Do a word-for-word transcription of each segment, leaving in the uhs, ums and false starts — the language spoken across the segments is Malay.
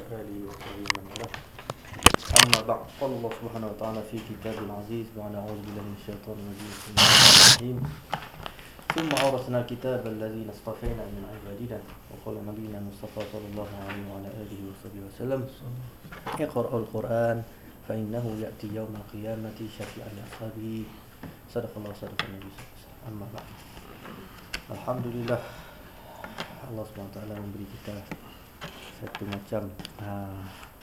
آله وصحبه ومن والاه. أما بعد، قال الله سبحانه وتعالى في كتابه العزيز بعد أعوذ بالله من الشيطان الرجيم بسم الله الرحمن الرحيم ثم أورثنا الكتاب الذين اصطفينا من عبادنا وقال نبينا المصطفى صلى الله عليه وعلى آله وصحبه وسلم اقرأ القرآن فإنه يأتي يوم القيامة شفيعا لأصحابه صدق الله صدق النبي صلى الله عليه وسلم. أما بعد, Alhamdulillah, Allah subhanahu wa taala memberi kita satu macam uh,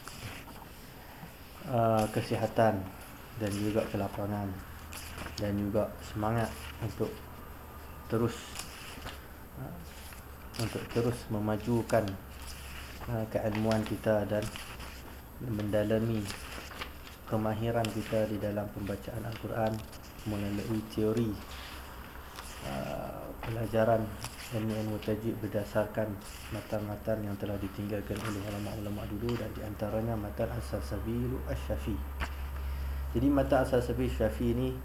uh, kesihatan dan juga kelapangan dan juga semangat untuk terus uh, untuk terus memajukan uh, keilmuan kita dan mendalami kemahiran kita di dalam pembacaan Al-Quran melalui teori uh, pelajaran ilmu-ilmu tajwid berdasarkan matan-matan yang telah ditinggalkan oleh ulama-ulama dulu, dan di antaranya matan As-Salsabil Asy-Syafi'i. Jadi matan As-Salsabil Asy-Syafi'i ini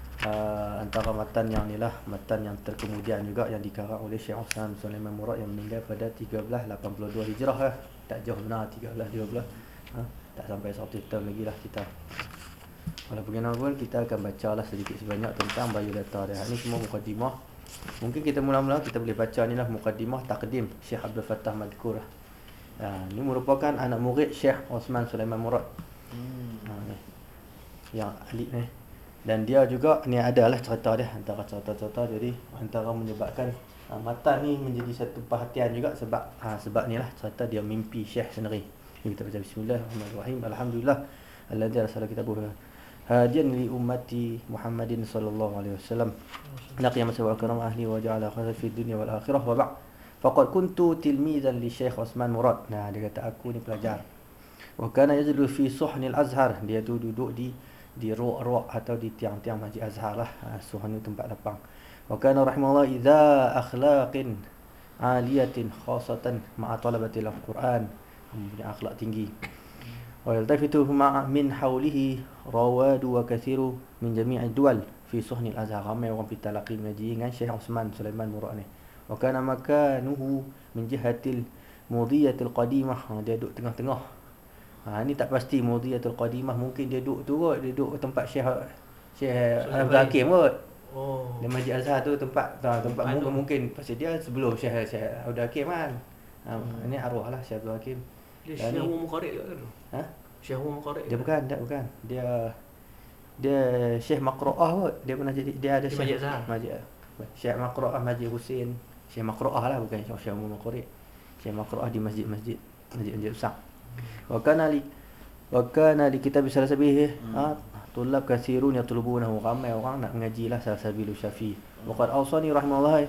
uh, antara matan yang inilah matan yang terkemudian juga yang dikarang oleh Syekh Osman Sulaiman Murad yang meninggal pada seribu tiga ratus lapan puluh dua Hijrah lah. Tak jauh benar, tiga belas dua belas. Ha, tak sampai seratus tahun lagi lah kita. Walaupun bagaimanapun kita akan bacalah sedikit sebanyak tentang biodata dia. Ini semua mukadimah. Mungkin kita mula-mula kita boleh baca ni lah mukadimah takdim Syekh Abdul Fattah Madkur. Ha, ini merupakan anak murid Syekh Osman Sulaiman Murad. Hmm. Ha, ni. Yang alik ni. Dan dia juga ni adalah cerita dia, antara cerita-cerita, jadi antara menyebabkan ha, matan ni menjadi satu perhatian juga sebab ha, sebab ni lah cerita dia mimpi Syekh sendiri. Ini kita baca bismillahirrahmanirrahim. Alhamdulillah alladzi arsala kitabahu hadiyan li ummati Muhammadin sallallahu alaihi wasallam laqiya maswa karam ahli wa ja'ala khairan fid dunya wal akhirah wa ba'd faqad kuntu tilmizan li Syekh Osman Murad. Nah, dia kata aku ni pelajar. Wa kana yajlu fi suhni al-Azhar, dia tu duduk di di ruak-ruak atau di tiang-tiang Masjid Azhar lah. Ha, suhni tempat lapang. Wa kana rahimahullah idza akhlaqin aliyatin khassatan ma'a talabatil Al-Quran, punya akhlak tinggi. Wa yaltafitu ma'a min hawlihi rawadu wa kathiru min jami'i dual fi suhni al-Azhar. Ramai orang pergi talaqi mengaji dengan Syekh Osman Sulaiman Murad ni. Wa kana makanuhu min jihatil mudhiyatil qadimah. Ha, dia duduk tengah-tengah. Ha, ni tak pasti mudhiyatul qadimah, mungkin dia duduk tu kot, dia duduk tempat Syekh Syekh Abdul Hakim kot. Oh. Di Masjid Azhar tu tempat ha, tempat mungkin, mungkin pasal dia sebelum Syekh Syekh Abdul Hakim kan. Ha, hmm. Ini arwah lah Syekh Abdul Hakim. Dia Syekh Umar Muqarrib ke tu? Ha? Syekh Umar Muqarrib. Dia bukan, tak bukan. Dia dia Syekh Maqra'ah kot. Dia pernah jadi, dia ada Syekh Masjid Azhar. Masjid Syekh Maqra'ah Masjid Husin. Syekh Maqra'ah lah, bukan Syekh Umar Muqarrib. Syekh Maqra'ah di masjid-masjid, masjid-masjid besar. Wa kana li wa kana li kitab Salsabil ha, tulab katsirun yatlubunahu. Ramai orang nak mengaji lah Salsabil Syafi'i. Wa qad awsani rahimahullah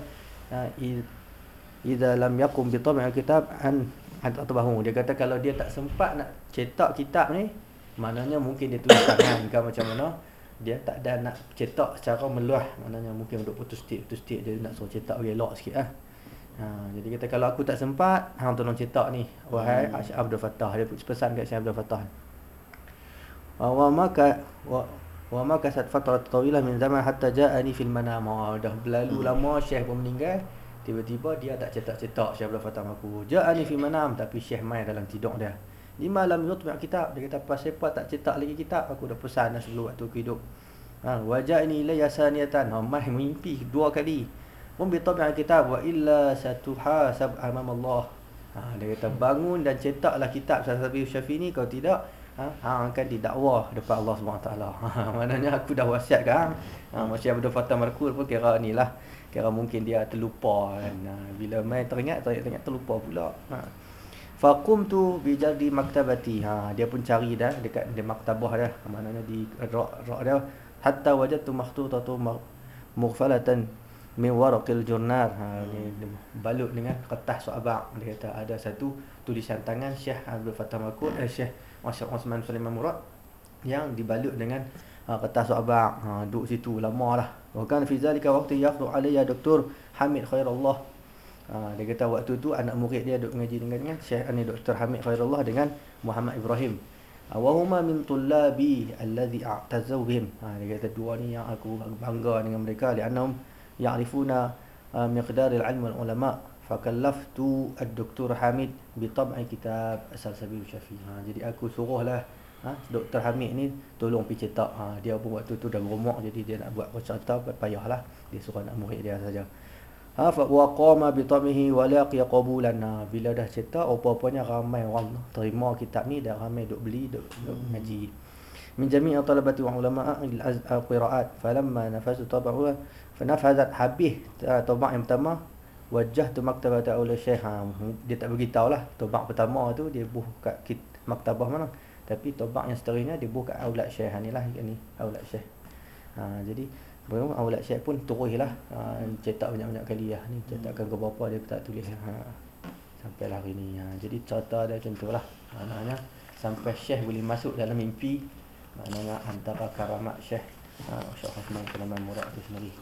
idza lam yaqum bi tab'i kitab an atbahu. Dia kata kalau dia tak sempat nak cetak kitab ni, maknanya mungkin dia tulis tangan ke macam mana, dia tak ada nak cetak secara meluah, maknanya mungkin untuk putus tik putus tik, jadi nak suruh cetak bagi elok sikit lah. Ha, jadi kata kalau aku tak sempat, hang tolong cetak ni wahai hmm. Syekh Abdul Fattah. Dia pesan kat Syekh Abdul Fattah. Wa maka wa wa maka sat fatrat tawilah min zaman hatta ja'ani fil manam. Dah berlalu hmm. lama Syekh pun meninggal. Tiba-tiba dia tak cetak-cetak Syekh Abdul Fattah aku. Ja'ani fi manam, tapi Syekh mai dalam tidur dia. Lima lam yutbi' kitab. Dia kata pasal apa tak cetak lagi kitab? Aku dah pesan dah sebelum waktu aku hidup. Ha, waja'ani ilayya saniyatan. Ha, mai mimpi dua kali. Hum bi tab'i kitab wa illa satuhasab amam Allah. Ha, dia kata bangun dan cetaklah kitab Salsabil Syafi'i ni, kalau tidak ha, hang akan didakwa depan Allah Subhanahu Wa Taala. Ha, maknanya aku dah wasiat ke hang. Ha, Syekh Abdul Fattah Markur pun kira inilah. Kira mungkin dia terlupa kan. Ha, bila mai teringat, teringat terlupa pula. Ha. Faqumtu bi jardi maktabati. Ha, dia pun cari dah dekat di maktabah dah. Maknanya di rak-rak dia hatta wajadtu makhtutatu mughfalatan min waraqil jurnal. Ha, ni balut dengan kertas su'abak. Dia kata ada satu tulisan tangan Syekh Abdul Fattah Markur, eh, Syekh Osman Sulaiman Murad yang dibalut dengan ha, kertas su'abak. Ha, duduk situ lama lah. Wa kana fi zalika waqti yaqdu alayya Doktor Hamid Khairullah. Ha, dia kata waktu tu anak murid dia duk mengaji dengan dengan Syekh ni Doktor Hamid Khairullah dengan Muhammad Ibrahim. Ha, wa huma min tullabi alladhi a'tazu bihim. Ha, dia kata dua ni yang aku bangga dengan mereka, li'annahum ya'rifuna uh, miqdar al-'ilm wal ulama fakallaftu ad-doktor Hamid bi tab'i kitab As-Salsabil Syafi'i. Ha, jadi aku suruhlah ha, Doktor Hamid ni tolong pergi cetak. Ha, dia pun waktu tu dah berumur, jadi dia nak buat cerita payahlah. Dia suruh anak murid dia saja. Ha, fa wa qama bi tab'ihi wa laqiya qabulan. Ha, bila dah cetak, rupa-rupanya ramai orang terima kitab ni, dah ramai duk beli, duk, duk ngaji. Min jami' talabati wa ulama' al-qira'at falamma nafazu tab'ahu fanafazat habis tabak yang pertama wajah tu maktabat aula syekh. Ha, dia tak beritahu lah tabak pertama tu dia buh kat kit, maktabah mana, tapi tabak yang seterusnya dia buh kat aulad syekh ni lah, ni aulad syekh. Ha, jadi baru aulad syekh pun terus lah ha, cetak banyak-banyak kali lah ni, cetakkan ke berapa dia tak tulis ha, sampai hari ni. Ha, jadi cerita dia macam tu lah, maknanya sampai syekh boleh masuk dalam mimpi, maknanya antara karamat syekh ha, Syekh Osman Kalaman Murad tu sendiri.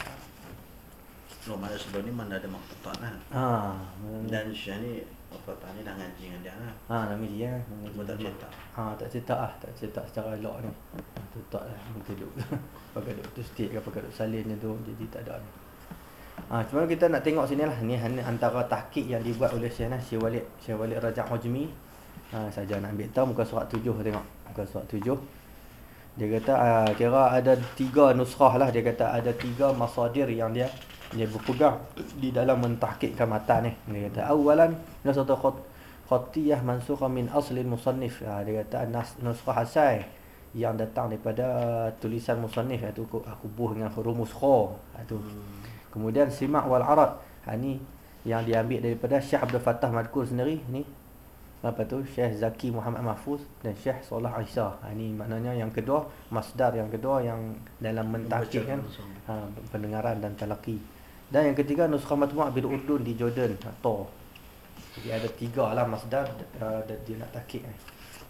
Oh, mana sebelum ni mana ada maktubat lah. Ha, Dan Syekh ni maktubat ni dah ngaji dengan dia lah. ha nama dia Cuma tak cetak. Ha, tak cetak ah, tak cetak secara elok ni. Ha, tu tak lah mungkin duk pakai duk tu stick ke pakai duk salin je tu, jadi tak ada ni. Ha, cuma kita nak tengok sini lah, ni antara tahqiq yang dibuat oleh Syekh nah, Syekh Walid, Syekh Walid Raja' Ujmi. Ha, saja nak ambil tahu muka surat tujuh, tengok muka surat tujuh. Dia kata uh, kira ada tiga nuskhah lah, dia kata ada tiga masadir yang dia dia berpegang di dalam mentahqiqkan matan ni. Dia kata awalan nuskhah khat khatiyah mansukha min aslil musannif. Ha, dia kata nuskhah asal yang datang daripada tulisan musannif, iaitu aku, aku buh dengan rumus kha tu. Hmm. Kemudian simak wal arad. Ha, ni yang diambil daripada Syekh Abdul Fattah Madkur sendiri ni. Apa tu Syekh Zaki Muhammad Mahfuz dan Syekh Salah Aisyah. Ha, ini maknanya yang kedua, masdar yang kedua yang dalam mentahqiq kan, ha, pendengaran dan talaqi. Dan yang ketiga nuskhah matmu' bil Urdun di Jordan atau. Jadi ada tiga lah masdar uh, dia nak tahqiq ni.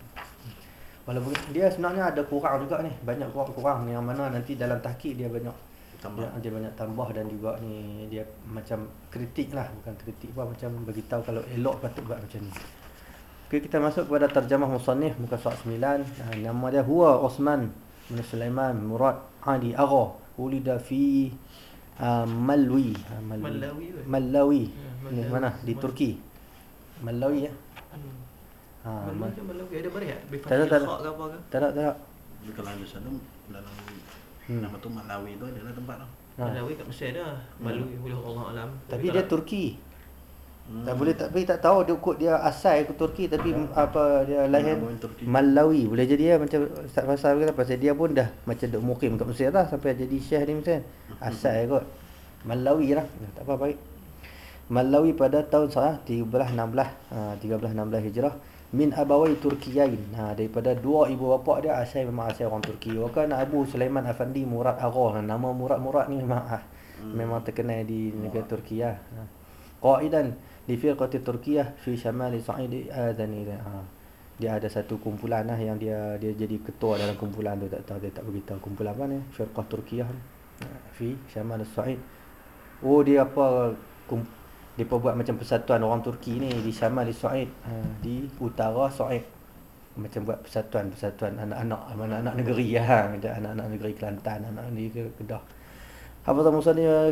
Walaupun dia sebenarnya ada kurang juga ni, banyak kurang-kurang yang mana nanti dalam tahqiq dia banyak tambah. Dia, dia banyak tambah dan juga ni dia macam kritik lah, bukan kritik pun, macam beritahu kalau elok patut buat macam ni. Okay, kita masuk kepada terjemah musannif muka surat sembilan. Ha, nama dia huwa Osman bin Sulaiman Murad Ali Agha, ulida fi uh, Malwi. Ha, Malwi. Malawi. Malawi. Ya, Ni Malawi. mana? Di Turki. Malawi ya. Hmm. Ha, Malawi ke Malawi ada barang tak? Tak ada, tak ada. Ke apa ke? Tak ada, tak ada. Jadi kalau ada sana dalam Hmm. nama tu Malawi tu adalah tempat tu. Ha. Malawi kat Mesir dah. Malawi boleh Allah alam. Tapi dia Turki. Hmm. Tak boleh, tapi tak tahu dia kod dia asal ke Turki, tapi Ya. apa dia lahir Nama Turki. Malawi. Boleh jadi ya, macam Ustaz Fasal kata, pasal dia pun dah macam duk mukim kat Mesir dah sampai jadi syekh di Mesir. Asal kot Malawi lah. Tak apa, baik. Malawi pada tahun sah tiga belas enam belas ha, tiga belas enam belas Hijrah min abawai Turkiyain. Ha, daripada dua ibu bapa dia asal memang asal orang Turki. Wakana Abu Sulaiman Afandi Murad Agha. Nama Murad-Murad ni memang ha, hmm. memang terkenal di negara Turki ya. Ha. Qaidan di firqati Turkiyah fi syamali Sa'id Adani. Ha. Dia ada satu kumpulan lah yang dia dia jadi ketua dalam kumpulan tu, tak tahu dia tak beritahu kumpulan apa ni, firqah Turkiyah ha, fi syamal Sa'id. Oh dia apa kum, dia buat macam persatuan orang Turki ni di Syamal Sa'id ha, di utara Sa'id, macam buat persatuan persatuan anak-anak anak-anak negeri ya, macam anak-anak negeri Kelantan, anak negeri Kedah. Apa tahu musanya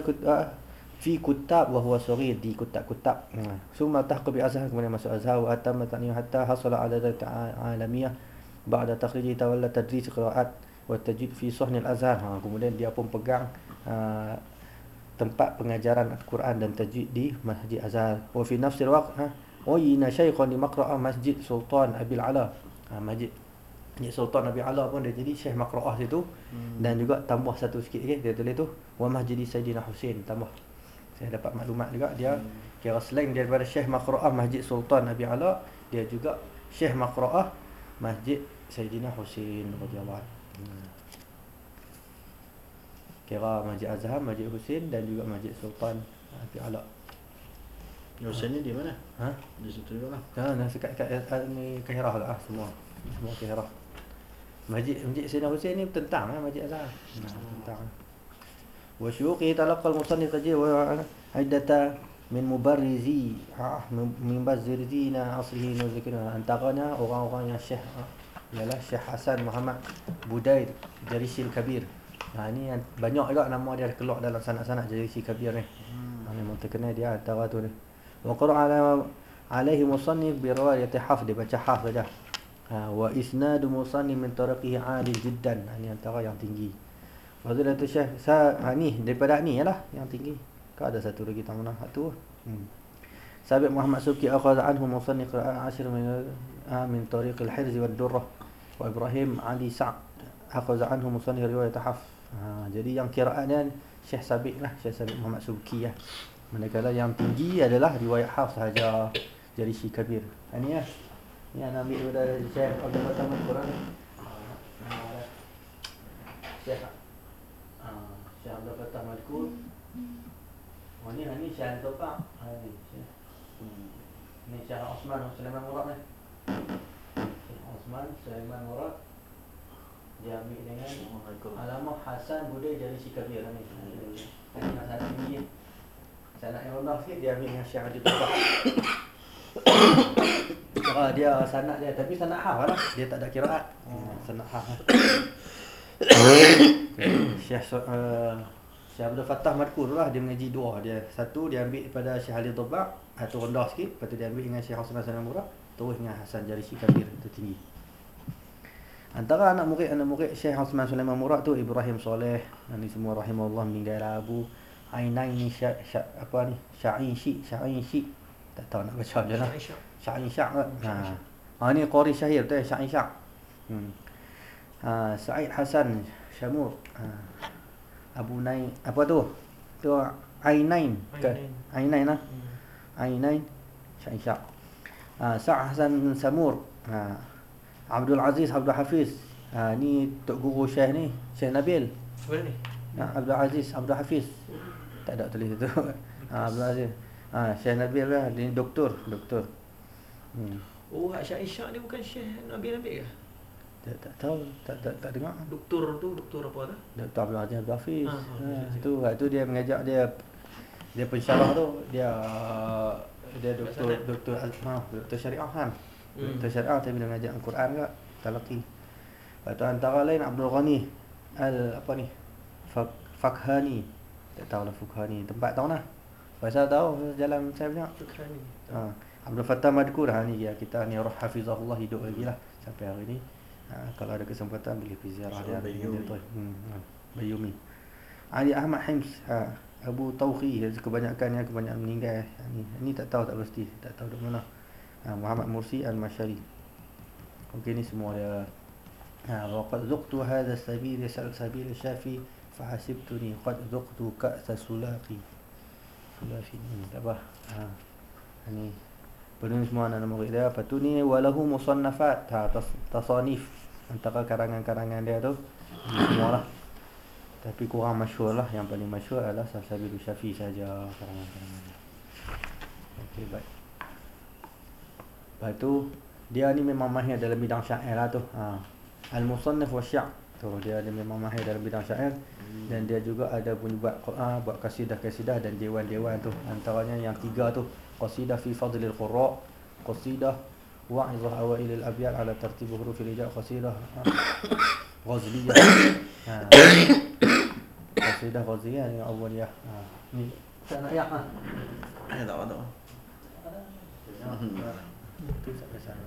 fi kutab wa huwa saghir, di kutab-kutab. Summa tahqa bi azhar, kemudian masuk azhar wa atamma ta'lim hatta hasala ala alamiyah ba'da takhriji tawalla tadris qira'at wa tajwid fi sahn al-azhar. Ha, kemudian dia pun pegang uh, tempat pengajaran Al-Quran dan tajwid di Masjid Azhar. Wa fi nafsil waqt ha wayna shaykhan di maqra'ah Masjid Sultan Abil Ala. Ha, Masjid Masjid Sultan Abil Ala pun dia jadi syekh maqra'ah situ. Hmm. Dan juga tambah satu sikit lagi, dia tulis tu wa Masjid Sayyidina Husain, tambah. Saya dapat maklumat juga dia hmm. kira selain daripada Syekh Maqra'ah Masjid Sultan Abi Ala, dia juga Syekh Maqra'ah Masjid Sayyidina Husain radhiyallahu anhu. Hmm. Kira Masjid Azhar, Masjid Husain dan juga Masjid Sultan Abi Ala. Husain ni di mana? Ha? Di situ juga lah. Ha, nah sekat kat ni Kairah lah semua. Semua Kairah. Masjid Masjid Sayyidina Husain ni tentang lah Masjid Azhar. Nah, tentang. وشيوخه تلقى المصنف تجيه عدة من مبرزي من مبرزين أصله نذكرنا أنتقنا orang-orang yang Syekh ialah Syekh Hasan Muhammad Budair Jarisil Kabir. Ha, ni banyak juga nama dia keluar dalam sanak-sanak Jarisil Kabir ni. Hmm. Ha, memang terkenal dia antara tu ni. Wa qara'a ala alaihi musannif bi riwayat hafs, dia baca hafs saja. Ha, wa isnadu musannif min tariqihi 'ali jiddan, ini antara yang tinggi. Fadilatul Syekh sa ha, ni daripada ni lah yang tinggi. Kau ada satu lagi tak mana satu. Hmm. Sabit Muhammad Subki akhadha anhu musannif qira'ah ashir min ah, min tariq al-Hirz wa ad-Durrah wa Ibrahim Ali Sa'd akhadha anhu musannif riwayat Hafs. Ha, jadi yang qira'ah dia Syekh Sabit lah, Syekh Sabit Muhammad Subki lah. Manakala yang tinggi adalah riwayat Hafs sahaja dari Syekh Kabir. Ha, ni lah. Ni yang ambil daripada Syekh Abdul Fattah Al-Quran. Syekh Syekh Abdul Fattah Al-Quran. Oh ni ni Syekh Al-Topak. Ha ni Syekh. Ni Syekh Osman Sulaiman Murad ni. Syekh Osman Sulaiman Murad. Dia ambil dengan Alamah Hasan Budai dari Syekh Kabir ni. Ini nak satu tinggi. Saya nak yang rendah sikit dia ambil dengan Syekh Abdul Topak. Ah, dia sanad dia tapi sanad haf lah. Dia tak ada qiraat. Hmm, sanad haf. Syekh uh, Syekh Abdul Fattah Madkur lah, dia mengaji dua dia. Satu dia ambil daripada Syekh Ali Tobak, atau rendah sikit, lepas tu dia ambil dengan Syekh Osman Sulaiman Murad, terus dengan Hasan Jarisi Kabir tu tinggi. Antara anak murid anak murid Syekh Osman Sulaiman Murad tu Ibrahim Soleh, ni semua rahimahullah meninggal Abu Ainain ni Syah, Syah apa ni? Sya'in Syik, Sya'in Syik. Tak tahu nak baca je lah. Sya'in Syak lah. Ha. Ha ni qari syahir tu Sya'in Syak. Hmm. Ha, Sa'id Hasan Syamur. Ha. Abu Nain apa tu? Tu Ainain kan? Ainain lah. Ainain Sya'in Syak. Ha, Sa' Hasan Samur. Ha. Abdul Aziz Abdul Hafiz. Ha ni tok guru Syekh ni, Syekh Nabil. Mana ni? Ha, Abdul Aziz Abdul Hafiz. Tak ada tulis itu. Ha, Abdul Aziz. Ha, Syekh Nabil lah, dia doktor, doktor. Hmm. Oh, Syekh Ishaq ni bukan Syekh Nabil Nabil ke? Tak, tak tahu, tak tak tak dengar. Doktor tu, doktor apa tu? Doktor Abdul Aziz Abdul Hafiz. Ha, Ha, ha, tu tu dia mengajak dia dia pensyarah tu, dia dia doktor Sanad. doktor ha, doktor syariah kan. Hmm. Doktor syariah tapi dia mengajar Al-Quran juga, talaqi. Lepas tu antara lain Abdul Ghani Al apa ni? Fak, Fakhani. Tak tahu lah Fakhani. Tempat tahu lah. Pasal tahu jalan saya banyak. Fakhani. Ha, Abdul Fattah Madkur ha, ni dia kita ni roh hafizahullah hidup lagi lah sampai hari ni. Ha, kalau ada kesempatan boleh pergi ziarah dia. Bayumi. Dia tu. Hmm, ha, Bayumi. Ali Ahmad Hims, ha, Abu Tauqi, kebanyakannya kebanyakan meninggal. Ha, ni ni tak tahu tak pasti, tak tahu dari mana. Ha, Muhammad Mursi Al-Mashari. Okey ni semua dia. Ha, wa qad zuqtu hadha sabil sabil Syafi fa hasibtuni qad zuqtu ka'sa sulaqi. Sulaqi ni tak apa. Ha. Ni penulis semua anak murid dia. Lepas tu ni walahu musannafat. Ha, tas, tasanif antara karangan-karangan dia tu. Ni semualah. Tapi kurang masyhur lah. Yang paling masyhur adalah Salsabil Syafi saja karangan-karangan dia. Okey baik. Lepas tu dia ni memang mahir dalam bidang syair lah tu. Ha. Al-Musannif wa Syi'. Tu dia dia memang mahir dalam bidang syair hmm. dan dia juga ada punya buat ha, buat qasidah-qasidah dan dewan-dewan tu. Antaranya yang tiga tu, qasidah fi fadlil qurra, qasidah wa'izah awailil abyad ala tartib hurufil hija, qasidah ha, ghazliyah. Ha. Qasidah ghazliyah yang awaliyah. Ha. Ni tak nak yak ah. Eh tak ada. Itu sampai sana.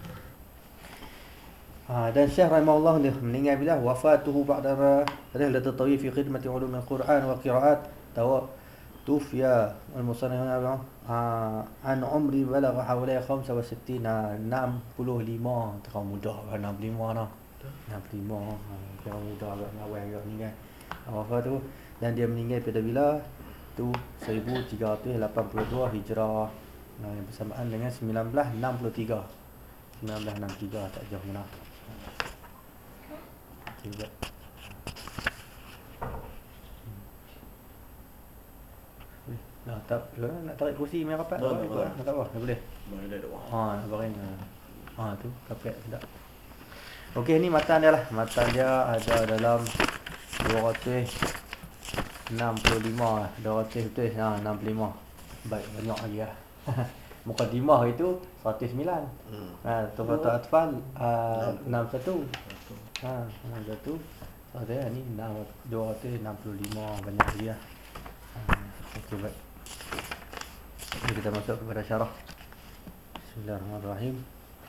Ha, dan Syekh rahimahullah dia meninggal bila wafatuhu ba'da rihlat at-tawif fi khidmati ulum al-Quran wa qira'at tawa tufiya al-musannif ha, an umri balagha hawla khamsa wa sittina, enam puluh lima tahun muda, enam puluh lima dah. enam puluh lima tahun muda agak awal agak meninggal. Wafat tu dan dia meninggal pada bila tu seribu tiga ratus lapan puluh dua Hijrah. Nah, yang bersamaan dengan seribu sembilan ratus enam puluh tiga. seribu sembilan ratus enam puluh tiga tak jauh mana. Okey. Nah, tak nak tarik kursi main rapat. Tak, tak, tak, tak, tak apa, tak boleh. Boleh dah. Ha, nak baring. Ha, tu kapet sedap. Okey, ni matan dia lah. Matan dia ada dalam dua ratus enam puluh lima, dua ratus betul. Ha, enam puluh lima. Baik, banyak lagi lah. Mukadimah itu seratus sembilan. Hmm. Ha, Tuhfatul Atfal uh, enam puluh satu. Ha, enam puluh satu. Saya ni dua ratus enam puluh lima banyak dia. Ha, okey baik. Jadi kita masuk kepada syarah. Bismillahirrahmanirrahim.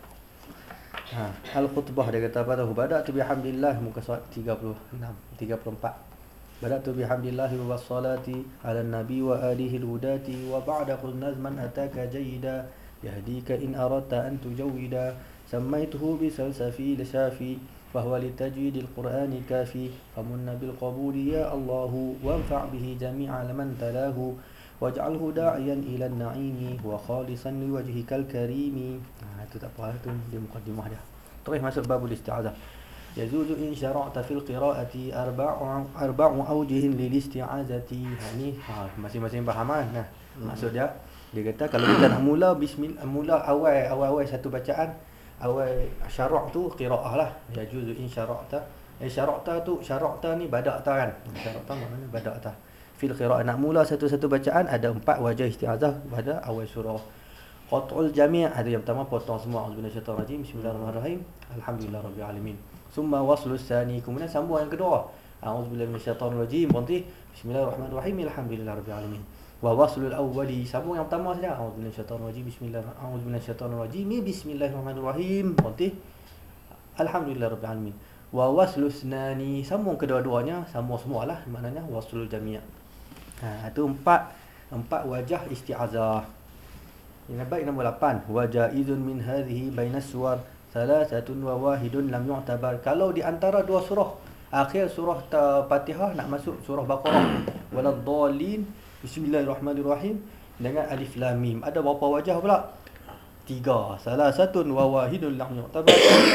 Ha, al-khutbah dia kata apa tu? Bada'tu bihamdillah, muka surat tiga puluh enam, tiga puluh empat. Bada'tu bihamdillah wa wassalati ala nabi wa alihi al-hudati wa ba'da qul nazman ataka jayyida yahdika in aradta an tujawwida sammaytuhu bi salsafi lishafi fahuwa litajwid al-Qur'ani kafi famunna bil qabuli ya Allah wanfa' bihi jami'a man talahu waj'alhu da'iyan ila an-na'imi wa khalisan liwajhikal karimi. Ha, itu tak apa tu dia mukadimah dia. Terus masuk babul isti'azah. Yazuzu in syara'ta fil qira'ati arba'u arba'u awjihin lil isti'azati. Ha ni ha, masing-masing fahaman. Nah, hmm. maksud dia dia kata kalau kita nak mula bismillah, mula awal awal-awal satu bacaan, awal syara' tu qira'ah lah. Yazuzu in syara'ta. Eh syara'ta tu syara'ta ni bada'ta kan. Syara'ta maknanya bada'ta. Fil qira'ah, nak mula satu-satu bacaan ada empat wajah isti'azah pada awal surah. Qat'ul jami' ada yang pertama potong semua, auzubillahi minasyaitanir rajim, bismillahirrahmanirrahim, alhamdulillahirabbil alamin. Summa waslus tsani, kemudian sambung yang kedua, auzubillahi minasyaitanir rajim, berhenti bismillahirrahmanirrahim, alhamdulillahirabbil alamin. Wa waslul awwali, sambung yang pertama saja, auzubillahi minasyaitanir rajim, bismillah, auzubillahi minasyaitanir rajim, bismillahirrahmanirrahim, berhenti alhamdulillahirabbil alamin. Wa waslus tsani, sambung kedua-duanya, sambung semualah, maknanya waslul jami'. Ha, itu empat empat wajah isti'azah. Yang baik nombor lapan, wajaizun min hadhihi bainas suwar salasatun wa wahidun lam yu'tabar. Kalau di antara dua surah, akhir surah Fatihah nak masuk surah Baqarah, waladdallin, bismillahirrahmanirrahim dengan alif lam mim, ada berapa wajah pula? Tiga. Salasatun wa wahidun lam yu'tabar.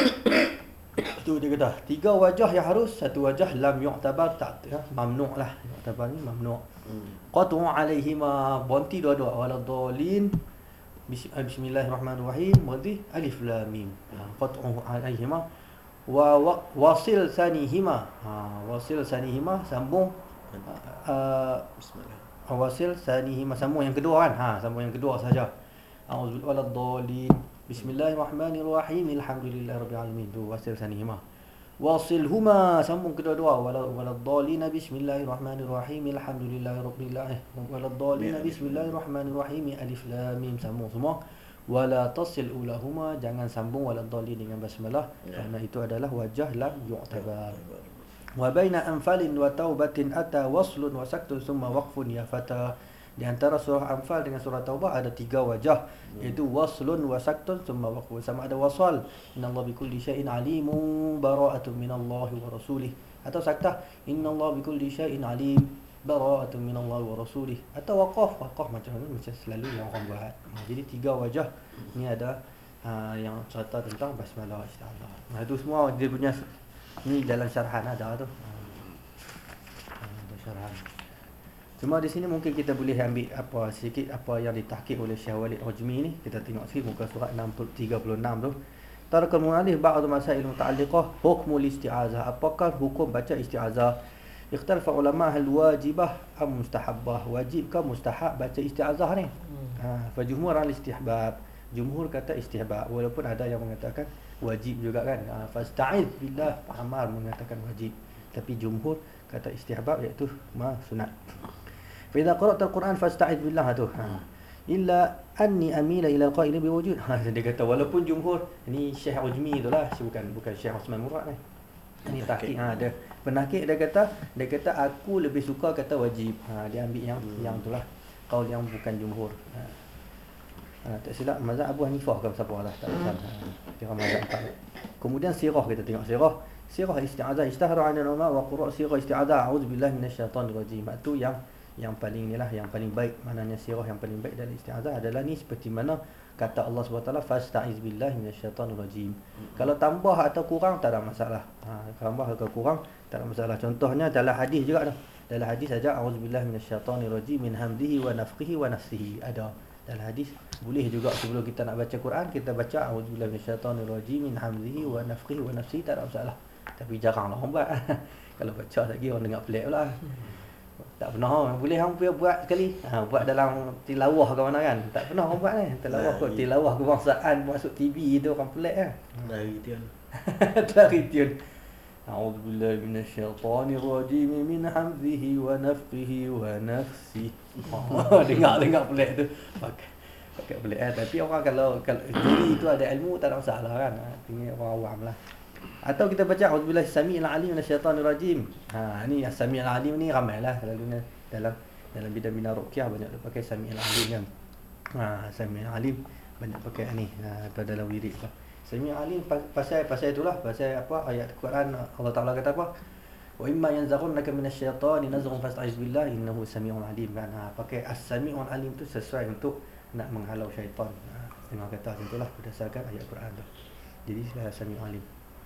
Itu dia kata, tiga wajah yang harus, satu wajah lam yu'tabar, tak ya, mamnu' lah. Yu'tabar ni mamnu'. Qat'u alaihima, berhenti dua-dua, waladdallin, bismillahirrahmanirrahim, berhenti alif lam mim. Qat'u alaihima wa wasil sanihima. Ha, wasil sanihima sambung uh, bismillah. Wasil sanihima sambung yang kedua kan? Ha, sambung yang kedua saja. A'udzu waladdallin, bismillahirrahmanirrahim, alhamdulillahirabbil alamin. Tu wasil sanihima. Wasilhuma, sambung kedua-dua, waladdallin, bismillahirrahmanirrahim, alhamdulillahirabbil alamin. Waladdallin, bismillahirrahmanirrahim, alif lam mim, sambung semua. Wala tasil ulahuma, jangan sambung waladdallin dengan basmalah, ya. Kerana itu adalah wajah lam yu'tabar. Wa baina anfalin wa taubatin ata waslun wa saktun summa waqfun ya fata. Di antara surah Anfal dengan surah Taubah ada tiga wajah, hmm. iaitu waslun wa saktun summa waqfun. Sama ada wasal, innallaha bikulli syai'in alimun, bara'atun minallahi wa rasulih, atau saktah, innallaha bikulli syai'in alim, bara'atun minallahi wa rasulih, atau waqaf. Waqaf macam mana, macam selalu yang orang buat. Jadi tiga wajah ni ada uh, yang cerita tentang basmalah isti'azah. Nah, itu semua dia punya ni dalam syarahan ada tu. Uh, ada syarahan. Cuma di sini mungkin kita boleh ambil apa sedikit apa yang ditahqiq oleh Syekh Walid Rajmi ni. Kita tengok sikit muka surat enam puluh, tiga puluh enam tu. Tarakal mu'allif ba'd masail muta'alliqah hukmul isti'azah. Apakah hukum baca isti'azah? Ikhtalafa ulama hal wajibah am mustahabbah. Wajib ke mustahab baca isti'azah ni? Ha, fa jumhur al istihbab. Jumhur kata istihbab, walaupun ada yang mengatakan wajib juga kan. Ha, fasta'iz billah, Ammar mengatakan wajib. Tapi jumhur kata istihbab, iaitu ma sunat. Fa idza qara'ta al-Quran fasta'iz billah tu. Ha. Illa anni amila ila al-qail biwujud. Ha, dia kata walaupun jumhur, ni Syekh Rajmi itulah, bukan bukan Syekh Osman Murad ni. Ini tahqiq, ha, ada penahqiq dia kata, dia kata aku lebih suka kata wajib. Ha, dia ambil yang hmm. yang itulah qaul yang bukan jumhur. Ha. Ha, tak silap mazhab Abu Hanifah ke siapa lah, tak tahu. Ha, kira mazhab empat. Kemudian sirah, kita tengok sirah. Sirah isti'azah istahara 'ala ulama wa qura' sirah isti'azah a'udzubillahi minasyaitanir rajim. Itu yang yang paling inilah yang paling baik, maknanya sirah yang paling baik dari isti'azah adalah ni seperti mana kata Allah Subhanahu Wa Taala fasta'iz billahi minasyaitanir rajim. Hmm. Kalau tambah atau kurang tak ada masalah. Ha, tambah atau kurang tak ada masalah. Contohnya dalam hadis juga dah. Dalam hadis saja a'udzubillahi minasyaitanir rajim min hamdihi wa nafthihi wa nafsihi. Ada dalam hadis. Boleh juga sebelum kita nak baca Quran kita baca a'udzubillahi minasyaitanir rajim min hamdihi wa nafthihi wa nafsihi, tak ada masalah. Tapi jaranglah orang buat. Kalau baca lagi orang dengar pelik pula. Tak pernah orang boleh orang buat sekali. Ha, buat dalam tilawah ke mana kan. Tak pernah orang buat ni. Tilawah kot, tilawah kebangsaan masuk T V tu orang pelik kan. Dari tiun. Dari tiun. A'udzubillahi minasyaitanir rajim min hamzihi wa nafthihi wa nafsihi. Oh, dengar-dengar pelik tu. Pakai pakai pelik eh. Tapi orang kalau kalau juri tu ada ilmu tak ada masalah kan. Ha, tinggal orang awam lah. Atau kita baca auzubillahi samiil alim minasyaitonir rajim. Ha, ni as-samiil alim ni ramailah selalunya dalam dalam bidang-bidang ruqyah banyak dia pakai samiil alim kan. Ha, samiil alim banyak pakai ni ha, atau dalam wirid lah. Samiil alim pasal pasal itulah, pasal apa ayat Quran Allah Taala kata apa? Wa imma yanzaghunaka minasyaitani nazghun fasta'iz billah innahu samii'un alim kan. Ha, pakai as-samii'un alim tu sesuai untuk nak menghalau syaitan. Ha, tengok kata macam itulah berdasarkan ayat Quran tu. Jadi samii'un alim.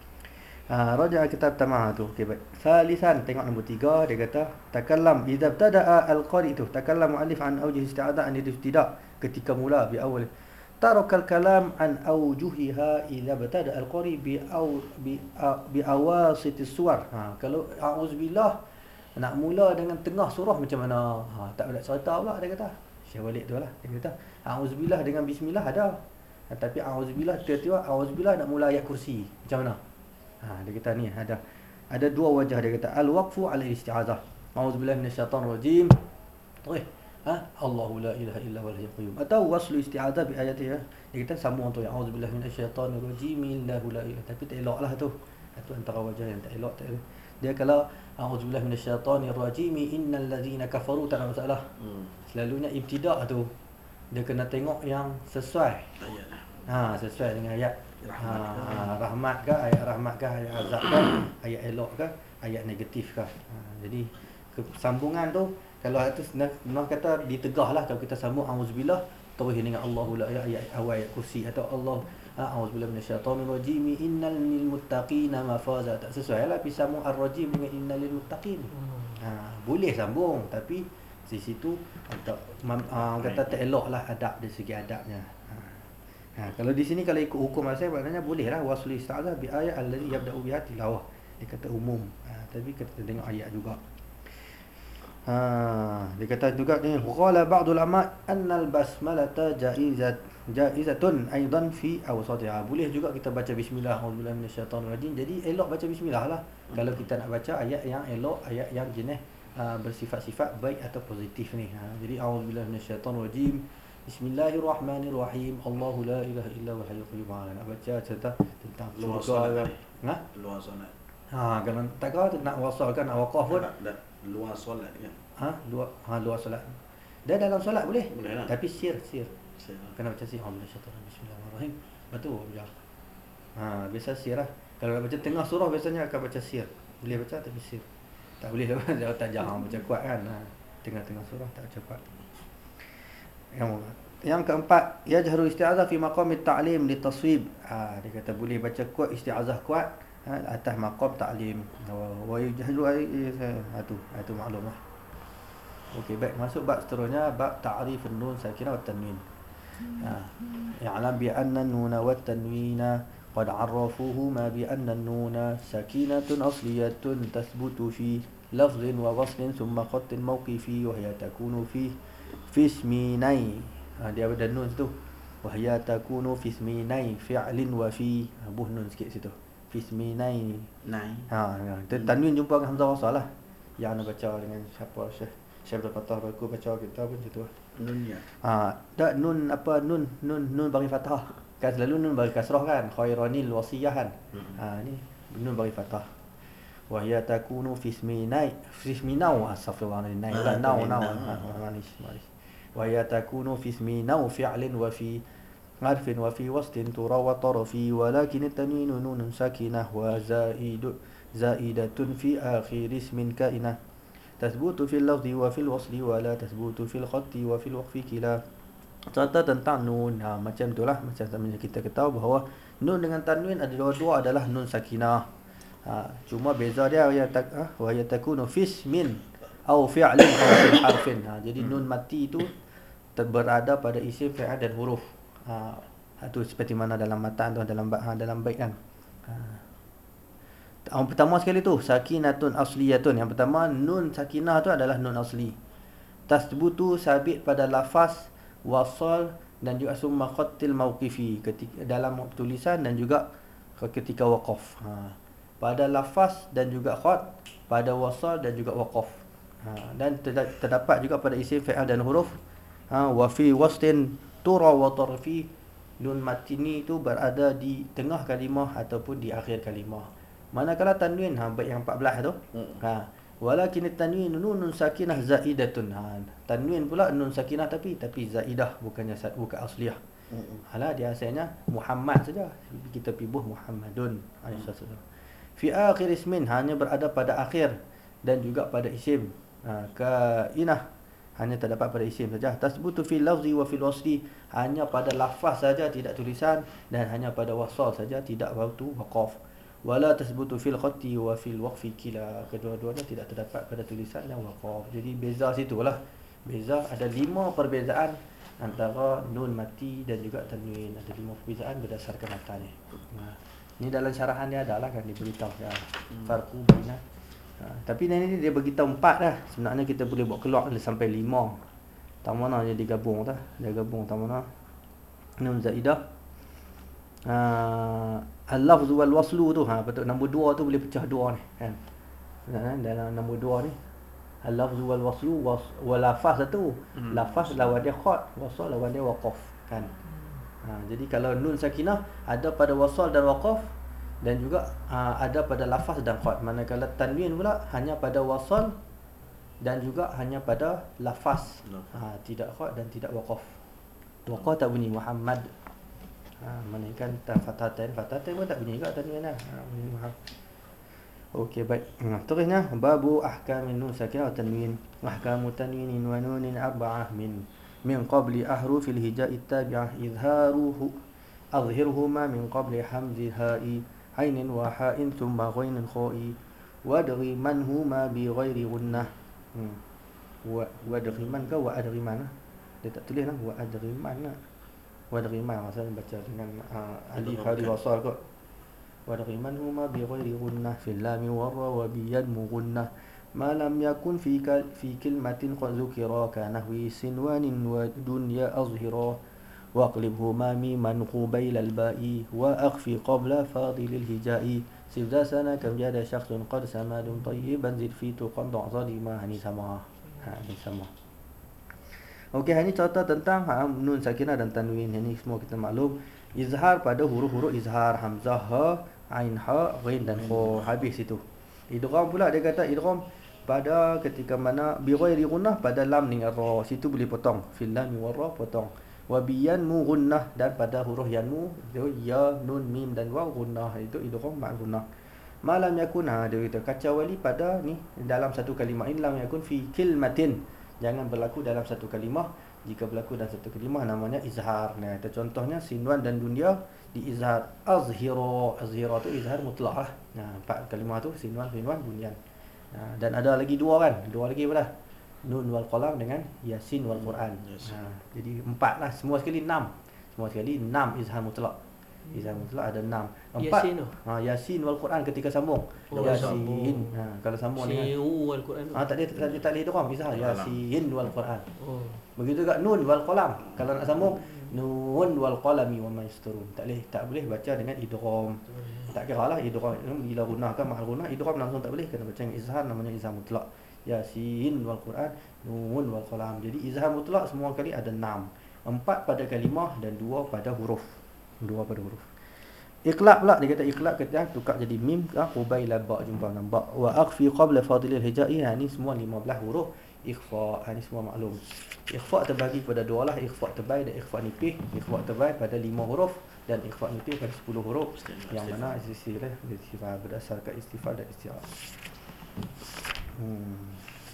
Ha, raja kitab tamah tu. Okey baik. Salisan tengok nombor tiga dia kata takallam idza btada'a al-qari tu takallam mu'allif an awjuh isti'adah an tidak ketika mula bi awal tarakal kalam an awjuhiha idza btada'a al-qari bi aw bi bi awasit suwar. Ha, kalau auzubillah nak mula dengan tengah surah macam mana? Ha, tak ada cerita pula dia kata. Syekh Walid tu lah. Dia kata auzubillah dengan bismillah ada. Ha, tapi auzubillah tiba-tiba auzubillah nak mula ayat kursi. Macam mana? Ha, dia kata ni ada ada dua wajah dia kata al-waqfu ala isti'azah. Auzubillahi minasyaitonir rajim. Okey. Ha, Allahu la ilaha illa huwal hayyul qayyum. Atau waslu isti'azah bi ayatiha. Dia kata sambung tu yang auzubillahi minasyaitonir rajim illahu la ilaha. Tapi tak eloklah tu. Itu antara wajah yang tak elok tak elok. Dia kalau auzubillahi minasyaitonir rajim innal ladzina kafaru tak ada masalah. Hmm. Selalunya ibtidak tu dia kena tengok yang sesuai Ayat. ha sesuai dengan ayat Rahmat. Ha, rahmat ke, ayat rahmat ke, ayat azab ke, ayat elok ke, ayat negatif ke. Ha, jadi sambungan tu kalau itu nak kata ditegah lah kalau kita sambung auzubillah terus dengan Allahu la ayat awal ayat kursi atau Allah auzubillahi minasyaitonir rajim innal lil muttaqina mafaza tak sesuai lah pergi sambung ar-rajim dengan innal lil muttaqin. Ha, boleh sambung tapi di situ ada uh, kata tak elok lah adab dari segi adabnya. Ha, kalau di sini kalau ikut hukum asal maknanya bolehlah wasl isti'azah bi ayat allazi yabda'u biha tilawah. Dia kata umum. Ha, tapi kita tengok ayat juga. Ha, dia kata juga ni qala ba'dul ulama anna al-basmalata jaizat jaizatun aidan fi awsatiha. Boleh juga kita baca bismillah auzubillahi minasyaitonir rajim. Jadi elok baca bismillah lah. Hmm. Kalau kita nak baca ayat yang elok, ayat yang jenis uh, bersifat-sifat baik atau positif ni. Ha, jadi auzubillahi minasyaitonir rajim. Bismillahirrahmanirrahim. Allahu la ilaha illa huwal hayyul qayyum. Nak baca cerita tentang Luar surga. solat. Ha? Luar solat. Ha, kalau tak kau nak wasalkan nak waqaf pun. Tak, tak, luar solat kan. Ha, luar ha luar solat. Dah dalam solat boleh. Boleh lah. Tapi sir sir. Saya- Kena baca sir. Bismillahirrahmanirrahim. Betul ya. Ha, biasa sir lah. Kalau nak baca tengah surah biasanya akan baca sir. Boleh baca tapi sir. Tak boleh lah tak jangan baca kuat kan. Ha, tengah-tengah surah tak cepat. Yang yang keempat, yajharu isti'azah fi maqam at-ta'lim li taswib. Ha, dia kata boleh baca kuat isti'azah kuat ha, atas maqam ta'lim. Wa yajharu ai ha tu, ha tu maklumlah. Okey, baik masuk bab seterusnya bab ta'rif an-nun sakinah wa tanwin. Ha, ya'lam bi anna an-nuna wa tanwina qad 'arrafuhuma bi anna an-nuna sakinatun asliyatun tathbutu fi lafdhin wa waslin thumma khattin mawqifi wa hiya takunu fi fisminai. Ha, dia ada nun situ. Wa hiya takunu fisminai fi'lin wa fi. Ha, buh nun sikit situ. Fisminai. Nai. Ha, ha. Tanwin jumpa dengan hamzah wasal lah. Yang nak baca dengan siapa Syekh Syekh Abdul Fattah aku baca kita pun situ lah. Nunnya. Ha, tak nun apa nun nun nun bagi fathah. Kan selalu nun bagi kasrah kan. Khairanil wasiyah kan. Hmm. Ha, ni nun bagi fathah. Wa hiya takunu fisminai fisminau astaghfirullah nai Ah, nau tu nau. nau. Ha, malis malis. Wa hiya takunu fisminau fi'lin wa fi harf wa fi wastin tura wa tarfi walakin at-tanwin nun sakinah wa zaidu zaidatun fi akhir ismin kainah tasbutu fil lafzi wa fil wasli wa la tasbutu fil khatti wa fil waqfi kila. Cerita tentang nun. Ha, macam itulah macam sama kita ketahui bahawa nun dengan tanwin ada dua-dua adalah nun sakinah. Ha, cuma beza dia ya tak ha, wa yatakunu fismin au fi'lin au fil harfin. Ha, jadi hmm. nun mati itu berada pada isim, fi'il dan huruf. Ha, itu seperti mana dalam matan tu dalam ha, dalam bait kan. Ha. Yang pertama sekali tu sakinatun asliyatun. Yang pertama nun sakinah tu adalah nun asli. Tasbutu sabit pada lafaz wasal dan juga summa khattil mauqifi ketika dalam tulisan dan juga ketika waqaf. Ha. Pada lafaz dan juga khat, pada wasal dan juga waqaf. Ha, Ha, dan ter- terdapat juga pada isim fi'al dan huruf ha, wa fi wastin tura wa tarfi. Nun mati ni itu berada di tengah kalimah ataupun di akhir kalimah. Manakala tanwin ha bait yang empat belas tu. Hmm. Ha walakin tanwin nunun sakinah zaidatun. Ha tanwin pula nun sakinah tapi tapi zaidah bukannya bukan asliyah. Hmm. Alah dia asalnya Muhammad saja. Kita pibuh Muhammadun alaihi wasallam. Fi akhir ismin hanya berada pada akhir dan juga pada isim. Ha kainah hanya terdapat pada isim saja. Tasbutu fil lafzi wa fil wasli, hanya pada lafaz saja tidak tulisan, dan hanya pada wasal saja tidak waktu waqaf. Wala tasbutu fil khatti wa fil waqfi kila, kedua-duanya tidak terdapat pada tulisan dan waqaf. Jadi beza situlah. Beza ada lima perbezaan antara nun mati dan juga tanwin. Ada lima perbezaan berdasarkan matanya. Nah, ini dalam syarahan dia adalah kan diberitahu ya. Farqu baina. Ha, tapi ni dia bagi tahu empat dah. Sebenarnya kita boleh buat keluar sampai lima. Tak mana dia digabung dah. Dia gabung tak mana. Nun zaidah. Ha, al-lafz wal waslu tu ha betul nombor dua tu boleh pecah dua ni kan. Sebenarnya dalam nombor dua ni al-lafz wal waslu was, wal lafaz tu. Hmm. Lafaz lawan dia khat, wasal lawan dia waqaf kan. Ha, jadi kalau nun sakinah ada pada wasal dan waqaf, dan juga uh, ada pada lafaz dan khat. Manakala tanwin pula hanya pada wasal dan juga hanya pada lafaz. Ha, tidak khat dan tidak waqaf. Waqaf tak bunyi Muhammad. Ha, mana kan fatatain, fatatain pun tak bunyi juga tanwin lah. Ha, bunyi Muhammad. Okey baik. Ha, terusnya babu ahkamin nun sakinah wa tanwin. Ahkamu tanwinin wa nunin arba'ah min min qabli ahrufil hija'i tabi'ah izharuhu adhhirhuma min qabli hamzi ha'i عين وحاء ثم غين خاء وادغ من هما بغير غنة. وادغ من ke وادغ من dia tak tulis lah وادغ من وادغ من maksudnya baca dengan uh, alif hari wasal kot. وادغ من هما بغير غنة في اللام والراء وبينم غنة ما لم يكن في في كلمة قد ذكرا كنحو سنوان ودنيا أظهرا واقلبهما ميما قبيل الباء واخفي قبل فاضل الهجاء سف ذا سنة كم جاد شخص قد سماد طيبا زد في تقن ضع ظالما. Ini sama. Ha, ini sama. Okey, ini contoh tentang ha, nun sakinah dan tanwin. Ini semua kita maklum. Izhar pada huruf-huruf izhar, hamzah, ha, ain, ha, ghain dan kha. Habis itu. Idgham pula dia kata idgham pada ketika mana bi ghairi gunnah pada lam dengan ra. Situ boleh potong. Fil lam wa ra potong. Wa biyanmu gunnah, dan pada huruf yanmu itu ya, nun, mim dan waw gunnah, itu idgham ma' gunnah. Malam yakun ha dia kata kacau wali pada ni dalam satu kalimah. In lam yakun fi kilmatin, jangan berlaku dalam satu kalimah. Jika berlaku dalam satu kalimah namanya izhar. Nah, itu contohnya sinwan dan dunia di izhar. Azhira, azhira tu izhar mutlak lah. Nah, empat kalimah tu sinwan, sinwan, bunyan. Nah, dan ada lagi dua kan? Dua lagi apa dah? Nun wal qalam dengan Yasin wal Quran. Ha, jadi empat lah. Semua sekali enam. Semua sekali enam izhar mutlak. Izhar mutlak ada enam. Empat. Yasin tu. Ha, Yasin wal Quran ketika sambung. Oh, Yasin. sambung. Ha, kalau sambung dengan Siu Al-Quran tu. ha, tak ada tak ada tak ada idgham izhar Yasin wal Quran. Oh. Begitu juga nun wal qalam. Kalau nak sambung nun wal qalami wa ma yasturun. Tak boleh tak boleh baca dengan idgham. Tak kiralah idgham bila gunah ke mahal gunah idgham langsung tak boleh, kena baca dengan izhar, namanya izhar mutlak. Yasin wal Quran, nun wal qalam. Jadi izhar mutlak semua kali ada enam. Empat pada kalimah dan dua pada huruf. Dua pada huruf. Iqlab pula dia kata iqlab kita tukar jadi mim ke qubaila ba, jumpa dengan ba. Wa akhfi qabla fadilil hijai. Ha, ni semua lima belas huruf ikhfa. Ha, ni semua maklum. Ikhfa terbagi pada dua lah, ikhfa tebal dan ikhfa nipih. Ikhfa tebal pada lima huruf dan ikhfa nipih pada sepuluh huruf. Yang mana istilah istilah berdasarkan istifal dan isti'ab. Hmm.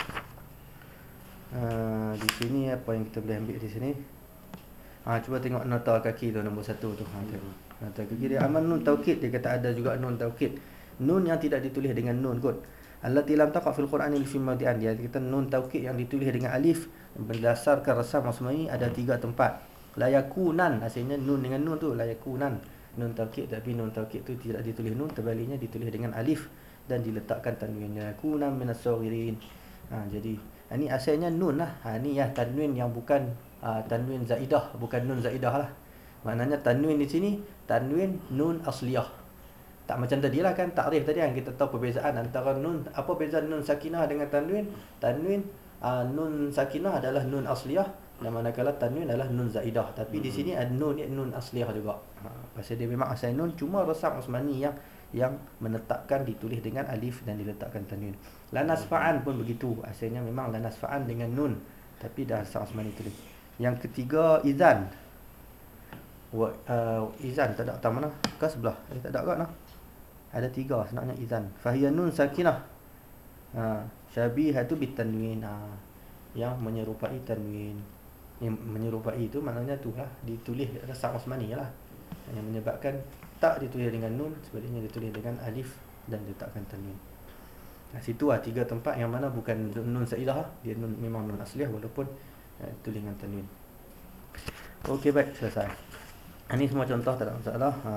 Uh, di sini apa yang kita boleh ambil di sini? Ha, cuba tengok nota kaki tu nombor satu tu. Ha, tengok. Nota kaki dia aman nun taukid, dia kata ada juga nun taukid. Nun yang tidak ditulis dengan nun kot. Allati lam taqa fil Qur'ani fi mawdi'an. Dia kata nun taukid yang ditulis dengan alif berdasarkan resam Asma'i ada tiga tempat. La yakunan, asalnya nun dengan nun tu la yakunan. Nun taukid, tapi nun taukid tu tidak ditulis nun, terbaliknya ditulis dengan alif dan diletakkan tanwinnya yakunan minas saghirin. Ha, jadi ini asalnya nun lah. Ha, ni ya tanwin yang bukan uh, tanwin zaidah, bukan nun zaidah lah. Maknanya tanwin di sini tanwin nun asliyah. Tak macam tadi lah kan, takrif tadi kan kita tahu perbezaan antara nun, apa beza nun sakinah dengan tanwin. Tanwin uh, nun sakinah adalah nun asliyah, dan manakala tanwin adalah nun zaidah. Tapi hmm. di sini ada nun ni nun asliyah juga. Ha, pasal dia memang asal nun, cuma Rasam Osmani yang yang menetapkan ditulis dengan alif dan diletakkan tanwin. Lanas fa'an pun begitu. Asalnya memang lanas fa'an dengan nun, tapi dah Rasam Osmani tulis. Yang ketiga izan. Wa, uh, izan tak ada atas mana? Ke sebelah? Eh, tak ada kat nah. Ada tiga sebenarnya izan. Fahiya nun sakinah. Ha, syabihah tu bitanwin. Ha, yang menyerupai tanwin. Yang menyerupai itu maknanya tu lah, ditulis Rasam Osmani lah. Yang menyebabkan tak ditulis dengan nun, sebaliknya ditulis dengan alif dan diletakkan tanwin. Nah, situ lah tiga tempat yang mana bukan nun zaidah, dia nun, memang nun asliyah walaupun uh, tulis dengan tanwin. Okey, baik, selesai. Ini semua contoh, tak ada masalah. Ha.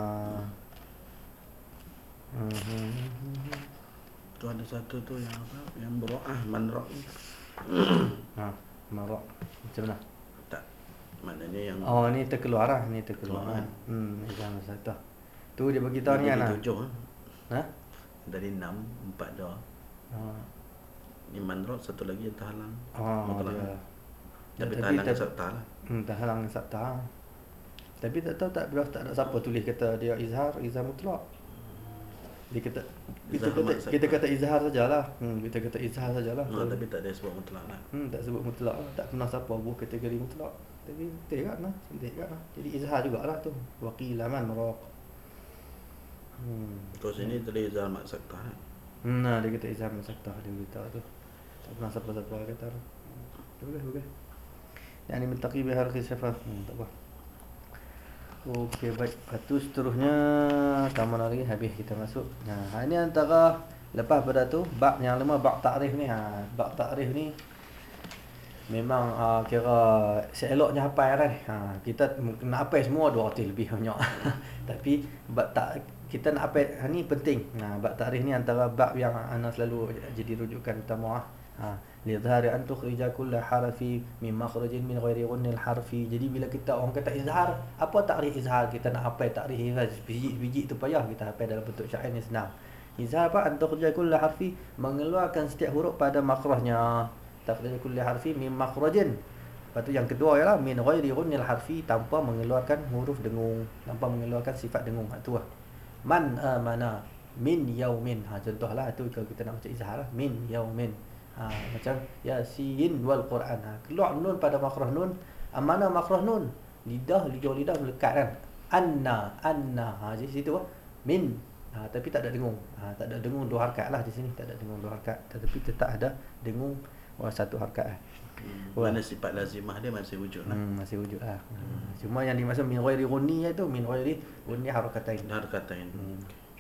Hmm. Tu ada satu tu yang apa? Yang bero'ah, manro'. Ha, marok. Macam mana? Tak. Maknanya yang Oh, ni terkeluar lah, ni terkeluar. Keluar, Kan? Hmm, jangan satu. Tu dia bagi tahu ni kan. dari tujuh. Ha? Dari enam, empat dah. Ha. Ni manro', satu lagi yang terhalang. Oh, Mutlak. dia. Tapi Tapi terhalang tak- sabta lah. Hmm, terhalang sabta. Tapi tak tahu tak tak ada siapa tulis kata dia izhar, izhar mutlak. Dia kata kita Izhar kata mat kita sabta. kata izhar sajalah. Hmm, kita kata izhar sajalah. No, tapi tak ada sebab mutlak lah. Hmm, tak sebut mutlak. Tak pernah siapa buat kategori mutlak. Tapi betul kan lah, cantik kan lah. Jadi izhar jugalah tu. Waqila man maraq. Hmm. Kau sini tadi izhar mat sabta. Kan? Hmm, nah, dia kata izhar masakta, dia beritahu tu. Tak pernah siapa-siapa kata. Boleh, boleh. Yang ini mentaqi bihar khilafah. Hmm, tak apa. Okey, baik. Lepas tu seterusnya taman lagi habis kita masuk. Nah, ini antara lepas pada tu bab yang lama, bab takrif ni. Ha, bab takrif ni memang uh, kira seeloknya hafal kan. Ha, kita mungkin nak hafal semua dua ratus lebih banyak. Tapi bab tak kita nak hafal, ha, ni penting. Nah, bab takrif ni antara bab yang ana selalu jadi rujukan utama. Ha, lidhari an tukhrija kull harfi min makhrajin min ghairi ghunnil harfi. Jadi bila kita orang kata izhar, apa takrif izhar? Kita nak hafal takrif izhar biji-biji tu payah kita hafal dalam bentuk syair ni senang. Izhar apa? An tukhrija kull harfi, mengeluarkan setiap huruf pada makhrajnya. Takhrij kull harfi min makhrajin. Lepas tu yang kedua ialah min ghairi ghunnil harfi, tanpa mengeluarkan huruf dengung, tanpa mengeluarkan sifat dengung. Ha, tu lah. Man amana min yaumin. Ha, contohlah tu kalau kita nak baca izhar lah, min yaumin. Ha, macam Yasin wal Quran. Ha, keluar nun pada makhraj nun. Amana makhraj nun? Lidah, lidah lidah melekat kan. Anna, anna. Ha, di situ lah. Min. Ha, tapi tak ada dengung. Ha, tak ada dengung dua harakat lah di sini, tak ada dengung dua harakat. Tetapi tetap ada dengung wah, satu harakat lah. Hmm. Mana sifat lazimah dia masih wujud lah. Hmm, masih wujud lah. Hmm. Cuma yang dimaksud min ghairi ghunni itu min ghairi ghunni harakatain. Dah katain. Hmm.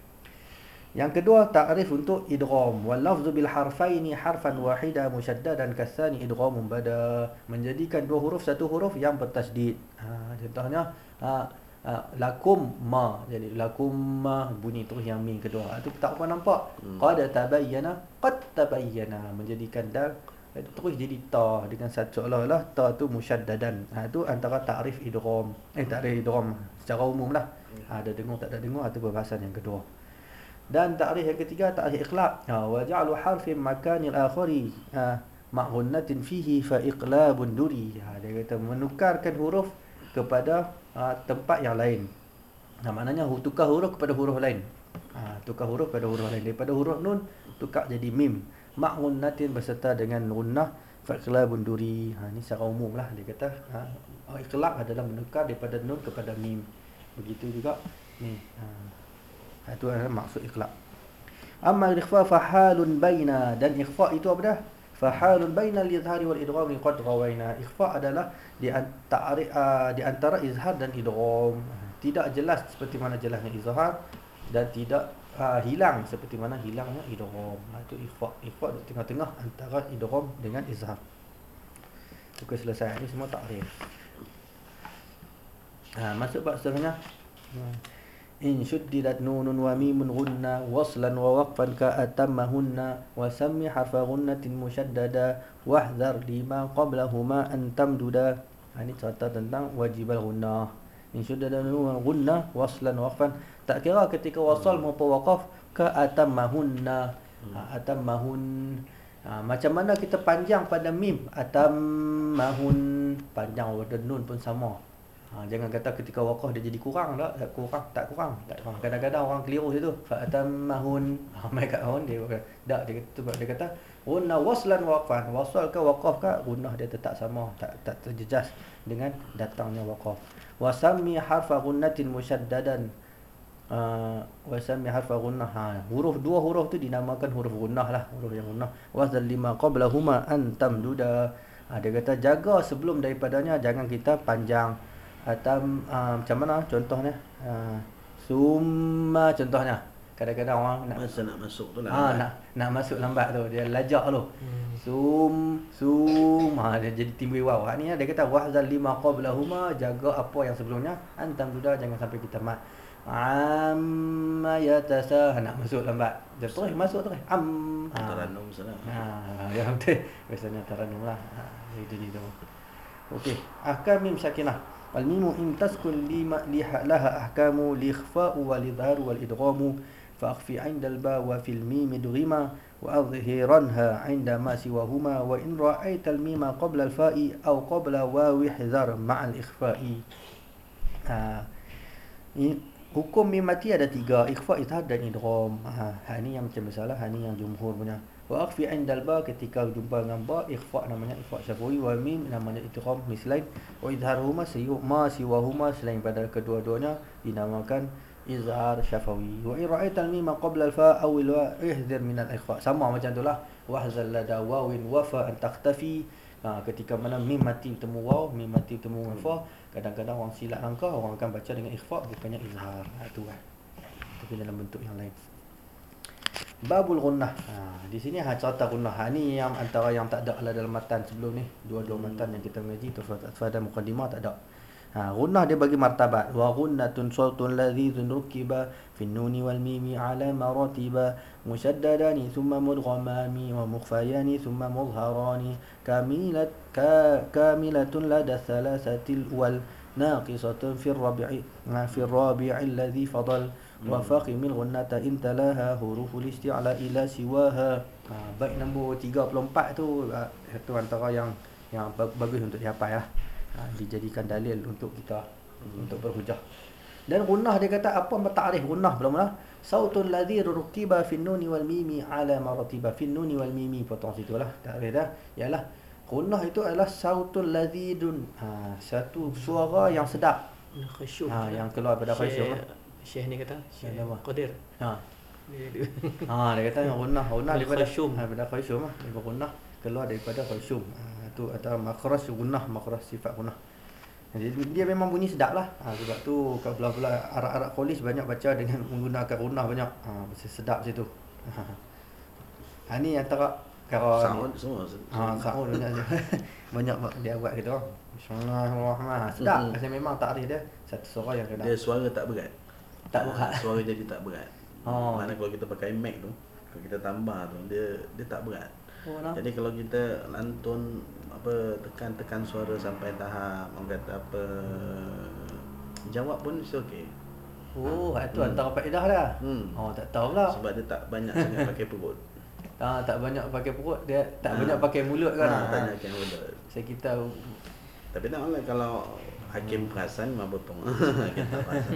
Yang kedua takrif untuk idgham. Wal lafzu bil harfaini harfan wahida musyaddadan kasani idghamun bada. Menjadikan dua huruf satu huruf yang bertasydid. Ha, contohnya ha, ha, lakum ma. Jadi lakum ma bunyi terus yang min kedua. Ha, tu tak apa nampak. Hmm. Qad tabayyana, qad tabayyana, menjadikan dal terus jadi ta dengan satu seolah-olah ta tu musyaddadan. Ha, tu antara takrif idgham. Eh takrif idgham secara umum lah. Ha, ada dengung tak ada dengung, itu perbahasan yang kedua. Dan takrif yang ketiga takrif iqlab. Ha, wa ja'alu harfin makanil akhari ha, ma'ghunnatin fihi fa iqlabun duri. Ha, dia kata menukarkan huruf kepada ha, tempat yang lain. Ha, maknanya tukar huruf kepada huruf lain. Ha, tukar huruf pada huruf lain. Daripada huruf nun tukar jadi mim. Ma'ghunnatin berserta dengan gunnah fa iqlabun duri. Ha, ni secara umum lah dia kata. Ha, iqlab adalah menukar daripada nun kepada mim. Begitu juga ni. Ha, itu adalah maksud iqlab. Amma al-ikhfa fa halun baina, dan ikhfa itu apa dah? Fa halun baina al-izhari wal idgham qad rawaina. Ikhfa adalah di antara uh, di antara izhar dan idgham. Tidak jelas seperti mana jelasnya izhar dan tidak uh, hilang seperti mana hilangnya idgham. Itu ikhfa. Ikhfa di tengah-tengah antara idgham dengan izhar. Okey, selesai. Ini semua takrif. Ha, masuk bab seterusnya. In shuddidat nunun wa mimun gunna waslan wa waqfan ka atammahunna wa sammi harfa gunnatin musyaddada wahdhar lima qablahuma an tamduda. Ha, ini cerita tentang wajibal gunnah. In shuddidat nunun wa gunna waslan wa waqfan. Tak kira ketika wasal maupun waqaf ke atammahunna. Ha, atammahun. Ha, macam mana kita panjang pada mim, atammahun, panjang pada nun pun sama. Ha, jangan kata ketika waqaf dia jadi kurang tak, tak kurang, tak kurang, tak kurang. Kadang-kadang orang keliru situ. Fa atammahun. Ha, mai kat orang dia tak, dia kata dia kata gunnah waslan waqfan, wasal ke waqaf ke gunnah dia tetap sama, tak tak terjejas dengan datangnya waqaf. Wasammi harfa gunnatin musyaddadan. Uh, wasammi harfa gunnah. Ha, huruf dua huruf tu dinamakan huruf gunnah lah, huruf yang gunnah. Wasal lima qablahuma an tamduda. Ha, dia kata jaga sebelum daripadanya jangan kita panjang. Atam uh, macam mana contohnya? Uh, summa contohnya. Kadang-kadang orang nak masa nak masuk tu lah. Ha, nak nak masuk lambat tu, dia lajak tu. Hmm. Sum sum ha, dia jadi timbul waw. Ha, ni dia kata wahzal lima qablahuma, jaga apa yang sebelumnya. Antam sudah jangan sampai kita mat. Amma yatasa, nak masuk lambat. Dia terus masuk terus. Am ha. Taranum sana. Ha, ya betul. Biasanya taranum lah. Ha, itu dia tu. Okey, ahkam mim sakinah. Wal mimu in taskun lima liha ahkamu li ikhfa'u wal idhar wal idghamu فأخفي عند الباء وفي الميم دغما وأظهرنها عند ما سواهما وإن رأيت الميم قبل الفاء أو قبل واو احذر مع الإخفاء. Ha, hukum mim mati ada tiga, ikhfa, izhar dan idgham. Ha, ha ni yang macam biasalah, ha ni yang jumhur punya. Wa akhfi indal ba, ketika jumpa dengan ba, ikhfa namanya ikhfa syafawi, wa mim namanya idgham mislain, wa izharuhuma siyu ma siwahuma, selain pada kedua-duanya dinamakan izhar syafawi. Wa in ra'aital mim qabla al-fa aw al-wa ihdzir min al-ikhfa. Sama macam itulah. Wahzal lada wawin wa fa an takhtafi. Ha, ketika mana mim mati bertemu waw, mim mati bertemu dengan fa, kadang-kadang orang silap langkah, orang akan baca dengan ikhfa bukannya izhar. Ha, tu kan. Tapi dalam bentuk yang lain. Babul gunnah. Ha, di sini ha cerita gunnah. Ha ni yang antara yang tak ada lah dalam matan sebelum ni. Dua-dua matan yang kita mengaji tu pada muqaddimah tak ada. Ha, gunnah dia bagi martabat. Wa gunnatun sultun ladhizun rukiba fi nuni wal mimi ala maratiba musyaddadani thumma mudghamani wa mukhfayani thumma mudharani kamilat ka, kamilatun lada thalathatil wal naqisatun fi rabi'i fi rabi'i alladhi fadal wa faqimil gunnata in talaha huruful isti'la ila siwaha. Ha, bait nombor tiga puluh empat tu satu antara yang yang bagus untuk dihafal lah. Ha, dijadikan dalil untuk kita hmm. untuk berhujah. Dan gunnah dia kata apa takrif gunnah belum-belum? Sautun ladzi rukiba fi nuni wal mimi ala maratiba fi nuni wal mimi, potong situlah takrif dah. Ialah gunnah itu adalah sautul ladzidun. Ha, satu suara yang sedap. Khusyuk. Ha, yang keluar pada khusyuk. Syekh ni kata Syekh apa? Qadir. Ha. Dia, dia. Ha, dia kata yang gunnah, gunnah daripada khusyuk. Ha, daripada khusyuk mah, daripada gunnah keluar daripada khusyuk. Ha, tu atau makhraj gunnah, makhraj sifat gunnah. Jadi dia memang bunyi sedap lah. Ha, sebab tu kat belah-belah Arab-Arab Qolis banyak baca dengan menggunakan gunnah banyak. Ha, mesti sedap situ. Ha, ha ni antara kalau sound semua. Ha, sound banyak je. Banyak dia buat gitu. Bismillahirrahmanirrahim. Sedap. Hmm. Pasal memang takrif dia satu suara yang kena. Dia suara tak berat. Tak berat. Suara jadi tak berat. Oh. Mana kalau kita pakai mic tu, kalau kita tambah tu dia dia tak berat. Oh, nah. Jadi kalau kita lantun apa tekan-tekan suara sampai tahap orang kata apa jawab pun is okey. Oh, itu Hmm. antara faedah dah. Hmm. Oh, tak tahu pula. Sebab dia tak banyak sangat pakai perut. Ah, tak banyak pakai perut, dia tak Ha. banyak pakai mulut kan. Ha, Ha. tak banyak pakai mulut. Saya kita Tapi tak malah kalau hakim perasan memang potong. Hakim tak perasan.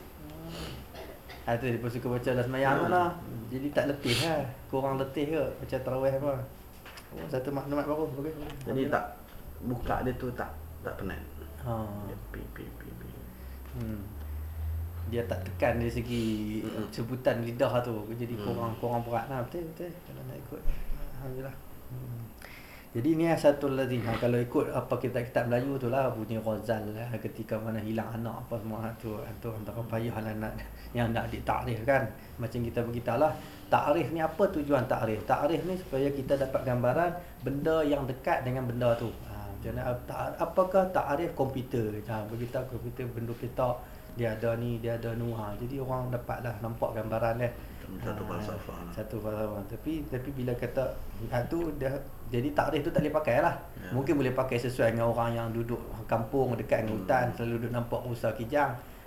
ah tu dia pun suka baca dalam sembahyang Ha. lah. Jadi tak letih lah. Kurang letih ke baca tarawih apa. Oh, satu maklumat baru. Okey. Jadi tak buka dia tu tak tak penat. Ha. Dia pi pi pi pi. Hmm. Dia tak tekan dari segi Hmm. sebutan lidah tu. Jadi Hmm. kurang kurang berat lah. Betul betul kalau nak ikut. Alhamdulillah. Hmm. Jadi ni satu lagi. Ha, kalau ikut apa kitab-kitab Melayu tu lah bunyi Ghazal lah, ketika mana hilang anak apa semua tu tu antara payah lah nak yang nak ditakrif kan. Macam kita beritahu lah, takrif ni apa tujuan takrif? Takrif ni supaya kita dapat gambaran benda yang dekat dengan benda tu. Ha, macam mana ta- apakah takrif komputer? Ha, beritahu komputer benda kita dia ada ni, dia ada nu. Ha, jadi orang dapatlah nampak gambaran dia. Satu falsafah. Satu falsafah. Tapi tapi bila kata ha, tu dah jadi takrif tu tak boleh pakai lah. Ya. Mungkin boleh pakai sesuai dengan orang yang duduk kampung dekat dengan Hmm. hutan, selalu duduk nampak rusa kijang.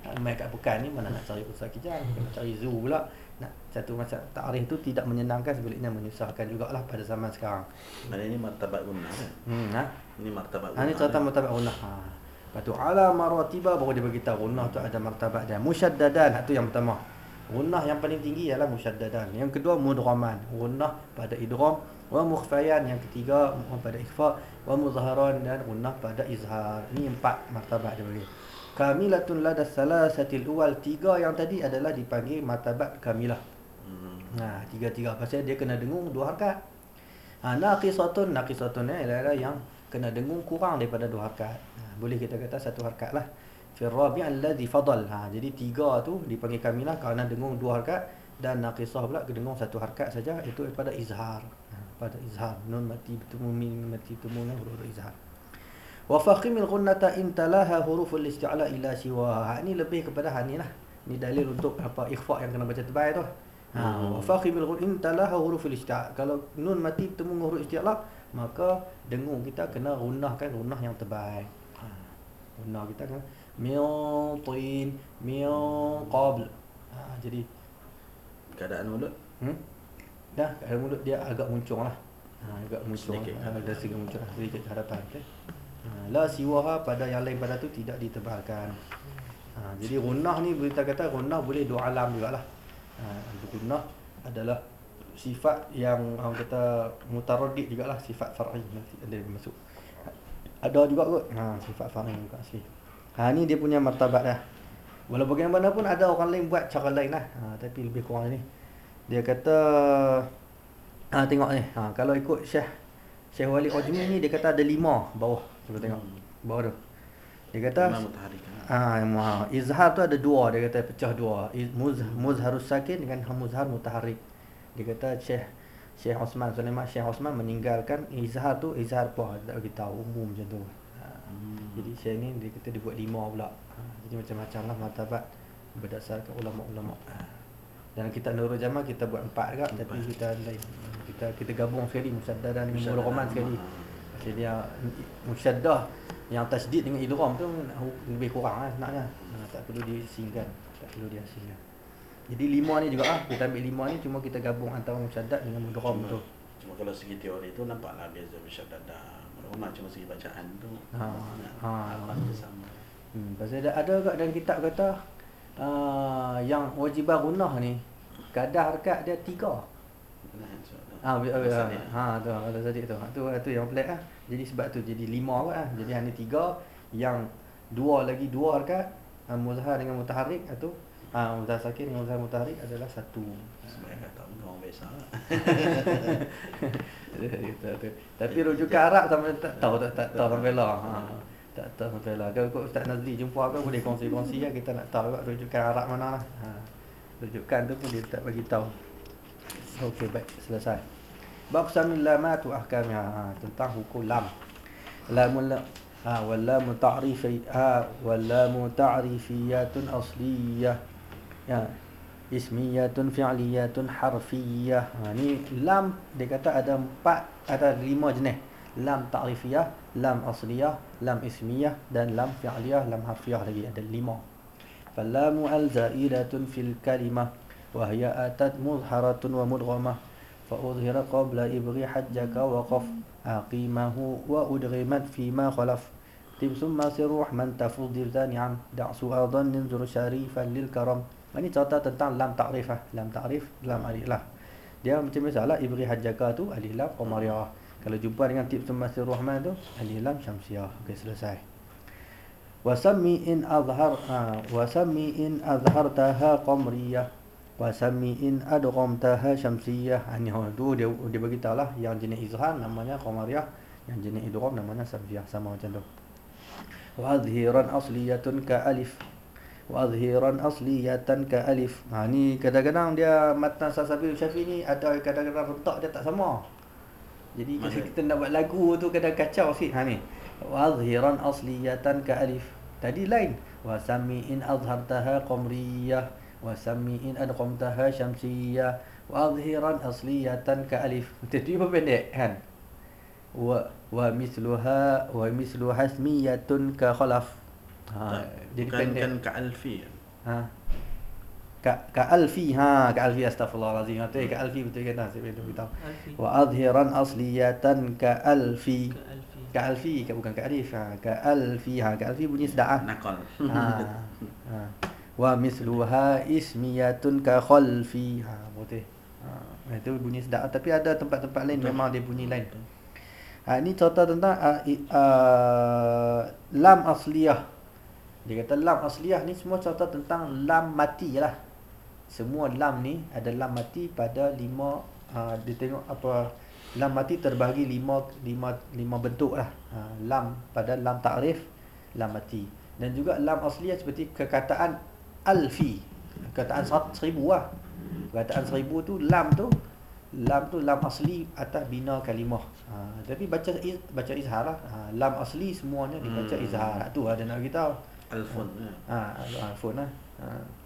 Main kat pekan ni mana nak cari pusat kijang, nak cari zoo pula. Nak satu macam ta'rif tu tidak menyenangkan, sebaliknya menyusahkan jugalah pada zaman sekarang. Mana ini martabat guna kan? Hmm, ha? Ini martabat Ha, ni guna. contoh martabat gunnah. Ha. Lepas tu ala maratiba baru dia beritahu gunnah tu ada martabat dia. Musyaddadan, itu yang pertama. Gunnah yang paling tinggi ialah musyaddadan. Yang kedua mudghaman, gunnah pada idgham, wa mukhfayan yang ketiga pada ikhfa, wa muzharan dan gunnah pada izhar. Ini empat martabat dia bagi. Kamilatun lada salasatil awal, tiga yang tadi adalah dipanggil martabat kamilah. Hmm. Nah, tiga-tiga pasal dia kena dengung dua harakat. Ha, naqisatun, naqisatun ni adalah yang kena dengung kurang daripada dua harakat. Ha, boleh kita kata satu harakat lah. Fi rabi' alladhi fadal. Ha, jadi tiga tu dipanggil kamilah kerana dengung dua harakat, dan naqisah pula dengung satu harakat saja, itu pada izhar. Ha, pada izhar nun mati bertemu min mati bertemu nun huruf izhar. Wa faqimil ghunnata in talaha huruful isti'la ila siwaha. Ha, ini lebih kepada ha ni lah. Ni dalil untuk apa ikhfa yang kena baca tebal tu. Ha, wa faqimil ghun in talaha huruful isti'la. Kalau nun mati bertemu huruf isti'la, maka dengung kita kena gunnahkan gunnah yang tebal. Ha, gunnah kita kan min tin min qabl. Ha, jadi Keadaan mulut hmm? Dah keadaan mulut dia agak muncung lah. Ha, agak muncung. Sedikit. Ha, ada sedikit muncung sedikit ke hadapan. Okay? Ha, la siwaha, pada yang lain pada tu tidak ditebalkan. Ha, jadi gunnah ni kita kata gunnah boleh dua alam jugalah. Ha, gunnah adalah sifat yang orang kata mutaraddid jugalah, sifat far'i nanti ada masuk. Ada juga kot. Ha, sifat far'i juga asli. Ha, ni dia punya martabat dah. Walau bagaimanapun ada orang lain buat cara lain lah. Ha, tapi lebih kurang ni. Dia kata ha, tengok ni. Ha, kalau ikut Syekh Syekh Wali Ujmi ni dia kata ada lima bawah. Cuba tengok. Bawah tu. Dia kata Imam Mutahari kan. ah ha, izhar tu ada dua, dia kata pecah dua. Muz muzharus sakin dengan muzhar mutaharrik. Dia kata Syekh Syekh Osman Sulaiman Syekh Osman meninggalkan izhar tu, izhar apa tak bagi tahu umum macam tu. Ha, Hmm. jadi Syekh ni dia kata dia buat lima pula. Ha, jadi macam-macam lah martabat berdasarkan ulama-ulama. Ha. Dalam kitab Nurul Jamal kita buat empat juga, tapi kita lain. Kita kita gabung sekali musyaddadah dengan Musyaddadah. mudghaman sekali. Jadi dia musyaddah yang tasdid dengan idgham tu lebih kurang lah sebenarnya. Ha, tak perlu disingkan, tak perlu diasingkan. Jadi lima ni juga ah, kita ambil lima ni cuma kita gabung antara musyaddad dengan mudgham tu. Cuma kalau segi teori tu nampaklah beza musyaddadah. Rumah cuma segi bacaan tu. Ha, ha. Apa dia sama. Hmm, pasal ada ada kat dalam kitab kata uh, yang wajibah gunnah ni kadar harakat dia tiga. Ah, ha, ha, tu ada tadi tu. Tu tu yang pelik ah. Jadi sebab tu jadi lima kot ah. Jadi hanya tiga, yang dua lagi dua harakat, uh, muzhar dengan mutaharrik itu ah muzhar sakin dengan muzhar mutaharrik adalah satu. Sebab kata orang biasa. Gitu tu. Tapi rujukan Arab sampai tak tahu tak tak tahu sampai lah. Ha. Tak tahu sampai lah. Kalau ikut Ustaz Nazli jumpa ke boleh kongsi-kongsi ya, kita nak tahu juga rujukan Arab mana lah. Ha. Rujukan tu pun dia tak bagi tahu. Okey, baik, selesai. Bab samil lamat wa ahkamha, ha, tentang hukum lam. Lamul la ha wala muta'rifi ha wala muta'rifiyatun asliyah. Ya. Ismiyatun fi'liyatun harfiyah. Ha, ni lam dia kata ada empat, ada lima jenis. Lam ta'rifiyah, lam asliyah, lam ismiyah dan lam fi'liyah, lam harfiyah lagi ada lima. Fallamu al-za'idatun fil kalimah wa hiya atat muzharatun wa mudghamah fa udhira qabla ibghi hajjaka wa qaf aqimahu wa udghimat fi ma khalaf tib summa sirruh man tafudhil zani'an da'su adan ninzur syarifan lil karam. Ini contoh tentang lam ta'rif lah. Lam ta'rif, lam alif lah. Dia macam biasalah ibghi hajjaka tu alif lam qamariyah. Kalau jumpa dengan tib summa sirruh rahman tu alif lam syamsiyah. Okey, selesai. Wasammi in azhar ha, wasammi in azhartaha qamariyah wasammi in adghamtaha syamsiyah. Ha, ni tu dia dia bagi tahulah yang jenis izhar namanya qamariyah, yang jenis idgham namanya syamsiyah, sama macam tu. Wa adhiran asliyatun ka alif wa adhiran asliyatan ka alif. Ha, ni kadang-kadang dia matan Sasabil Syafi'i ni ada kadang-kadang rentak dia tak sama. Jadi kalau kita nak buat lagu tu kadang kacau sikit. Ha ni. Wa adhiran asliyatan ka alif. Tadi lain. Wa sami'in azhartaha qamriyah wa sami'in adghamtaha syamsiyah wa adhiran asliyatan ka alif. Tadi apa pendek kan? Wa wa misluha wa mislu hasmiyatun ka khalaf. Ha, tak, jadi bukan, pendek. Bukan ka alfi. Ha. Ka ka alfi ha ka alfi astaghfirullahalazim. Betul ka alfi betul kan saya belum beritahu. Alfi. Wa adhiran asliyatan ka alfi. Ke alfi. Ka alfi ka bukan ka alif ha. Ka alfi ha ka alfi bunyi sedap ah. Nakal. Ha. Ha. Wa misluha ismiyatun ka khalfi. Ha betul. Ha itu bunyi sedap tapi ada tempat-tempat lain memang dia bunyi lain. Ha ini contoh tentang uh, uh, lam asliyah. Dia kata lam asliyah ni semua contoh tentang lam mati lah. Semua lam ni ada lam mati pada lima uh, dia tengok apa lam mati terbahagi lima lima lima bentuk lah. Uh, lam pada lam ta'rif, lam mati. Dan juga lam asliyah seperti kekataan alfi, kataan seribu lah. Kataan seribu tu lam tu lam tu lam asli atas bina kalimah. Ha, tapi baca iz, baca izhar lah. Ha, lam asli semuanya dibaca Hmm. izhar. Tu ada nak beritahu. Alfun. Ha, alfun lah. Ha.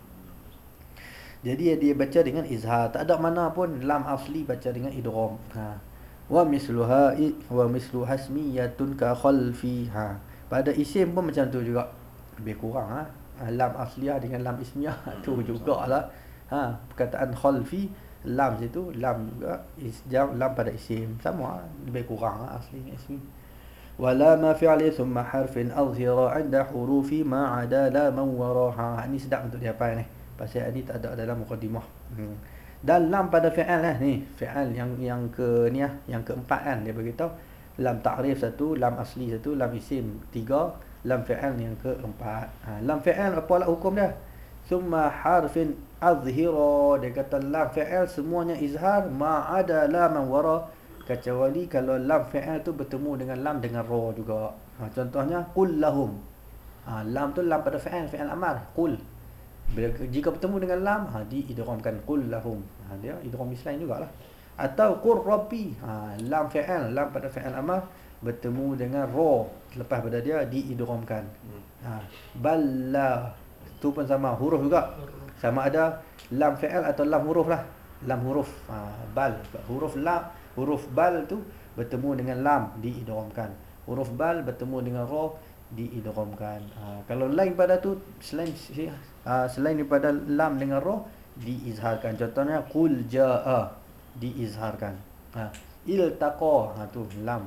Jadi dia baca dengan izhar. Tak ada mana pun lam asli baca dengan idgham. Ha. Wa misluha wa mislu hasmiyatun ka khalfi. Ha. Pada isim pun macam tu juga. Lebih kurang ha. Lam asliyah dengan lam ismiyah tu jugalah. Ha, perkataan khalfi lam situ lam juga isjam lam pada isim sama lebih kurang ha, asli dengan ismi. Wala ma fi'li thumma harfin azhira 'inda hurufi ma 'ada la man waraha. Ini sedap untuk dihafal ni. Pasal ini tak ada dalam mukadimah. Hmm. Dan lam pada fi'al lah ni, fi'al yang yang ke ni lah, yang keempat kan dia beritahu lam ta'rif satu, lam asli satu, lam isim tiga, lam fi'al yang keempat. Ha, lam fi'al apa lah hukum dia? Thumma harfin azhira, dia kata lam fi'al semuanya izhar ma 'ada la man wara, kecuali kalau lam fi'al tu bertemu dengan lam dengan ra juga. Ha, contohnya qul lahum. Ha, lam tu lam pada fi'al, fi'al amar, qul. Bila jika bertemu dengan lam, ha diidghamkan qul lahum. Ha, dia idgham mislain jugalah. Atau qur rabbi. Ha, lam fi'al, lam pada fi'al amar bertemu dengan ra, lepas pada dia diidghamkan. Ha, balla tu pun sama, huruf juga. Sama ada lam fi'al atau lam huruf lah. Lam huruf. Ha, bal, huruf lam, huruf bal tu bertemu dengan lam diidghamkan. Huruf bal bertemu dengan ra diidghamkan. Ha, kalau lain pada tu selain uh, selain daripada lam dengan ra diizharkan. Contohnya qul jaa diizharkan. Ha, iltaqa, ha tu lam.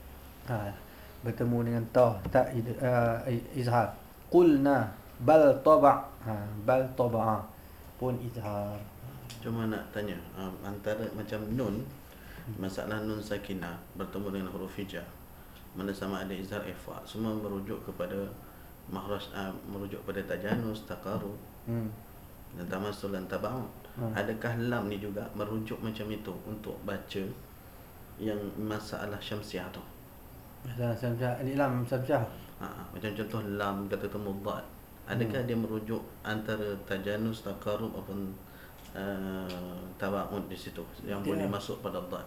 Ha, bertemu dengan ta tak uh, izhar. Qulna bal taba', ha bal taba'a pun izhar. Cuma nak tanya, um, antara macam nun, masalah nun sakinah bertemu dengan huruf hija, mana sama ada izhar ikhfa, semua merujuk kepada makhraj, uh, merujuk pada tajanus, taqarrub, Hmm. dan tamassul dan taba'ud. Hmm. Adakah lam ni juga merujuk macam itu untuk baca yang masalah syamsiah tu? Masalah samsah, ini lam samsah. Ha, macam contoh lam kata temu dad. Adakah hmm. dia merujuk antara tajanus, taqarrub ataupun uh, taba'ud di situ yang Dia- boleh masuk pada dad?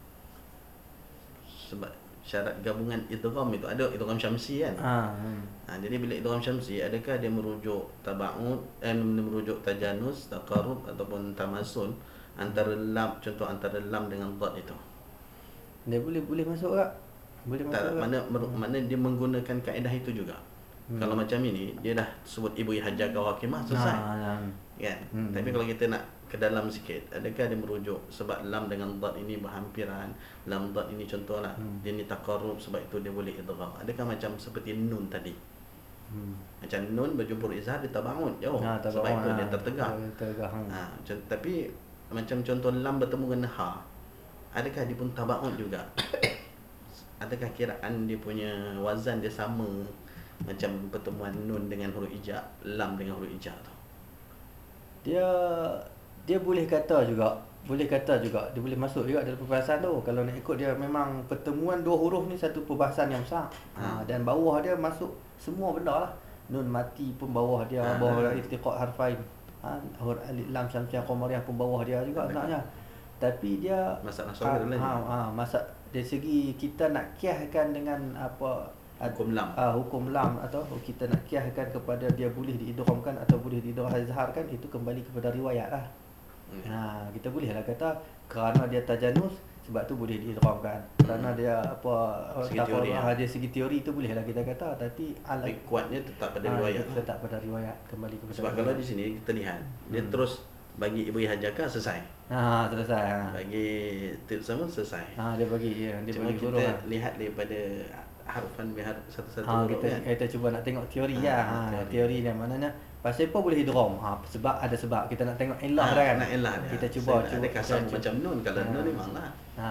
Sebab syarat gabungan idgham itu ada idgham syamsi kan. Ha. Hmm. Ha, jadi bila idgham syamsi, adakah dia merujuk taba'ud, eh, merujuk tajanus, taqarrub ataupun tamassul antara lam, contoh antara lam dengan dad itu? Dia boleh boleh masuk tak? Boleh masuk Tak, tak? mana mer- mana dia menggunakan kaedah itu juga. Hmm. Kalau macam ini dia dah sebut ibu hajar kau hakimah selesai. Ha, ha. Kan? Hmm. Tapi kalau kita nak ke dalam sikit, adakah dia merujuk sebab lam dengan dad ini berhampiran, lam dad ini contohlah, Hmm. dia ni taqarrub, sebab itu dia boleh idgham. Adakah macam seperti nun tadi? Hmm. Macam nun berjumpa izhar dia taba'ud jauh. Ha, sebab itu dia tertegak. Tertegak. Ha. Ha, macam, tapi macam contoh lam bertemu dengan ha, adakah dia pun taba'ud juga? Adakah kiraan dia punya wazan dia sama macam pertemuan nun dengan huruf ija, lam dengan huruf ija tu? Dia dia boleh kata juga, boleh kata juga, dia boleh masuk juga dalam perbahasan tu. Kalau nak ikut dia memang pertemuan dua huruf ni satu perbahasan yang besar. Ha, Ha. dan bawah dia masuk semua benda lah. Nun mati pun bawah dia, Ha. bawah iltiqa harfain. Ha, huruf alif lam syamsiah qamariyah pun bawah dia juga sebenarnya. Tapi dia Masalah ha, soal lain. ha, ha, masa dari segi kita nak kiaskan dengan apa Hukum lam. Ah, hukum lam atau kita nak kiaskan kepada dia boleh diidghamkan atau boleh diizharkan, itu kembali kepada riwayat lah. Hmm. Ha, kita bolehlah kata kerana dia tajanus Sebab tu boleh diidghamkan. Kerana dia apa Segi tak teori, apa ah. dia segi teori tu boleh lah kita kata, tapi al Tapi kuatnya tetap pada ah, riwayat. tetap pada riwayat, kembali kepada Sebab kalau di sini kita lihat dia Hmm. terus bagi Ibu Hajakah selesai. ha selesai ha. Bagi tips sama selesai. ha dia bagi ya, dia Cuma bagi kita huruf lah. lihat daripada harfan biar satu-satu Ha, huruf kita kan. kita cuba nak tengok teori Ha, lah. Ha, teori. teori dia maknanya pasal apa boleh idgham? Ha, sebab ada sebab kita nak tengok ilah Ha, dah kan. nak elah dia. Kita cuba Saya cuba ada kasar kita macam nun kalau Ha. nun memanglah. Ha.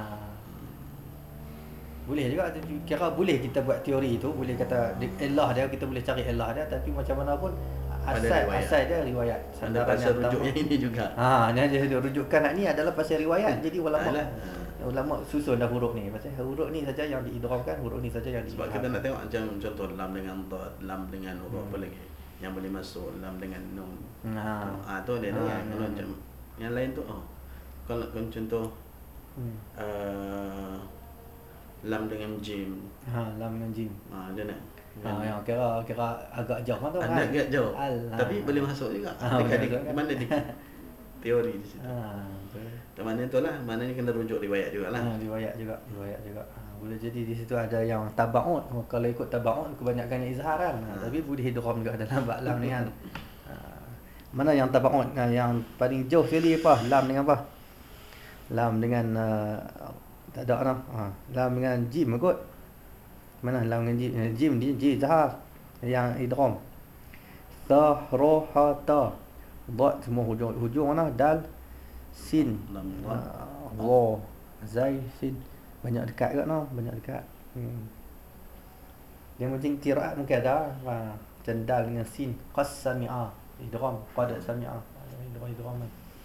Boleh juga kira boleh kita buat teori tu, boleh kata di- ilah dia kita boleh cari ilah dia, tapi macam mana pun Pada asal riwayat. asal dia riwayat. Ada Sandaran pasal yang rujuk pertama- yang ini juga. Ha, ni dia rujukan nak ni adalah pasal riwayat. Jadi ulama Alah. ulama susun dah huruf ni. Pasal huruf ni saja yang diidghamkan, huruf ni saja yang Sebab diidgham. kita nak tengok macam contoh lam dengan ta, lam dengan huruf Hmm. apa lagi yang boleh masuk, lam dengan nun. Ha. Ah tu dia Ha, ada ha, kalau ha. macam yang lain tu oh. Kalau kalau contoh Hmm. uh, lam dengan jim. Ha, lam dengan jim. Ah dia nak Ha, yang kira kira agak jauh tu kan. agak jauh. Al, Tapi ha. boleh masuk juga. Ah, Dekat boleh di, masuk kan? mana di teori di situ. Ha, betul. Tak mana tu lah, maknanya kena rujuk riwayat jugalah. Ha, riwayat juga, riwayat juga. Ha, boleh jadi di situ ada yang tabaut. Oh, kalau ikut tabaut kebanyakan yang izhar kan. Ha, Ha. tapi boleh idgham juga dalam bab lam ni kan. Ha, mana yang tabaut? Ha, yang paling jauh sekali apa? Lam dengan apa? Lam dengan uh, tak ada apa. Ha, lam dengan jim kot. Mana lam dengan jim? Eh, Jim di jim izhar. Yang idgham. Ta, ra, ha, ta. Dad semua hujung hujung mana? Dal, sin, Lam uh, dad. ra, zai, sin. Banyak dekat kat no, banyak dekat. Hmm. Yang penting qiraat mungkin ada. Ha, macam dal dengan sin, qas-sami'a. Idgham, qad sami'a. Idgham idgham.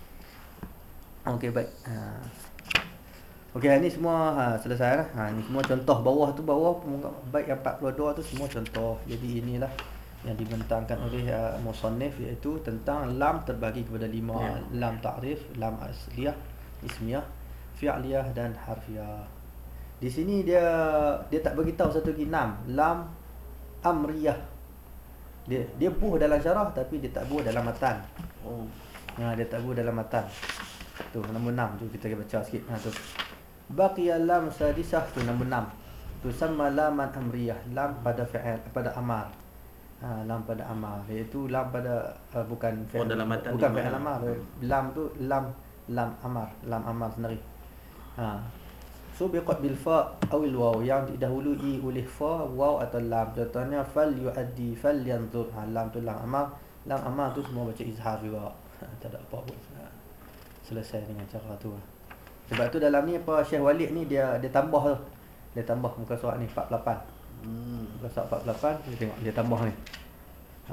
Okey baik. Ha. Okey ni semua ha, selesai lah. Ha, ni semua contoh bawah tu bawah muka baik yang empat puluh dua tu semua contoh. Jadi inilah yang dibentangkan oleh uh, musannif iaitu tentang lam terbagi kepada lima, Ya. lam ta'rif, lam asliyah, ismiyah, fi'liyah dan harfiyah. Di sini dia dia tak bagi tahu satu lagi enam, lam amriyah. Dia dia buh dalam syarah tapi dia tak buh dalam matan. Oh. Ha, dia tak buh dalam matan. Tu nombor enam tu kita baca sikit. Ha tu. Baqiya lam sadisah tu nombor enam. Tu sama laman amriyah, lam pada fi'il pada amar. Ha, lam pada amar iaitu lam pada uh, bukan fi'il. Oh, dalam matan bukan ni fi'il mana? amar. Lam tu lam lam amar, lam amar sendiri. Ha. Subiqat bil fa awil waw yang didahului oleh fa, waw atau lam. Contohnya fal yuaddi, fal yanzur. Ha, lam tu lam amar. Lam amar tu semua baca izhar juga. Ha, tak ada apa pun. Ha. Selesai dengan cara tu. Sebab tu dalam ni apa Syekh Walid ni dia dia tambah tu. Dia tambah muka surat ni empat puluh lapan. Hmm. Muka surat empat puluh lapan kita tengok dia tambah ni. Ha.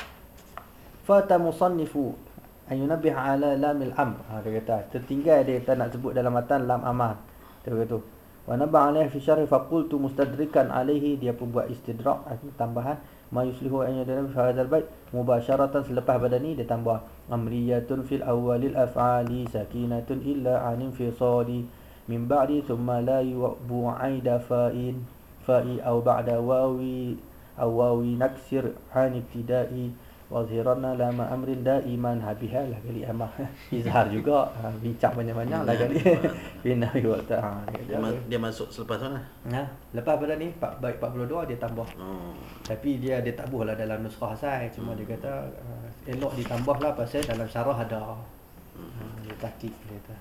Fata musannifu an yunabbih ala lamil amr. Ha, dia kata tertinggal dia kata nak sebut dalam matan lam amar. Dia kata tu. Wa nabba alaihi fi syarh fa qultu mustadrikan alaihi, dia pun buat istidrak tambahan ma yuslihu an yadana fi hadzal bait mubasyaratan, selepas pada ni dia tambah amriyatun fil awwalil af'ali sakinatun illa anin fi sadi min ba'di thumma la yu'bu aida fa'in fa'i aw ba'da wawi aw wawi naksir an ibtida'i wa zhiranna lama amrin daiman habiha lah kali amah izhar juga ha, bincang banyak-banyak lah kali bina wa ta Dia, ma- dia masuk selepas mana? ha, lepas pada ni empat baik empat puluh dua dia tambah. Oh. Tapi dia dia tak buh lah dalam nuskah asal, cuma dia kata uh, elok ditambah lah pasal dalam syarah ada. Uh, dia tahqiq dia kata.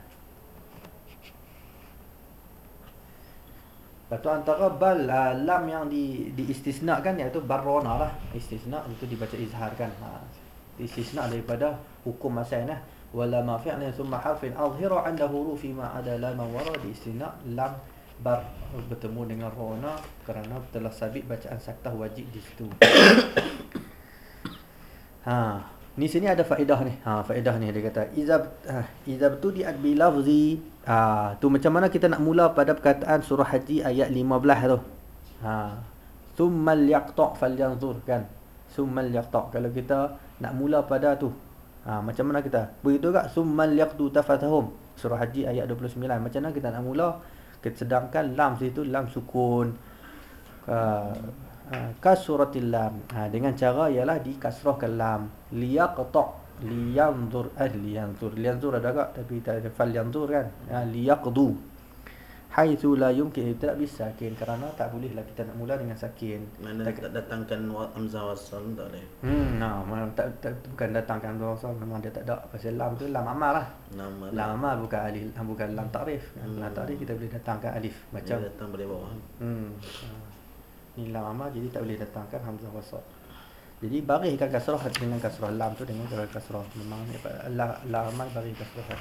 Lepas tu antara bal uh, lam yang di diistisnakan iaitu barrona lah. Istisna itu dibaca izharkan. Ha. Istisna daripada hukum asal nah. Wala ma fi'lan thumma harfin azhira 'inda hurufi ma ada lam wara di istisna lam bar bertemu dengan rona kerana telah sabit bacaan saktah wajib di situ. Ha, ni sini ada faedah ni. Ha, faedah ni dia kata izab uh, izab tu di bi lafzi. Ha, tu macam mana kita nak mula pada perkataan surah Haji ayat lima belas tu. Ha. Summal yaqta' falyanzur kan. Summal yaqta' kalau kita nak mula pada tu. Ha, macam mana kita? Begitu tak summal yaqtu tafathahum. Surah Haji ayat dua puluh sembilan. Macam mana kita nak mula? Sedangkan lam situ lam sukun. Uh, uh, kasuratil lam. Ha, dengan cara ialah dikasrahkan lam. Liyaqta' liyanzur eh liyanzur liyanzur ada agak tapi tak ada fal yanzur kan. Ha, liyaqdu. haitsu la yumkin, tidak bisa sakin kerana tak bolehlah kita nak mula dengan sakin. Mana tak, tak datangkan wa- hamzah wasal tak boleh. hmm nah mana tak, tak bukan datangkan dosa, memang dia tak ada. Pasal lam tu lam amal lah. Nama Lam amal bukan alif, bukan lam takrif. Hmm. Lam takrif kita boleh datangkan alif macam macam datang boleh bawah. hmm ha. Ni lam amal jadi tak boleh datangkan hamzah wasal. Jadi bariskan kasrah dengan kasrah lam tu dengan kasrah. Memang ni la lam amal baris kasrah.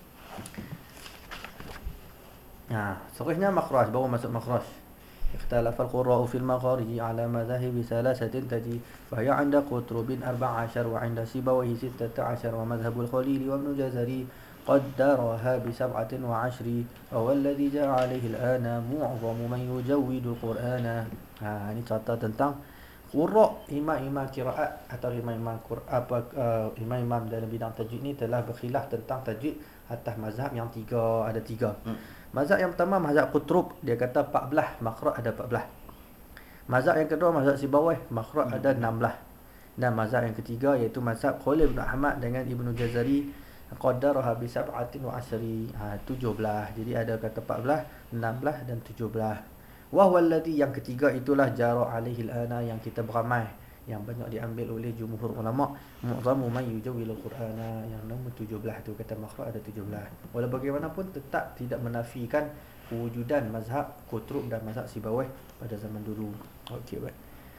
Ha, صحيحnya makhraj, baru masuk makhraj. اختلف القراء في المخارج على مذاهب ثلاثة تجي فهي عند قطرب أربع عشر وعند سيبويه ستة عشر ومذهب الخليل وابن جزري قدرها بسبعة وعشر وهو الذي جاء عليه الآن معظم من يجود القرآن. Ha, ini contoh tentang qurra, imam-imam qiraat atau imam-imam Quran apa uh, imam-imam dalam bidang tajwid ni telah berkhilaf tentang tajwid atas mazhab yang tiga, ada tiga. Hmm. Mazhab yang pertama mazhab Qutrub, dia kata empat belas, makhraj ada empat belas. Mazhab yang kedua mazhab Sibawayh, makhraj hmm. ada enam belas. Dan mazhab yang ketiga iaitu mazhab Khalil bin Ahmad dengan Ibnu Jazari qaddaraha bi sab'atin wa ashri, ha, tujuh belas. Jadi ada kata empat belas, enam belas dan tujuh belas. Wa huwa alladhi, yang ketiga itulah jara alaihi al-ana, yang kita beramai, yang banyak diambil oleh jumhur ulama, mu'zamu man yujawwilul qur'ana, yang nombor tujuh belas tu kata makhraj ada tujuh belas. Walau bagaimanapun tetap tidak menafikan kewujudan mazhab Qutrub dan mazhab Sibawayh pada zaman dulu. Okey, baik.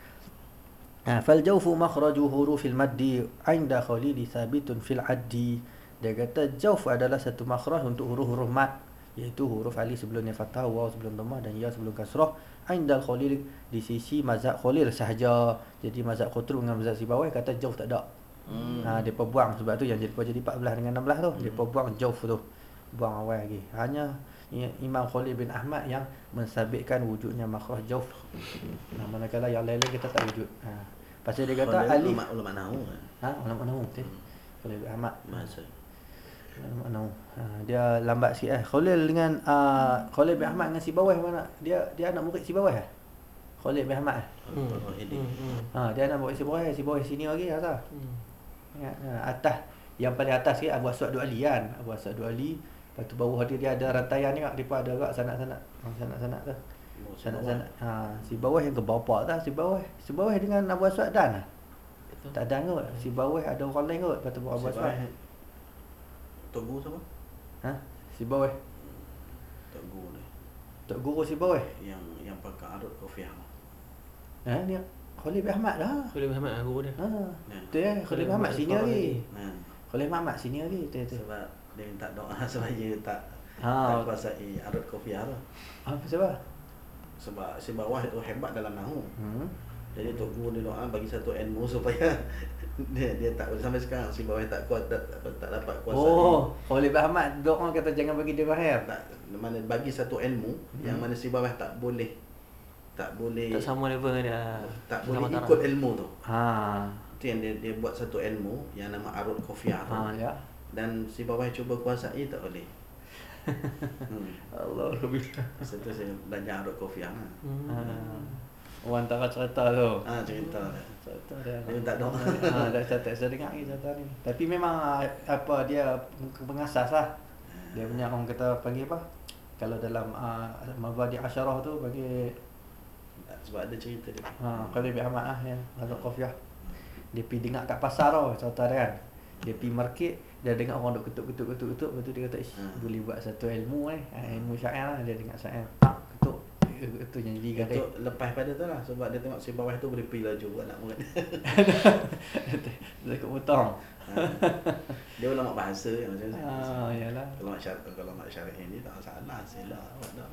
Ha, fal jawfu makhraju hurufil maddi 'inda Khalili thabitun fil 'addi. Dia kata jawf adalah satu makhraj untuk huruf-huruf mad, iaitu huruf alif sebelumnya fathah, waw sebelum dhammah dan ya sebelum kasrah. Indal Khalil, di sisi mazhab Khalil sahaja. Jadi mazhab Qutrub dengan mazhab Sibawayh kata jawf tak ada. Hmm. Ha, depa buang, sebab tu yang jadi jadi empat belas dengan enam belas tu, hmm. depa buang jawf tu. Buang awal lagi. Hanya Imam Khalil bin Ahmad yang mensabitkan wujudnya makhraj jawf. Nah, manakala yang lain-lain kita tak wujud. Ha. Pasal dia kata Khalil alif ulama nahwu. Ha, ulama nahwu betul. Khalil bin Ahmad. Masa. No. Ha, dia lambat sikit eh. Khalil dengan uh, Khalil bin Ahmad dengan Sibawayh mana? Dia dia anak murid Sibawayh eh? Khalil bin Ahmad eh? Hmm. Hmm. Ha, dia anak murid Sibawayh, Sibawayh sini lagi asal. Hmm. Ya, atas yang paling atas sikit Abu Aswad Du'ali kan. Abu Aswad Du'ali. Lepas tu bawah dia dia ada rantaian ni kak. Depa ada kak sanak-sanak. Sanak-sanak tu. Sanak-sanak. Ha, Sibawayh yang ke bapa dah Sibawayh. Sibawayh dengan Abu Aswad dan ah. Tak ada kot. Sibawayh ada orang lain kot kata Abu Aswad. Tok Guru siapa? Ha? Sibawayh. Tok Guru ni. Tok Guru Sibawayh. Yang yang pakai arut kofiah. Ha, ni Khalil bin Ahmad dah. Khalil bin Ahmad guru dia. Ha. Tu ya, Khalil bin Ahmad sini lagi. Ha. Khalil bin Ahmad sini lagi tu tu. Sebab dia minta doa supaya tak Ha. tak kuasai arut kofiah tu. Apa sebab? Sebab si bawah itu hebat dalam nahwu. Hmm. Jadi Tok Guru dia doa bagi satu ilmu supaya dia dia tak sampai sekarang si bawah tak kuat tak, tak, tak dapat kuasai. Oh, Khalil bin Ahmad doa kata jangan bagi dia bahaya. Tak, mana bagi satu ilmu hmm. yang mana si bawah tak boleh tak boleh Tak sama level dengan dia. tak boleh ikut ilmu tu. Ha. Itu yang dia dia buat satu ilmu yang nama arut kofiah tu. Ha ya. Dan si bawah cuba kuasai tak boleh. hmm. Allah lebih. Masa tu saya belajar arut kofiah lah. Hmm. Ha. Oh, antara cerita tu. Ah cerita. Cerita dia. Dia minta doa. Ha, dah cerita saya dengar lagi cerita ni. Tapi memang apa dia pengasas lah. Dia punya orang kata panggil apa? Kalau dalam uh, Mabadi Asyarah tu bagi Sebab ada cerita dia. ha, Khalil bin Ahmad lah yang Hazrat Qafiah. Dia pergi dengar kat pasar tau, cerita dia kan. Dia pergi market, dia dengar orang duk ketuk-ketuk-ketuk-ketuk, lepas tu dia kata, "Ish, Hmm. boleh buat satu ilmu ni, ha, ilmu syair lah." Dia dengar syair, tak ketuk, ketuk yang jadi garis. Itu lepas pada tu lah sebab dia tengok si bawah tu boleh pergi laju anak murid. Dia ikut potong. Ha. Dia ulama bahasa yang macam tu. Ah, yalah. Kalau nak syarah kalau nak syarah ini tak salah sila awak dah.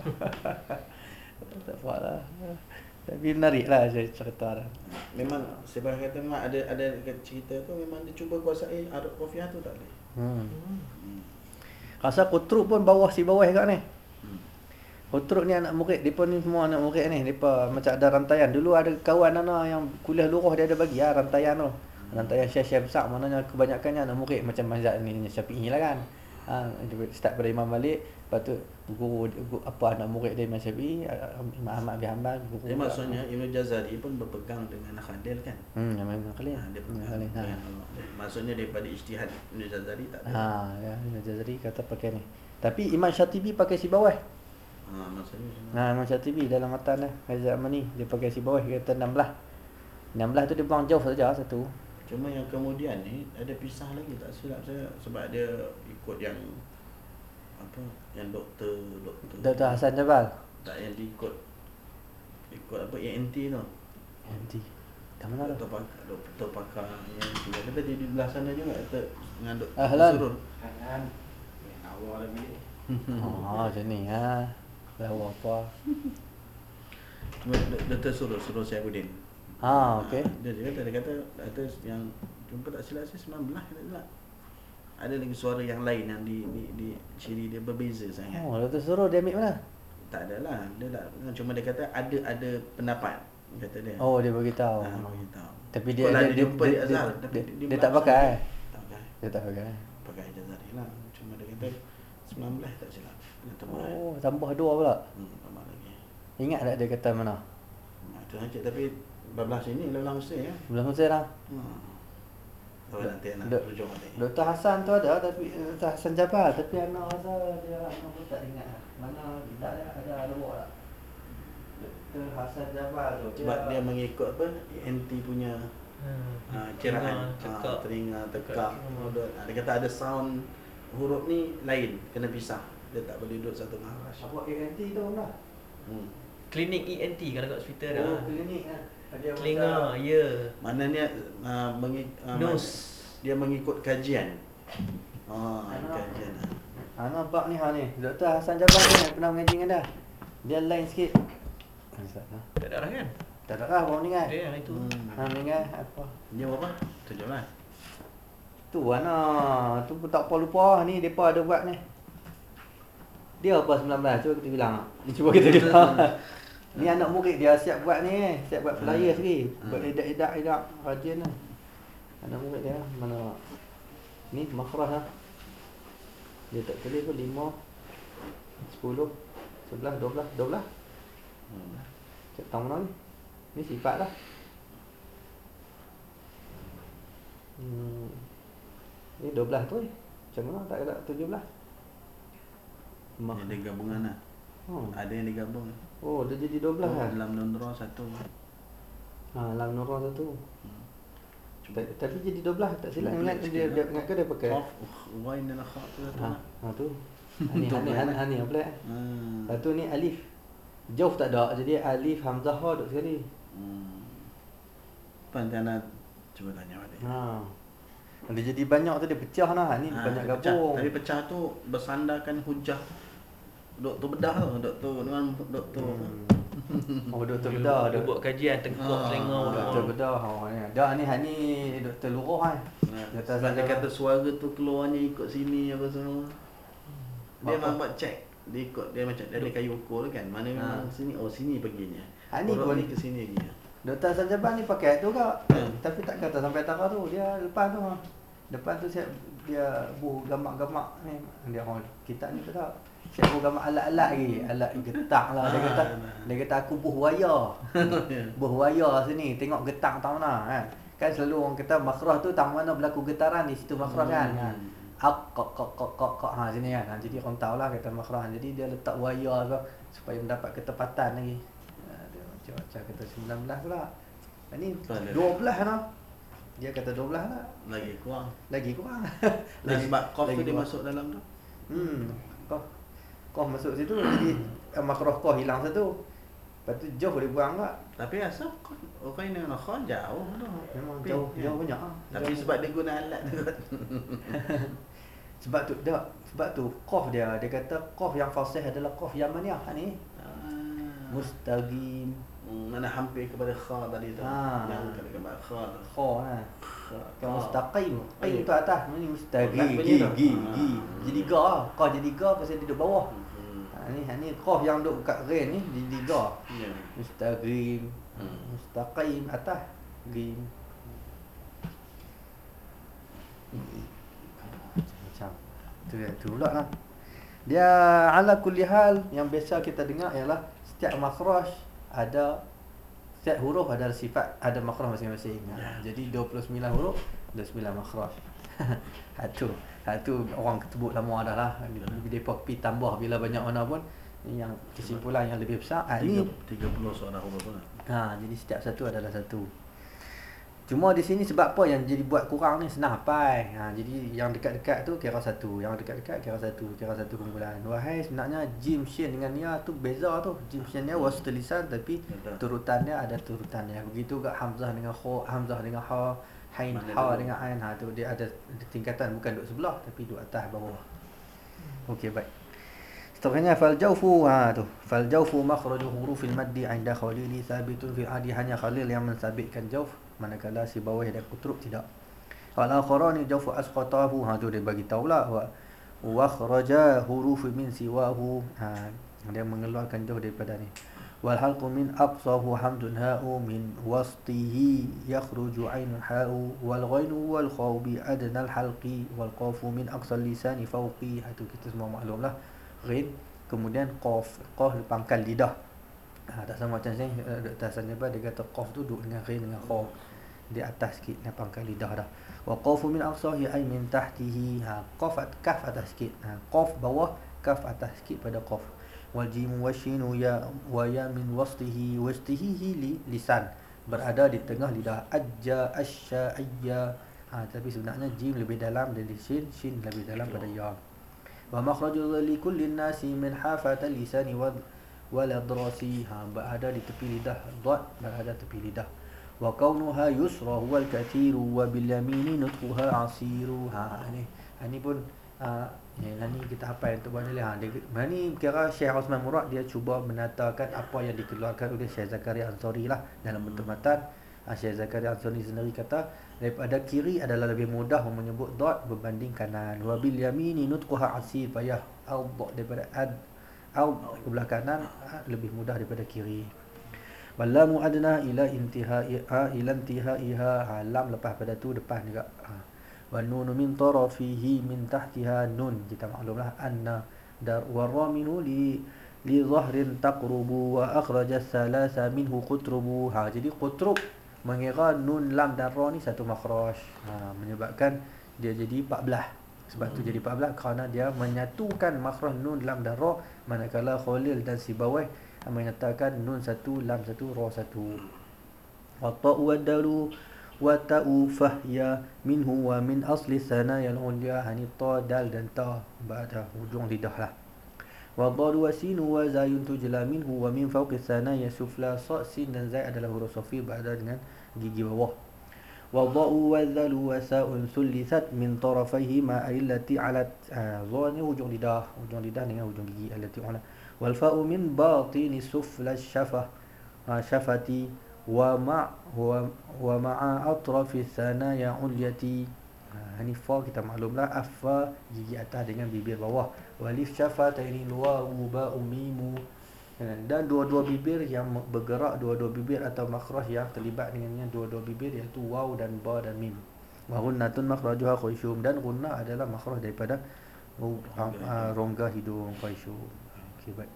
Tak apa lah. Tapi menarik lah cerita dah. Memang sebab kata memang ada ada cerita tu memang dia cuba kuasai arut kofiah tu tak boleh. Hmm. Hmm. Rasa Qutrub pun bawah si bawah kat ni. Hmm. Qutrub ni anak murid, depa ni semua anak murid ni, depa macam ada rantaian. Dulu ada kawan ana yang kuliah luruh dia ada bagi ah rantaian tu. Rantaian Syekh besar, maknanya kebanyakannya anak murid macam mazhab ni Syafi'i lah kan. Ha, start pada Imam Malik, lepas tu guru, guru apa anak murid dia Imam Syafi'i, Imam Ahmad bin Hanbal. Jadi maksudnya Ibnu Jazari pun berpegang dengan Khalil kan. Hmm, memang Khalil. Ha, dia Hmm, pegang. Khalil. Ha. Ha. Maksudnya daripada ijtihad Ibnu Jazari tak ada. Ha, ya Imam Jazari kata pakai ni. Tapi Imam Syatibi pakai si bawah. Ha, maksudnya Nah, Imam Syatibi dalam matan dah Razak Amani dia pakai si bawah dia kata enam belas. enam belas tu dia buang jauh saja satu. cuma yang kemudian ni ada pisah lagi tak silap saya sebab dia ikut yang apa yang doktor doktor Doktor Hassan Jabal. tak yang diikut ikut apa A N T tu. Nanti. Dah mana dah? Doktor pakar doktor pakar yang dia kata dia di belah sana juga kata dengan doktor Ahlan. Surul. Kanan. Awal lagi. Oh, macam ni ha. Lawa apa? Cuma Dok- Doktor Surul Surul Syaibudin. Ha, okey. Dia, dia kata dia kata kata yang jumpa tak silap saya sembilan belas kata tak. Ada lagi suara yang lain yang di di, di ciri dia berbeza sangat. Oh, Doktor Suruh dia ambil mana? Tak adalah. Dia tak cuma dia kata ada ada pendapat kata dia. Oh, dia beritahu. Ha, bagi tahu. Tapi dia Kalau dia, dia dia, jumpa dia, di Azhar, dia, tapi dia, dia dia belakang tak pakai. Tak pakai. Dia tak pakai. Pakai Jazari lah. Cuma dia kata sembilan belas tak silap. Dia tambah. Oh, tambah dua pula. Hmm, tambah lagi. Ingat tak dia kata mana? Nah, itu saja tapi belah sini belah Mesir ya. Belum selesai dah. Hmm. Oh, nanti nak Dok- rujuk nanti. Doktor Hassan tu ada tapi Doktor Hassan Jabal tapi anak rasa dia anak pun tak ingat lah. Mana tidak ada ada ada buat tak. Doktor Hassan Jabal tu Sebab dia mengikut apa A N T punya Hmm. uh, kiraan Tengah, ha, cekak. telinga tekak. Tekak. Oh, dia, dia kata ada sound huruf ni lain kena pisah. Dia tak boleh duduk satu maharas. Apa A N T tu lah. Hmm. Klinik E N T kalau kat hospital dah. Oh, klinik kan. Dia Telinga, ya. Maknanya uh, mengi, uh, Nose. dia mengikut kajian. Oh, Anak. kajian. Ha nampak ni ha ni. Doktor Hassan Jabal ni yang pernah mengaji dengan dah. Dia lain sikit. Ustaz ha. Tak ada arah kan? Tak ada lah baru ni kan. Dia yang itu. Hmm. Ha ni kan apa? Dia berapa? tujuh belas. Tu ana, tu pun tak apa lupa ni depa ada buat ni. Dia apa sembilan belas cuba kita bilang. Ni cuba kita bilang. Ni anak murid dia siap buat ni, siap buat flyer sekali. Buat edak-edak-edak rajin lah. Anak murid dia mana? Ni makhraj lah. Dia tak tulis pun lima, sepuluh, sebelas, dua belas, dua belas. Hmm. Cak tahu mana ni? Ni sifat lah. Hmm. Ni dua belas tu eh. Macam mana tak ada tujuh belas? Mak. Dia gabungan lah. Oh. Ada yang digabung. Oh, dia jadi dua belas Oh, kan? dalam Nundra satu. Ha, Lam Nurul satu. Hmm. Ta- Tapi jadi dua belas tak silap ingat Sikit dia, lah. dia ingat ke dia pakai. Qaf, uh, Wain dan Kha tu satu. Ha, lah. ha tu. Ani Tu ani mana? ani ani apa lah? Hmm. Satu ni alif. Jauh tak ada. Jadi alif hamzah ha duk sekali. Hmm. Pantana cuba tanya pada dia. Ha. Dia jadi banyak tu dia pecah lah. Ni Ah, banyak dia pecah. gabung. Tapi pecah tu bersandarkan hujah doktor bedah tu, doktor dengan doktor. Hmm. Oh, doktor bedah Dia dok. buat kajian tengkuk Ah, telinga. Doktor bedah. Oh, ni. Dah ni hani doktor luruh kan. Nah, Dia tak sebab dia sadar. kata suara tu keluarnya ikut sini apa semua. Dia Apa? memang buat check. Dia ikut dia macam dia ada kayu ukur kan. Mana memang Ha. sini oh sini perginya. Ha, ni Orang pun- ni ke sini perginya. Doktor Hassan Jabal ni pakai tu kak. Hmm. Tapi tak kata sampai tara tu. Dia depan tu. ha. Depan tu siap dia buh gamak-gamak ni. Dia orang kita ni tu tak. Siap buh gamak alat-alat lagi. Alat getak lah. Dia kata dia kata aku buh wayar. Buh wayar sini. Tengok getak tahu mana kan. Kan selalu orang kata makhraj tu tang mana berlaku getaran di situ makhraj kan. Hmm. kan. Ak kok kok kok kok kok ha sini kan. Ha, jadi orang tahulah kata makhraj. Jadi dia letak wayar tu supaya mendapat ketepatan lagi. Ha, dia macam-macam kata sembilan belas pula. Ini Tu ada. dua belas lah. Dia kata dua belas lah. Lagi kurang. Lagi kurang. Dan sebab qaf tu lagi dia kurang. masuk dalam tu. Hmm. Kau kau masuk situ jadi eh, makhraj kau hilang satu. Lepas tu jauh dia buang tak? Tapi asal qaf orang dengan kha jauh tu. Memang Tapi, jauh ya. jauh banyak ah. Tapi Jauh. sebab dia guna alat tu. sebab tu dak sebab tu qaf dia dia kata qaf yang fasih adalah qaf Yamaniyah ni. Ah. Mustaqim Hmm, mana hampir kepada kha tadi tu. Ah. Yang kepada kha tu. kha kan. Kha. Kan mustaqim. Qim Qim. tu atas ni mustaqim. Oh, Gi tak gi punya tu. gi. Ah. Jadi ga ah. Qaf jadi ga pasal dia duduk bawah. Hmm. Ha ni ha ni qaf yang duduk kat rain ni jadi ga. Ya. Mustaqim. Hmm. Mustaqim atas. Qim. Macam tu ya tu pula lah. Dia ala kulli hal yang biasa kita dengar ialah setiap makhraj ada setiap huruf ada sifat, ada makhraj masing-masing. Ha, jadi dua puluh sembilan huruf, dua puluh sembilan makhraj. Satu, satu orang ketebuk lama dah lah. Depa pi tambah bila banyak mana pun Yang kesimpulan yang lebih besar. Ha, ni tiga puluh suara huruf lah. ha, jadi setiap satu adalah satu. Cuma di sini sebab apa yang jadi buat kurang ni senang hafal. Ha, jadi yang dekat-dekat tu kira satu, yang dekat-dekat kira satu, kira satu kumpulan. Wahai sebenarnya jim shin dengan ya tu beza tu. Jim shin dia was tulisan tapi Betul. turutannya ada turutannya. Begitu juga hamzah dengan kha, hamzah dengan ha, hain Mana ha dulu? dengan ain. Ha tu dia ada, ada tingkatan, bukan duduk sebelah tapi duduk atas bawah. Okey, baik. Seterusnya fal jawfu, ha tu. Fal jawfu makhraju hurufil maddi 'inda khalili thabitun fi adi, hanya Khalil yang mensabitkan jawf, manakala si bawah dan kutruk tidak. Wal akharani jawfu asqatahu, ha tu dia bagi tahulah wa wa kharaja huruf min siwahu, ha dia mengeluarkan jawf daripada ni. Wal halqu min aqsahu hamdun ha'u min wastihi yakhruju 'ainun ha'u wal ghainu wal khaw bi adna al halqi wal qafu min aqsal lisani fawqi. Ha tu kita semua maklumlah. Ghin, kemudian qaf, qaf di pangkal lidah. Ha, tak sama macam sini Dr. Hasan Jabal dia kata qaf tu duduk dengan ghin dengan kha di atas sikit dengan pangkal lidah dah. Wa qafu min aqsahi ay min tahtihi. Ha, qaf kaf atas sikit. Ha, qaf bawah, kaf atas sikit pada qaf. Wal jim wa shinu ya wa ya min wastihi, wastihi li lisan, berada di tengah lidah. Ajja asya ayya. Ha, tapi sebenarnya jim lebih dalam dari shin, shin lebih dalam pada ya. Wa makhraju li kulli nasi min hafat al-lisani wa wal adrasi. Ha, berada di tepi lidah, dad berada tepi lidah. Wa kaunuha yusra huwa al-kathiru wa bil yamini nutquha asiru. Ha ni, ha, ni pun ha, ya, ni kita hafal untuk buat ni. Ha, dia, ni kira Syekh Osman Murad dia cuba menatakan apa yang dikeluarkan oleh Syekh Zakaria Ansari lah dalam bentuk matan. Ha, Syekh Zakaria Ansari sendiri kata daripada kiri adalah lebih mudah menyebut dad berbanding kanan. Wa bil yamini nutquha asir, payah al daripada ad al ke belah kanan lebih mudah daripada kiri. Wallamu adna ila intihaiha ila intihaiha, ha, lam lepas pada tu depan juga. Ha. Wa nunu min tarafihi min tahtiha, nun kita maklumlah anna dar wa raminu li li zahrin taqrubu wa akhraja salasa minhu qutrubu. Ha, jadi qutrub mengira nun lam dan ra ni satu makhraj. Ha, menyebabkan dia jadi empat belas. Sebab tu jadi empat belas kerana dia menyatukan makhraj nun lam dan ra, manakala Khalil dan Sibawayh menyatakan nun satu, lam satu, ra satu. Wa ta'u wa dalu wa ta'u fahya minhu wa min asli sanaya al-ulya, hani ta, dal dan ta pada hujung lidah lah. Wa dalu wa sinu wa zayun tujla minhu wa min fawqi sanaya sufla, sa, sin dan zai adalah huruf safi berada dengan gigi bawah. Wa dha'u wa dhalu wa sa'un sulisat min tarafaihi ma allati alat, ha, dha ni hujung lidah, hujung lidah dengan hujung gigi allati alat. Wal fa'u min batini sufla syafah, ha, syafati wa ma wa wa ma'a atrafi sanaya ulyati. Ha, ni fa kita maklumlah, afa gigi atas dengan bibir bawah. Walif syafataini wawu ba'u mimu, dan dua-dua bibir yang bergerak, dua-dua bibir atau makhraj yang terlibat dengannya dua-dua bibir, iaitu waw dan ba dan mim. Wa gunnatun makhrajuha khusyum, dan gunna adalah makhraj daripada uh, uh, rongga hidung khusyum. Okey, baik.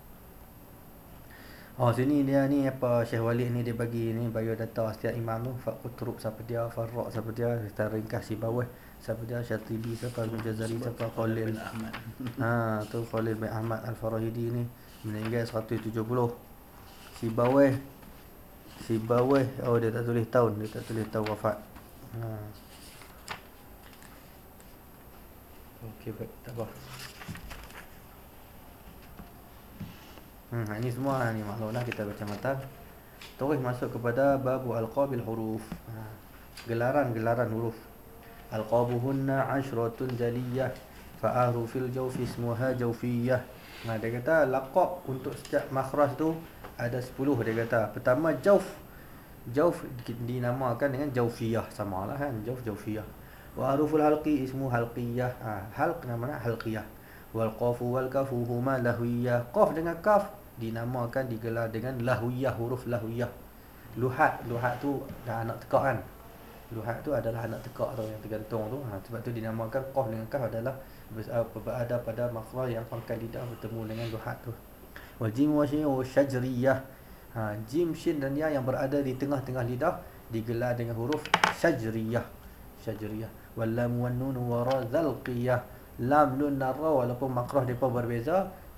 Oh, sini dia ni apa Syekh Walid ni dia bagi ni biodata setiap imam tu, Faqutrub siapa dia, Farraq siapa dia, kita ringkas si bawah siapa dia, Syatibi siapa, Al-Mujazari siapa, Khalil Ahmad. Ha, tu Khalil bin Ahmad Al-Farahidi ni meninggal seratus tujuh puluh. Si bawah si bawah oh dia tak tulis tahun, dia tak tulis tahun wafat. Ha. Okey, baik, tak apa. Hmm, ini semua ni maklumlah kita baca matan. Terus masuk kepada babu alqabil huruf. Ha, gelaran-gelaran huruf. Alqabuhunna ashratun jaliyah fa ahrufil jawfi ismuha jawfiyah. Nah, dia kata laqab untuk setiap makhraj tu ada sepuluh. Dia kata pertama jawf. Jawf dinamakan dengan jawfiyah, samalah kan, jawf jawfiyah. Wa haruful halqi ismu halqiyah. Ha, halq namanya halqiyah. Wal qafu wal kafu huma lahwiyah. Qaf dengan kaf dinamakan digelar dengan lahwiyah, huruf lahwiyah. Luhat, luhat tu dah anak tekak kan. Luhat tu adalah anak tekak tu yang tergantung tu. Ha, sebab tu dinamakan qaf dengan kaf adalah berada pada makhraj yang pangkal lidah bertemu dengan luhat tu. Wal jim wa shin wa syajriyah. Ha, jim, shin dan ya yang berada di tengah-tengah lidah digelar dengan huruf syajriyah. Syajriyah. Wal lam wan nun wa ra zalqiyah. Lam, nun dan ra walaupun makhraj depa berbeza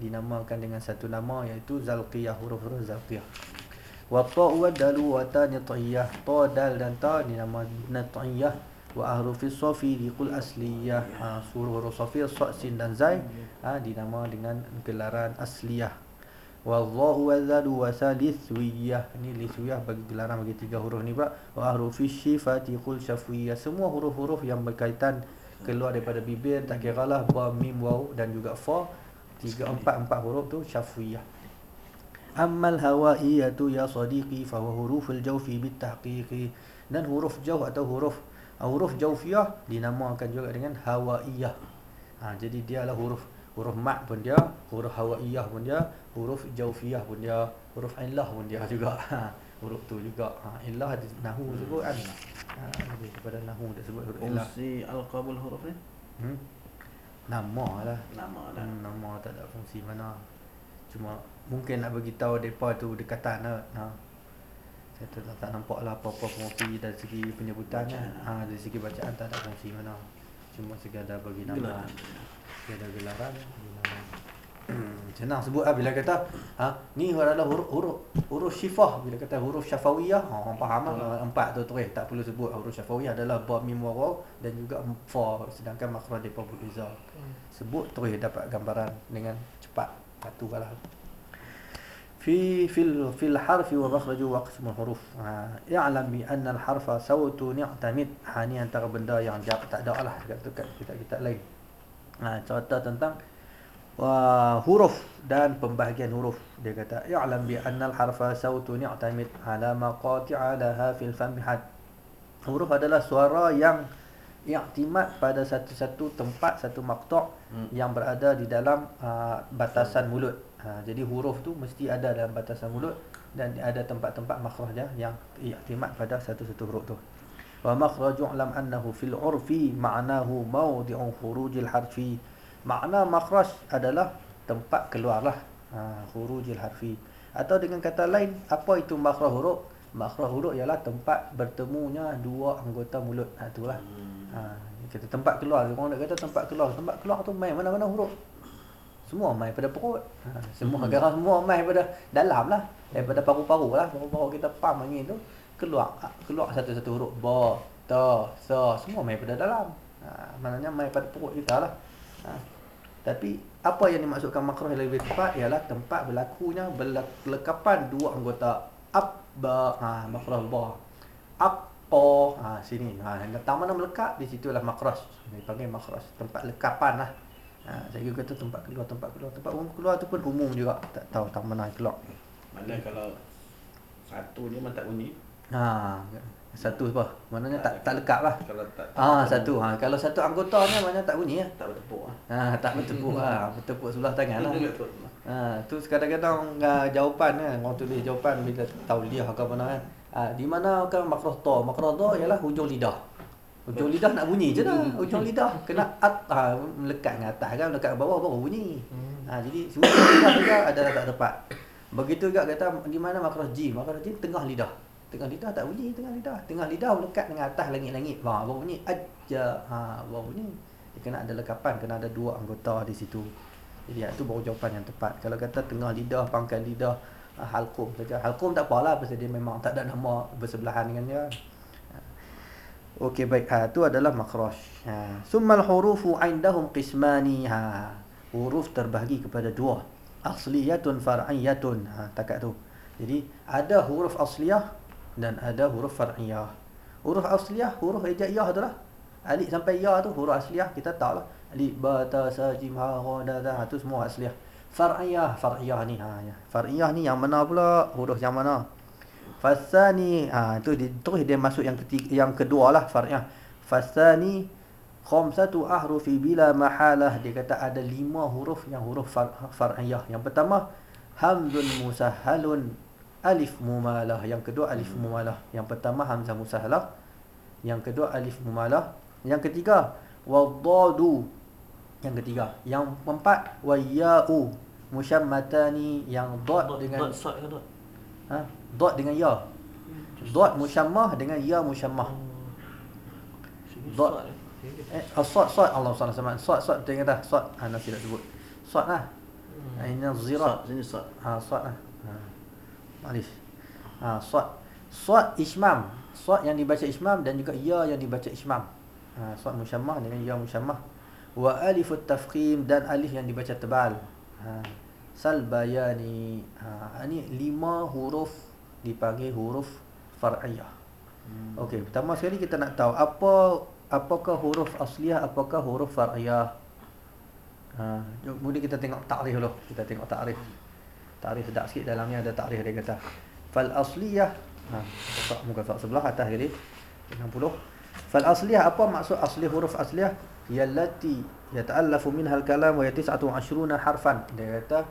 dinamakan dengan satu nama iaitu zalqiyah, huruf-huruf zalqiyah. Wa ta wa dalu wa ta nitiyah, ta dal dan ta dinamakan nitiyah. Wa ahrufis safi liqul asliyah, ha, huruf safi sad sin dan zai ha, dinama dengan gelaran asliyah. Wa dha wa zalu wa saliswiyah, ni liswiyah bagi gelaran bagi tiga huruf ni pula. Wa ahrufis syifati qul syafwiyah, semua huruf-huruf yang berkaitan keluar daripada bibir, tak kiralah ba, mim, waw dan juga fa, tiga empat empat huruf tu syafwiyah. Ammal hawaiyatu ya sadiqi fa huwa huruful jawfi bitahqiqi, dan huruf jauh atau huruf huruf jawfiyah dinamakan juga dengan hawaiyah. Ha, jadi dia lah huruf huruf mat pun dia, huruf hawaiyah pun dia, huruf jawfiyah pun dia, huruf illah pun dia juga. Ha, huruf tu juga. Ha, illah di nahwu sebut kan. Ha, lebih kepada nahwu dia sebut huruf illah. Fungsi alqabul huruf ni? Hmm? Nama lah. Nama lah. Hmm, nama tak ada fungsi mana. Cuma mungkin nak bagi tahu depa tu dekatan lah. Ha. Saya tak, tak nampak lah apa-apa fungsi dari segi penyebutannya. Ha, dari segi bacaan tak ada fungsi mana. Cuma sekadar bagi nama. Gelaran. Sekadar gelaran. gelaran. Senang sebut lah bila kata ha, ni adalah huruf huruf huruf syifah. Bila kata huruf syafawiyah, ha, orang faham lah. Empat tu terus tak perlu sebut. Huruf syafawiyah adalah ba, mim, waw dan juga fa, sedangkan makhraj depa berbeza. Sebut terus dapat gambaran dengan cepat. Satu lah. في في في الحرف ومخرج وقسم الحروف. اعلم بأن الحرف صوت يعتمد. Ha, ni antara benda yang tak ada lah dekat kitab-kitab lain. Ha, cerita tentang wa huruf dan pembahagian huruf. Dia kata i'lam bi anna al-harfa sawtun ya'tamid ala maqati'a laha fil fami had. Huruf adalah suara yang i'timad pada satu-satu tempat, satu maqta' hmm. yang berada di dalam uh, batasan mulut. Ha, jadi huruf tu mesti ada dalam batasan mulut dan ada tempat-tempat makhraj dia yang i'timad pada satu-satu huruf tu. Wa makhraju lam annahu fil urfi ma'nahu mawdi'u khurujil harfi. Makna makhraj adalah tempat keluarlah ha, khurujil harfi. Atau dengan kata lain, apa itu makhraj huruf? Makhraj huruf ialah tempat bertemunya dua anggota mulut. Ha, itulah. Ha, kita tempat keluar. Orang nak kata tempat keluar. Tempat keluar tu main mana-mana huruf. Semua mai pada perut. Ha, semua garah semua mai pada dalam lah. Daripada paru-paru lah. Paru-paru kita pam angin tu keluar keluar satu-satu huruf. Ba, ta, sa, semua mai pada dalam. Ha, maknanya mai pada perut kita lah. Ha, tapi apa yang dimaksudkan makhraj lebih tepat ialah tempat berlakunya berlekapan dua anggota ab, ba, ha, makhraj ba. Apa, ha, sini. Ha, datang mana melekat, di situlah makhraj. Dipanggil makhraj. Tempat lekapan lah. Ha, saya kata tempat keluar, tempat keluar, tempat umum keluar tu pun umum juga. Tak tahu tak mana keluar. Mana kalau satu ni memang tak bunyi. Ha, satu apa? Maknanya tak tak lekat lah. Kalau tak, Ah, ha, satu. Ha, kalau satu anggotanya maknanya tak bunyi lah. tak bertepuk lah. Ha, tak bertepuk lah. Bertepuk sebelah tangan lah. Ha, tu kadang-kadang uh, jawapan kan, orang tulis jawapan bila tahu lidah ke mana kan. Ha, di mana kan makhraj ta? Makhraj ta ialah hujung lidah. Hujung lidah nak bunyi je lah. Hujung lidah kena at, ha, melekat dengan atas kan, melekat ke bawah baru bunyi. Ha, jadi hujung lidah juga adalah tak tepat. Begitu juga kata di mana makhraj jim? Makhraj jim tengah lidah. Tengah lidah tak bunyi, tengah lidah. Tengah lidah melekat dengan atas langit-langit. Ha, baru bunyi aja. Ha, baru bunyi. Dia kena ada lekapan, kena ada dua anggota di situ. Jadi itu baru jawapan yang tepat. Kalau kata tengah lidah, pangkal lidah, halqum saja. Halqum tak apalah pasal dia memang tak ada nama bersebelahan dengan dia. Okey baik, ha, tu adalah makhraj. Ha, summal hurufu indahum qismani. Ha, huruf terbahagi kepada dua. Asliyatun far'iyatun. Ha, takat tu. Jadi ada huruf asliyah dan ada huruf far'iyah. Huruf asliyah, huruf hijaiyah tu lah. Alif sampai ya tu huruf asliyah kita tahu lah. Alif, ba, ta, sa, jim, ha, ra, da, da, tu semua asliyah. Far'iyah, far'iyah ni ha, ya. Far'iyah ni yang mana pula? Huruf yang mana? Fasani, ha, tu di, terus dia masuk yang ketiga, yang kedua lah far'iyah. Fasani khamsatu ahrufi bila mahalah. Dia kata ada lima huruf yang huruf far, far'iyah. Yang pertama hamzun musahhalun alif mumalah. Yang kedua alif mumalah. Yang pertama hamzah musahhalah. Yang kedua alif mumalah. Yang ketiga wadadu. Yang ketiga. Yang keempat waya'u musyammatani. Yang dot dengan dot sod ke dot? Ha, dot dengan ya. Dot musyammah dengan ya musyammah. Dot eh sad sad Allah Subhanahu Wa Taala. Sad sad dia kata sad. Ha, nasi nak sebut. Sad lah. Ha, ini zirat. Sad, sini sad. Ha, sad lah. Ha. Malis. Ha, sad. Sad ismam. Sad yang dibaca ismam dan juga ya yang dibaca ismam. Ha, sad musyammah dengan ya musyammah. Wa alifut tafkhim dan alif yang dibaca tebal. Ha. Salbayani. Ha, ini lima huruf dipanggil huruf far'iyah. Hmm. Okey, pertama sekali kita nak tahu apa apakah huruf asliyah, apakah huruf far'iyah. Ha, jom kemudian kita tengok takrif dulu. Kita tengok takrif. Takrif sedap sikit, dalamnya ada takrif dia kata. Fal asliyah. Ha, tak muka tak sebelah atas kali. enam puluh. Fal asliyah, apa maksud asli huruf asliyah? Yallati yata'allafu minha al-kalam wa yatis'atu wa ashruna harfan. Dia kata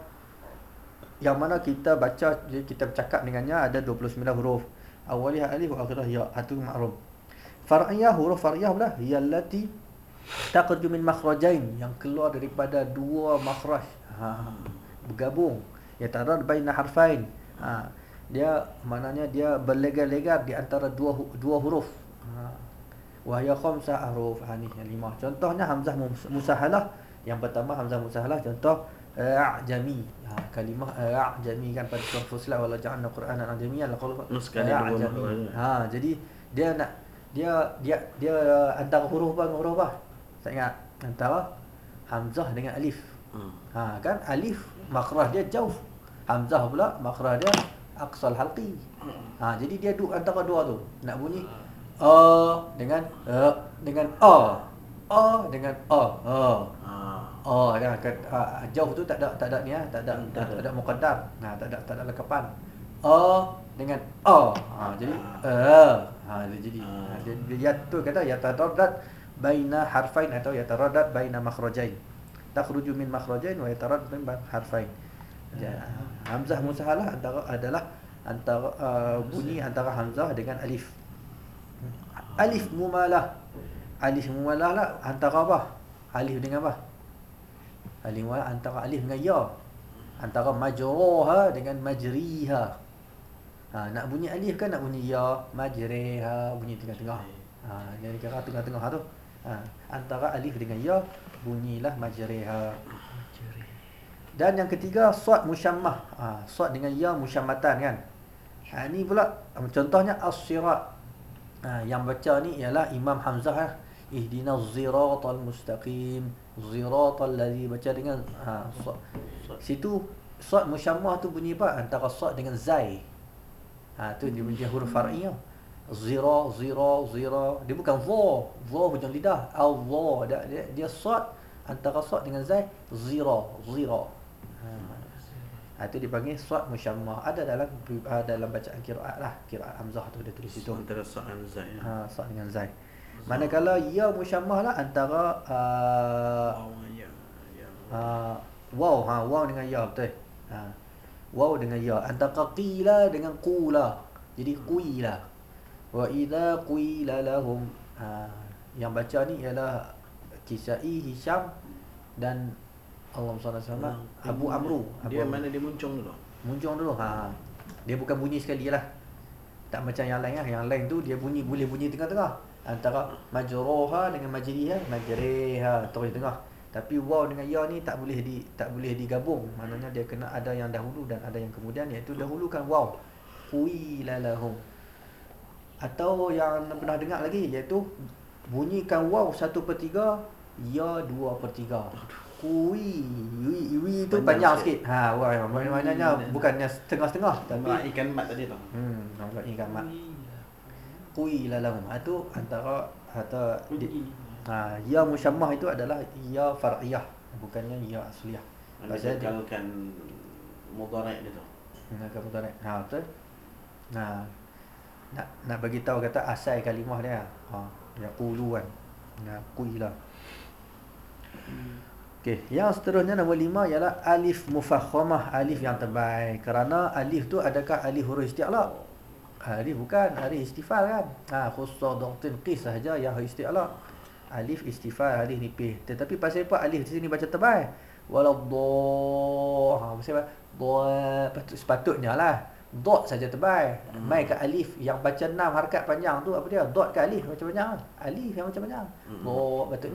yang mana kita baca, kita bercakap dengannya ada dua puluh sembilan huruf. Awalnya alif wa akhirah ya. Itu maklum. Far'iyah, huruf far'iyah pula yallati takhruju min makhrajain, yang keluar daripada dua makhraj. Ha, bergabung. Yatarad baina harfain. Ha, dia maknanya dia berlegar-legar di antara dua dua huruf. Ha, wa hiya khamsah huruf. Ha, ni yang lima. Contohnya hamzah musahalah. Yang pertama hamzah musahalah, contoh a'jami. Ha, kalimah a'jami kan pada surah Fussilat, wala ja'alna Qur'anan a'jamiyyan laqul a'jami. Ha, jadi dia nak dia dia dia antara huruf apa dengan huruf apa? Tak ingat. Antara hamzah dengan alif. Hmm. Ha, kan alif makhraj dia jauh. Hamzah pula makhraj dia aqsal halqi. Ha, jadi dia duduk antara dua tu. Nak bunyi a dengan a dengan a. A dengan a. A. Oh, ya, kan uh, jauh tu tak ada tak ada ni ah, tak ada tak, tak ada muqaddar. Nah, tak ada tak ada lekapan. A dengan a. Ha, jadi a. Ha, jadi ha, dia, dia tu kata yataraddad baina harfain atau yataraddad baina makhrajain. Takhruju min makhrajain wa yataraddad baina harfain. Ya, hamzah musahalah antara adalah antara uh, bunyi antara hamzah dengan alif. Alif mumalah. Alif mumalah lah antara apa? Alif dengan apa? Alif mumalah antara alif dengan ya. Antara majruha dengan majriha. Ha, nak bunyi alif kan nak bunyi ya, majriha, bunyi tengah-tengah. Ha, jadi kira tengah-tengah tu. Ha, antara alif dengan ya bunyilah majriha. Dan yang ketiga sad musyammah. Ha, sad dengan ya musyammatan kan. Ha, ni pula contohnya as-sirat. Ha, yang baca ni ialah Imam Hamzah lah. Ihdinas siratal mustaqim. Siratal ladzi, baca dengan ha, sad. Situ sad musyammah tu bunyi apa? Antara sad dengan zai. Ha, tu dia bunyi huruf far'iyah. Zira, zira, zira. Dia bukan dha. Dha hujung lidah. Allah. Dia, dia, dia sad antara sad dengan zai. Zira, zira. Ha, ha, itu dipanggil sad musyammah. Ada dalam uh, dalam bacaan qiraat lah. Qiraat Hamzah tu dia tulis situ. Antara sad dan zai. Ya. Ha, sad dengan zai. Manakala ya musyammah lah antara uh, Waw, ya, ya. uh, waw, ha, waw dengan ya, betul. Ha, waw dengan ya. Antara qila dengan qula. Jadi qila. Wa idza qila lahum. Ha, yang baca ni ialah Kisai, Hisham dan Allahumma salli alaihi wasallam Abu Amru. Abu Dia Amru. mana dia muncung dulu? Muncung dulu. Ha. Dia bukan bunyi sekali lah. Tak macam yang lain lah. Yang lain tu dia bunyi boleh bunyi tengah-tengah. Antara majruha dengan majriha, majriha terus tengah. Tapi waw dengan ya ni tak boleh di tak boleh digabung. Maknanya dia kena ada yang dahulu dan ada yang kemudian, iaitu dahulukan waw. Qila lahum. Atau yang pernah dengar lagi iaitu bunyikan waw satu per tiga, ya dua per tiga. Kui, wi, wi tu panjang, panjang sikit. Ha, wah, maknanya bukannya setengah-setengah tapi Mak ikan mat tadi tu. Hmm, nampak ikan mat. Kui lahum. Itu antara atau di, ha, ya musyammah itu adalah ya far'iyah, bukannya ya asliyah. Pasal dia kalkan mudhari' dia tu. Nak mudhari'. Ha, betul. Nah, nak nak bagi tahu kata asal kalimah dia. Ha, yaqulu kan. Nah, kuila. Okey, yang seterusnya nombor lima ialah alif mufakhamah, alif yang tebal. Kerana alif tu adakah alif huruf isti'la? Alif bukan, alif istifal kan. Ha, khusus dhamtin qis sahaja yang isti'la. Alif istifal, alif nipih. Tetapi pasal apa alif di sini baca tebal? Waladh. Ha, pasal apa? Dha, sepatutnya lah dot saja tebal. Hmm. Mai ke alif yang baca enam harakat panjang tu apa dia? Dot ke alif macam panjang. Alif yang macam panjang. Hmm. Dha, patutnya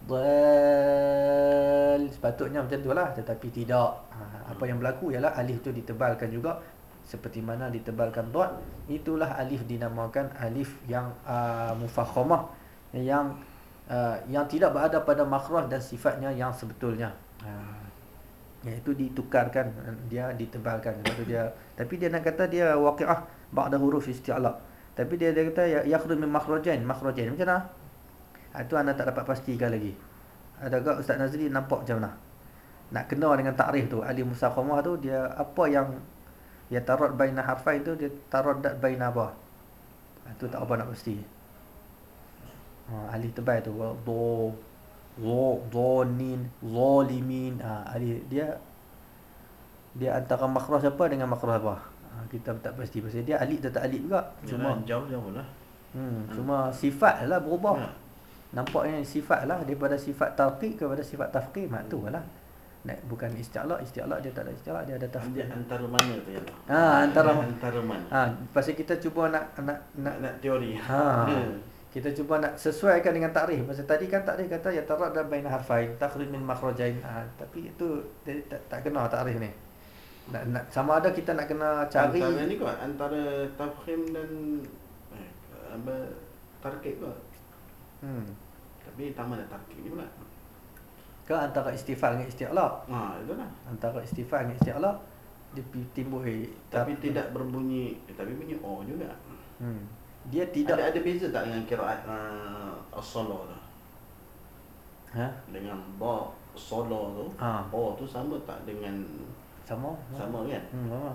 Dal, sepatutnya macam tu lah, tetapi tidak. Ha, apa yang berlaku ialah alif tu ditebalkan juga seperti mana ditebalkan dot. Itulah alif dinamakan alif yang uh, mufakhamah, yang uh, yang tidak berada pada makhraj dan sifatnya yang sebetulnya. Ha, iaitu ditukarkan, dia ditebalkan. Sebab tu dia, tapi dia nak kata dia waqi'ah ba'da huruf isti'la. Tapi dia dia kata ya yakhruj min makhrajain, makhrajain macam mana? Ha, itu anda tak dapat pastikan lagi. Adakah Ustaz Nazri nampak macam mana? Nak kena dengan takrif tu, alif musakhamah tu dia apa yang dia tarad baina harfain tu, dia taraddat baina apa? Ha, tu tak apa nak pasti. Ha, alif tebal tu do do donin zalimin. Ha, alif dia dia antara makhraj apa dengan makhraj apa? Ha, kita tak pasti pasal dia alif tetap alif juga. Cuma jauh-jauh lah. Hmm, cuma sifat lah berubah. Ya. Nampaknya sifat lah daripada sifat tarqiq kepada sifat tafkhim. Mak tu lah. Nak bukan isti'la, isti'la dia tak ada isti'la, dia ada Dia tafkhim. antara mana tu ya? Ha, antara Dia antara mana? ha, pasal kita cuba nak nak Nak nak nak teori. ha, Hmm. kita cuba nak sesuaikan dengan takrif. Pasal tadi kan takrif kata ya taradda baina harfain, takhrij min makhrajain. Ha, tapi itu dia tak, tak kena takrif ni. Nak, nak sama ada kita nak kena cari Antara ni kot, antara tafkhim dan eh, apa tarkib kot. hmm, Tapi tak mana tarkib ni pula. ke antara istifal dengan isti'la. Ha, itulah. Antara istifal dengan isti'la dia pi- timbul Tapi tidak berbunyi, eh, tapi bunyi o juga. hmm, dia tidak Ada ada beza tak dengan qiraat uh, as-salah tu? ha, Dengan ba salah tu, Ha. o tu sama tak dengan sama sama kan? hmm, sama.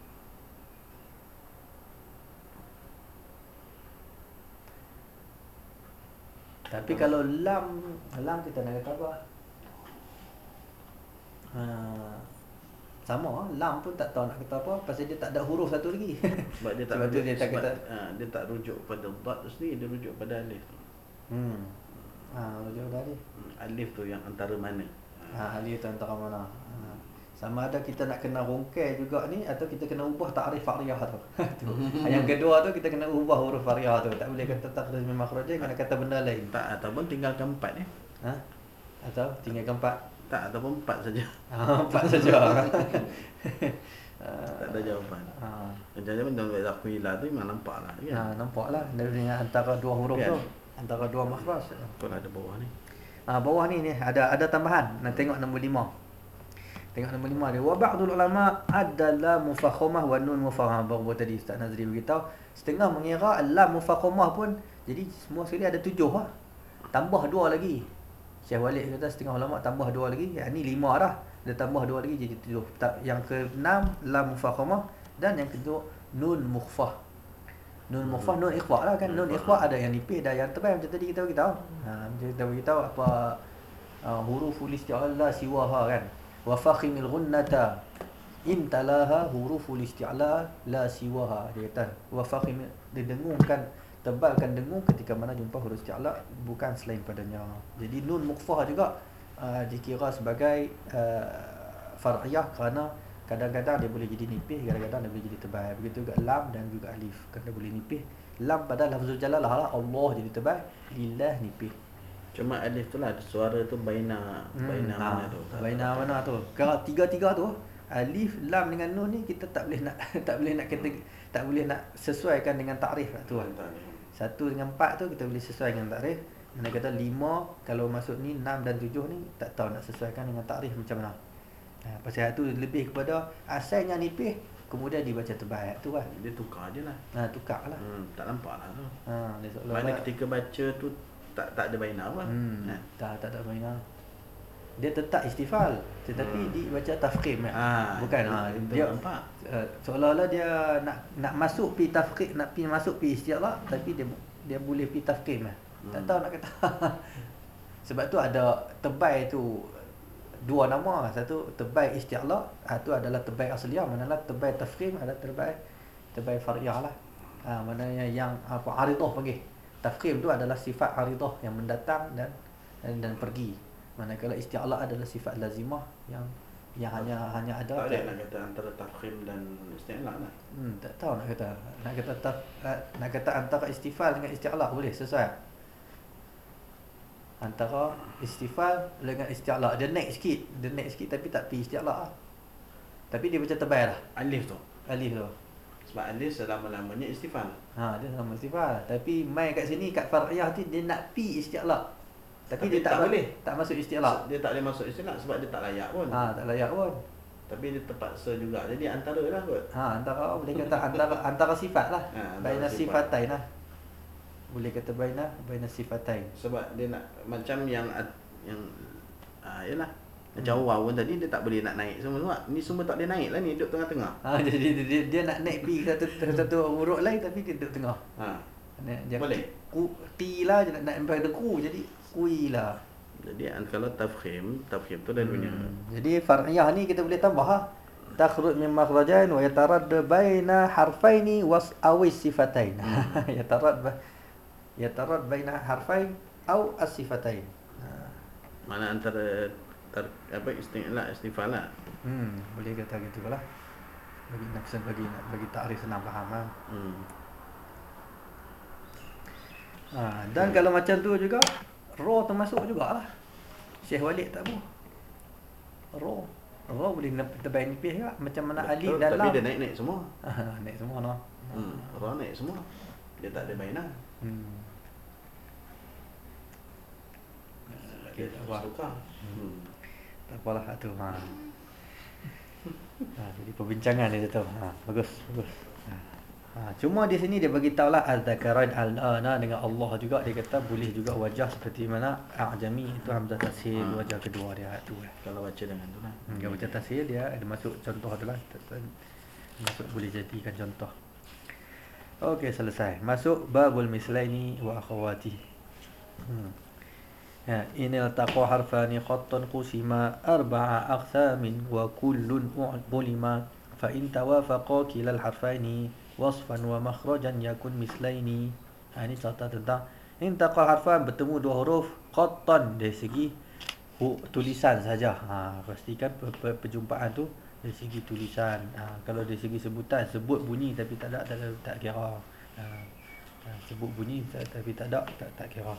Tapi kalau lam, lam kita nak kata apa? Ha, sama, lam pun tak tahu nak kata apa pasal dia tak ada huruf satu lagi. Sebab dia tak Sebab tu rujuk, dia tak sebab, kata uh, dia tak rujuk pada dot tu sendiri, dia rujuk pada alif tu. hmm. Ha, rujuk tadi. Hmm, alif tu yang antara mana? Ha, alif tu antara mana? Ha. Sama ada kita nak kena rongkai juga ni atau kita kena ubah takrif fariyah tu. tu. Yang kedua tu kita kena ubah huruf fariyah tu. Tak boleh kata takhrij min makhrajain, kena kata benda lain. Tak, ataupun tinggalkan empat ni. Ha? Atau tinggalkan empat. Tak, ataupun empat saja. Ha, empat saja. Tak ada jawapan. Ha. Macam-macam dalam baca Akhwilah tu memang nampak lah kan? Ha, nampaklah dari antara dua huruf Kan? tu, antara dua makhraj. Kau ada bawah ni. Ha, bawah ni ni ada ada tambahan. Nak tengok nombor lima. Tengok nombor lima dia. Wa ba'dul ulama adalla mufakhamah wa nun mufakhamah. Baru tadi Ustaz Nazri beritahu, setengah mengira lam mufakhamah pun jadi semua sekali ada tujuh lah. Tambah dua lagi. Syekh Walid kata setengah ulama tambah dua lagi. Yang ni lima dah. Dia tambah dua lagi jadi tujuh. Yang keenam lam mufakhamah dan yang kedua nun mukhfah. Nun mukhfah, nun ikhfa lah kan. Nun ikhfa ada yang nipis dan yang tebal macam tadi kita beritahu. Ha, macam kita beritahu apa uh, huruful isti'la siwaha kan. Wa fakhimil ghunnata in talaha huruful isti'la la siwaha. Dia kata wa fakhim, dia dengungkan, tebalkan dengung ketika mana jumpa huruf isti'la bukan selain padanya. Jadi nun mukhfah juga uh, dikira sebagai uh, far'iyah kerana kadang-kadang dia boleh jadi nipis, kadang-kadang dia boleh jadi tebal. Begitu juga lam dan juga alif. Kadang boleh nipis. Lam pada lafzul jalalah lah, Allah jadi tebal, lillah nipis. Cuma alif tu lah, suara tu baina baina Hmm, mana ha, tu? baina mana tu? Kalau tiga-tiga tu alif, lam dengan nun ni kita tak boleh nak tak boleh nak kata tak boleh nak sesuaikan dengan takrif lah tu. Tak ada. Satu dengan empat tu kita boleh sesuai dengan takrif. Mana kata lima kalau masuk ni enam dan tujuh ni tak tahu nak sesuaikan dengan takrif macam mana. Ha, pasal tu lebih kepada asalnya nipis kemudian dibaca tebal tu kan. Dia tukar je lah. Ha, tukar lah. Hmm, tak nampak lah tu. Ha, dia seolah Mana ketika baca tu tak tak ada baina apa. hmm, Ha. tak tak tak baina. Dia tetap istifal tetapi Hmm. dibaca tafkhim kan. Ah, Bukan itu- ha, itu dia nampak. uh, seolah-olah dia nak nak masuk pi tafkhim, nak pi masuk pi isti'la tapi dia dia boleh pi tafkhim lah. Hmm. Tak Hmm. tahu nak kata. Sebab tu ada tebai tu dua nama, satu tebai isti'la, ha, tu adalah tebai asliyah, manalah tebai tafkhim ada tebai tebai far'iyah lah. Ha, maknanya yang apa aridah panggil. Tafkhim tu adalah sifat aridah yang mendatang dan dan, dan pergi. Manakala isti'la adalah sifat lazimah yang yang hanya hanya ada Tak ada nak kata antara tafkhim dan isti'la lah. Hmm, tak tahu nak kata. Nak kata taf, uh, nak kata antara istifal dengan isti'la boleh sesuai. Antara istifal dengan isti'la. Dia naik sikit, dia naik sikit tapi tak pi isti'la lah. Tapi dia macam tebal lah Alif tu. alif tu. Sebab alif selama-lamanya istifal. Ha, dia sama istifal. Tapi mai kat sini kat far'iyah tu dia nak pi isti'la. Tapi, Tapi dia tak, tak boleh. tak masuk isti'la. Dia tak boleh masuk istilah sebab dia tak layak pun. Ha, tak layak pun. Tapi dia terpaksa juga. Jadi antara lah kot. Ha, antara boleh kata antara antara sifat lah. Ha, antara Baina sifat. sifatain lah. Boleh kata baina baina sifatain. Sebab dia nak macam yang yang ah yalah. Macam hmm. waw pun tadi dia tak boleh nak naik semua semua. Ni semua tak boleh naik lah ni, duduk tengah-tengah. Ha, jadi dia, dia, dia nak naik pi satu satu huruf lain tapi dia duduk tengah. Ha. Dia, Boleh. Ku ti lah dia nak naik pada ku jadi kui lah. Jadi kalau tafkhim, tafkhim tu dah punya. Hmm. Jadi far'iyah ni kita boleh tambah lah. Takhruj min makhrajain wa yatarad baina harfaini was awis sifatain. Hmm. yatarad yatarad baina harfain aw as-sifatain. Ha. Mana antara tar, apa istilah istifal lah. Hmm, boleh kata gitu lah. Bagi nak bagi nak bagi takrif senang faham lah. Hmm. Ha, dan kalau macam tu juga raw termasuk jugalah. Syekh Walid tak apa. Raw. Raw boleh tebal nipis juga macam mana alif Betul, dan lam. tapi dia naik-naik semua. naik semua noh. Hmm, ra naik semua. Dia tak ada baina. Hmm. Dia tak Wah. suka. Hmm. Tak apalah tu. Ha. Ha, jadi perbincangan dia tu. Ha, bagus, bagus. Ha. Ha, cuma di sini dia bagi tahulah al-dzakaran al-ana dengan Allah juga dia kata boleh juga wajah seperti mana a'jami itu hamzah tashil Ha. wajah kedua dia tu lah. Kalau baca dengan tu lah. Hmm, kalau baca tashil dia ada masuk contoh tu lah. Masuk boleh jadikan contoh. Okey, selesai. Masuk babul mislaini wa akhawati. Hmm. Ya, inil taqwa harfani khattan qusima arba'a aqsamin wa kullun ulima fa in tawafaqa kilal harfaini wasfan wa makhrajan yakun mislaini. Ha, ini contoh tentang in taqwa harfan bertemu dua huruf khattan dari segi hu, tulisan saja. Ha, pastikan per, per, perjumpaan tu dari segi tulisan. Ha, kalau dari segi sebutan sebut bunyi tapi tak ada tak, tak kira. Ha, ha, sebut bunyi tapi tak ada tak, tak kira.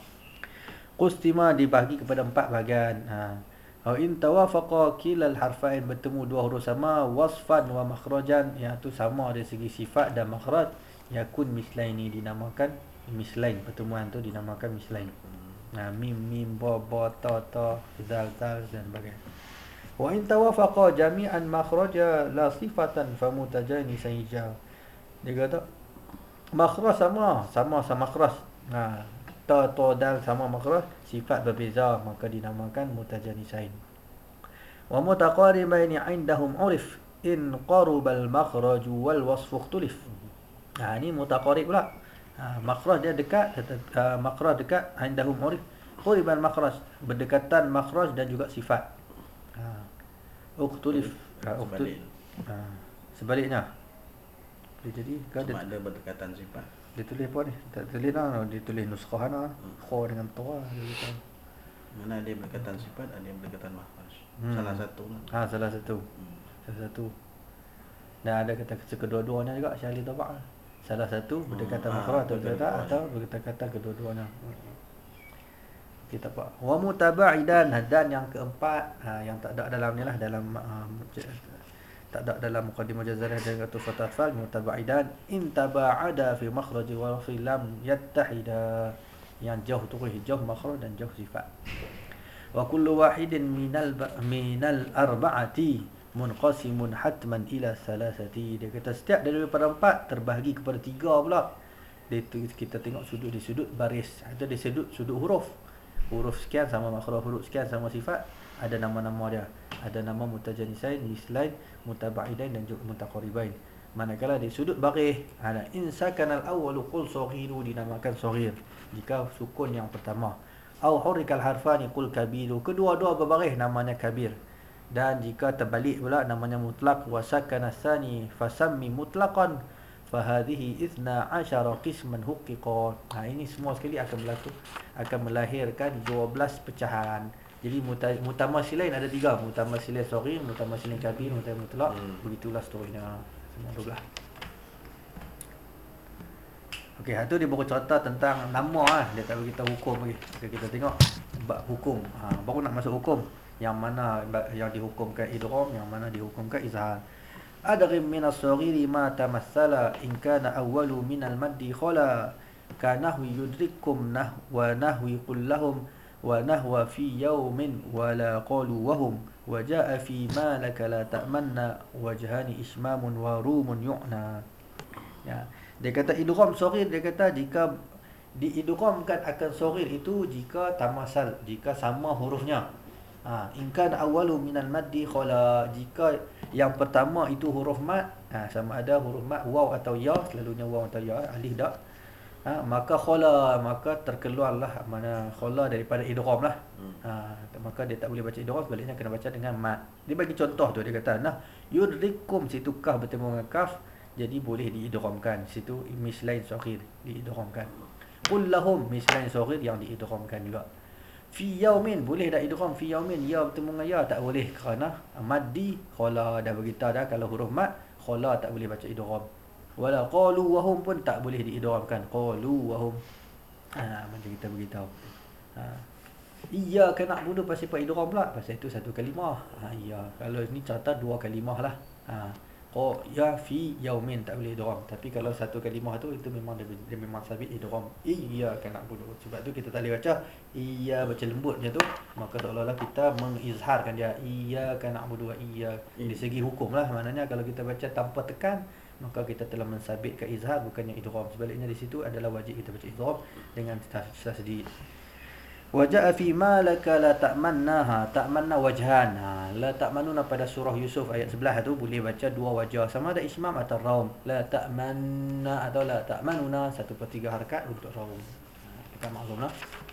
Qustima dibahagi kepada empat bahagian. Ha. Wa in tawafaqa kilal harfain bertemu dua huruf sama wasfan wa makhrajan iaitu sama dari segi sifat dan makhraj yakun mislaini dinamakan mislain pertemuan tu dinamakan mislain. Ha, mim mim ba ba ta ta zal zal dan sebagainya. Wa in tawafaqa jami'an makhraja la sifatan famutajanisan hijau. Dia kata makhraj sama sama sama makhraj. Ha, ta ta dal sama makhraj sifat berbeza maka dinamakan mutajanisain. Wa mutaqaribaini 'indahum 'urif in qarubal makhraj wal wasf ikhtilif. Ha, ni mutaqarib pula. Ha, makhraj dia dekat uh, makhraj dekat 'indahum 'urif qaribal makhraj berdekatan makhraj dan juga sifat. Ha, ikhtilif. Ha, Sebalik. ha, sebaliknya. Jadi kan Sama ada berdekatan sifat. dia tulis apa ni? Tak tulis lah, dia tulis nuskhah lah. Kha dengan ta dia kata. Mana ada yang berdekatan sifat, ada yang berdekatan makhraj. Hmm. Salah satu lah. Ha, salah satu. Hmm. Salah satu. Dan ada kata kedua-duanya juga Syahli Tabak. Salah satu berdekatan Hmm. makhraj Ah, atau betul, kata betul. atau berdekatan kedua-duanya. Kita apa? Wa mutaba'idan dan yang keempat, ha, yang tak ada dalam ni lah dalam uh, tak ada dalam muqaddimah jazariyah dan kata fatah fal mutaba'idan in taba'ada fi makhraj wa fi lam yattahida yang jauh tulis jauh makhraj dan jauh sifat. Wa kullu wahidin minal minal arba'ati munqasimun hatman ila salasati. Dia kata setiap daripada empat terbahagi kepada tiga pula. Dia tu kita tengok sudut di sudut baris atau di sudut sudut huruf. Huruf sekian sama makhraj, huruf sekian sama sifat, ada nama-nama dia. Ada nama mutajanisain, mislain, mutaba'idain dan juga mutaqaribain. Manakala di sudut baris ada insakanal awwalu qul saghiru dinamakan saghir jika sukun yang pertama. Au hurikal harfani qul kabiru, kedua-dua berbaris namanya kabir. Dan jika terbalik pula namanya mutlaq wa sakana tsani fasammi mutlaqan fahadhihi ithna asyara qisman huqiqa. Ha, ini semua sekali akan berlaku akan melahirkan dua belas pecahan. Jadi mutamasilain ada tiga, mutamasilain saghir, mutamasilain kabir, mutamasilain mutlaq. Hmm. Begitulah storynya. Semua dua belas. Okey, itu dia baru cerita tentang nama ah. Dia tak bagi kita hukum lagi. Okay, kita tengok bab hukum. Ha, baru nak masuk hukum. Yang mana yang dihukumkan idgham, yang mana dihukumkan izhar. Adghim min as-saghiri ma tamassala in kana awwalu min al-maddi khala kanahwi yudrikum nah wa nahwi qul lahum wa nahwa fi yawmin wa la qalu wa hum wa jaa fi ma laka la ta'manna wajhani ismamun wa rumun yu'na. Ya, dia kata idgham saghir, dia kata jika diidghamkan akan saghir itu jika tamasal, jika sama hurufnya. Ha, in kana awwalu minal maddi khala, jika yang pertama itu huruf mad, ha, sama ada huruf mad waw atau ya, selalunya waw atau ya, alif tak. Ha, maka khala, maka terkeluarlah mana khala daripada idgham lah. Ha, maka dia tak boleh baca idgham, sebaliknya kena baca dengan mad. Dia bagi contoh tu, dia kata nah yudrikum, situ kaf bertemu dengan kaf, jadi boleh diidghamkan. Situ mislain saghir diidghamkan. Qul lahum, mislain saghir yang diidghamkan juga. Fi yaumin, boleh tak idgham fi yaumin, ya bertemu dengan ya? Tak boleh, kerana maddi khala dah beritahu dah, kalau huruf mad khala tak boleh baca idgham. Wala qalu wa hum pun tak boleh diidghamkan, qalu wa hum. Ha, macam kita beritahu. Ha. Iyyaka na'budu, pasal apa idgham pula? Pasal itu satu kalimah. Ha, ya, kalau ni cerita dua kalimah lah. Ha. Oh ya fi yaumin tak boleh idgham, tapi kalau satu kalimah tu itu memang dia, dia memang sabit idgham. Iyyaka na'budu. Sebab tu kita tak boleh baca iya baca lembut macam tu, maka seolah-olah kita mengizharkan dia iyyaka na'budu wa iyya. Dari segi hukum lah, maknanya kalau kita baca tanpa tekan, maka kita telah mensabitkan izhar, bukannya idgham. Sebaliknya di situ adalah wajib kita baca idgham dengan tasdid. Waja'a fi ma laka la ta'mannaha, ta'manna wajhan. Ha, la ta'manuna pada surah Yusuf ayat sebelah tu boleh baca dua wajah, sama ada ismam atau raum. La ta'manna atau la ta'manuna, satu per tiga harakat untuk raum. Ha, kita maklumlah.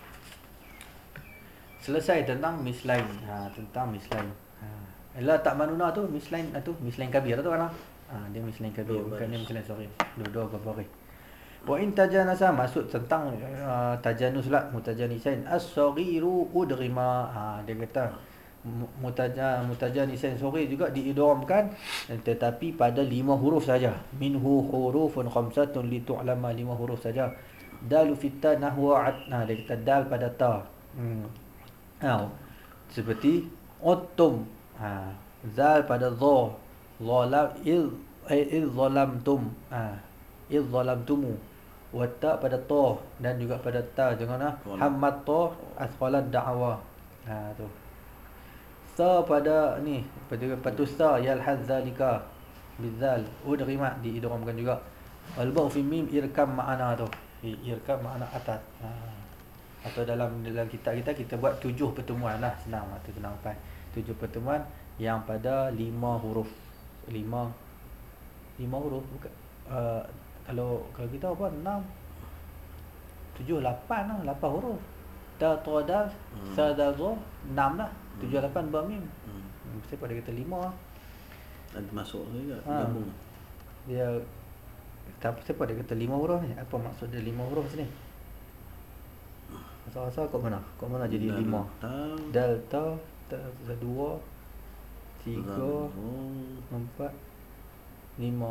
Selesai tentang mislain. Ha, tentang mislain. Ha, la ta'manuna tu mislain tu mislain kabir tu kan. Ha, dia mislain kabir, bukan dia mislain saghir. Dua-dua berbaris. Wa in tajanasa, masuk tentang uh, tajanus lah, mutajanisain. As-saghiru udghima. Ha, dia kata mutaja mutajanisain saghir juga diidghamkan, tetapi pada lima huruf saja. Minhu hurufun khamsatun li tu'lama, lima huruf saja. Dalu fitta nahwa atna, dia kata dal pada ta. Hmm. Ha, seperti uttum. Ha, zal pada dha. Zalam il il zalamtum. Ha, il zalamtumu. Wata pada ta dan juga pada ta, jangan ah hammat ta asqalan da'wa. Ha tu. Sa pada ni pada patusa yal hadzalika bizal udghimat, diidghamkan juga. Al ba'u fi mim irkam ma'ana tu. Irkam ma'ana atat. Ha. Atau dalam dalam kitab kita kita buat tujuh pertemuan lah, senang atau senang kan. Tujuh pertemuan yang pada lima huruf. Lima lima huruf bukan. Uh, Kalau kalau kita apa enam tujuh lapan lah, lapan huruf. Ta ta dal sa dal za enam lah. tujuh lapan ba mim. Hmm. Siapa dia kata lima. Ada masuk juga Ha. gabung. Dia tapi siapa dia kata lima huruf ni? Apa maksud dia lima huruf sini? Asal-asal kat mana? Kat mana jadi Dal, lima? ta, Dal ta, ta dua, tiga, Zam, empat, lima.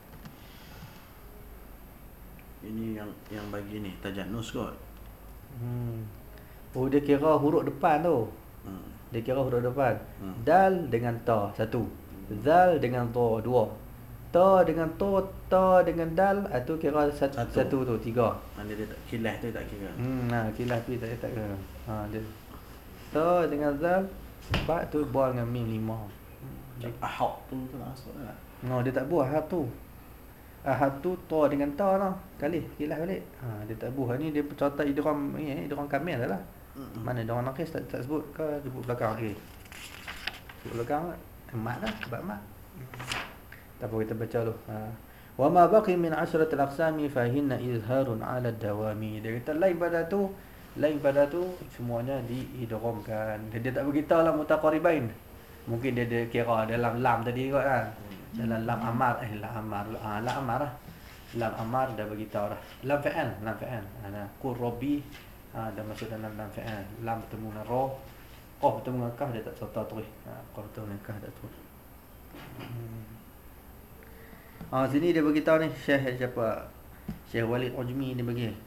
ini yang yang bagi ni tajanus kot. Hmm. Oh, dia kira huruf depan tu. Hmm. Dia kira huruf depan. Hmm. Dal dengan ta, satu. Zal dengan ta, dua. Ta dengan ta, ta dengan dal, itu kira satu, Satu. satu tu, tiga. Mana dia tak kilah tu tak kira. Hmm, nah, kilah tu tak tak kira. Ha, dia. Ta dengan zal, empat tu buat dengan mim lima. Macam ahok tu tu masuk lah. No, dia tak buah ahad tu. Ahad tu ta dengan ta lah. Kali kilah balik. Ha, dia tak buah. Ni dia contoh idgham ni, eh, idgham kamil lah. Hmm. Mana idgham naqis tak, tak sebut ke sebut belakang lagi. Sebut belakang mat lah, sebab mat. Tak apa kita baca dulu. Ha. Wa ma baqi min ashratil aqsami fa hinna izharun 'ala dawami. Dia kata lain pada tu, lain pada tu semuanya diidghamkan. Dia, dia tak beritahu lah mutaqaribain. Mungkin dia, dia kira dalam lam tadi kot kan. Dalam lam amar eh lam amar ah lam amar lah. Lam amar dah beritahu dah. Lam fa'al, lam fa'al. Ana qur rabbi ha, dah masuk dalam lam fa'al. Lam bertemu dengan ra, qaf bertemu dengan kaf dia tak serta terus. Ha, qaf bertemu dengan kaf tak terus. Hmm. Ah, sini dia beritahu ni Syekh siapa? Syekh Walid Ujmi dia bagi.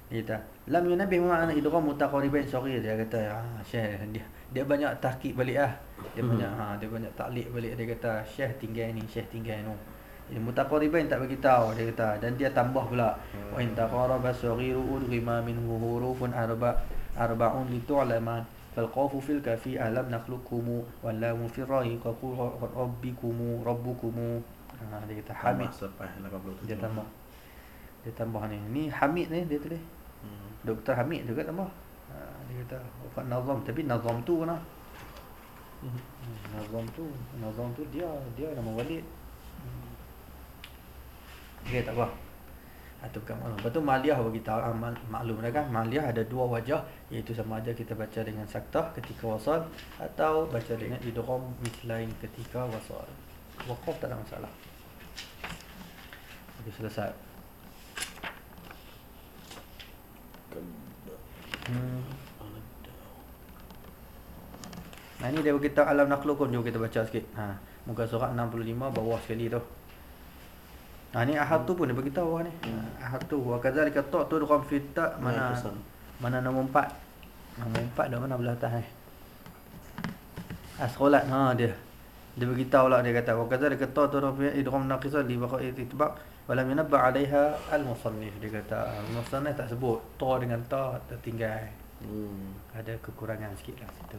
Dia kata, lam yunabih ma'ana idgham mutaqaribain saghir. Dia kata, ah, Syekh dia dia banyak tahqiq balik ah. Dia Hmm. banyak ha, dia banyak taklid balik. Dia kata, Syekh tinggal ni, Syekh tinggal ni. Jadi mutaqaribain tak bagi tahu dia kata, dan dia tambah pula wa in taqaraba saghiru udghima minhu hurufun arba arba'un li tu'lama fal qafu fil kafi alam nakhluqukum wal lamu fi ra'i qaqul rabbikum rabbukum. Ha, dia kata Hamid. Sampai lapan puluh tujuh. Dia tambah. Dia tambah ni. Ni Hamid ni dia tulis. Hmm. Doktor Hamid juga tambah. Ha, dia kata wafat nazam, tapi nazam tu mana? Hmm, Nazam tu, nazam tu dia dia nama Walid. Hmm. Okey, tak apa. Atau bukan maklum. Lepas tu Maliyah bagi tahu ah, maklum dah kan. Maliyah ada dua wajah, iaitu sama ada kita baca dengan saktah ketika wasal atau baca dengan idgham mislain ketika wasal. Waqaf tak ada masalah. Okey, selesai. Hmm. Nah, ini dia beritahu alam nakhlukum, jom kita baca sikit. Ha, muka surat enam puluh lima bawah sekali tu. Ha, ni ahad tu pun dia beritahu bawah ni. Ha, ahad tu wa kadzalika ta tu dalam fitta mana mana nombor empat. Nombor empat dah mana belah atas ni. As-solat ha dia. Dia beritahu lah, dia kata wa kadzalika ta tu dalam idgham naqisa li baqa itibaq walam yunabba 'alaiha al-musannif. Dia kata musannif tak sebut ta dengan ta, tertinggal. Hmm. Ada kekurangan sikit lah situ.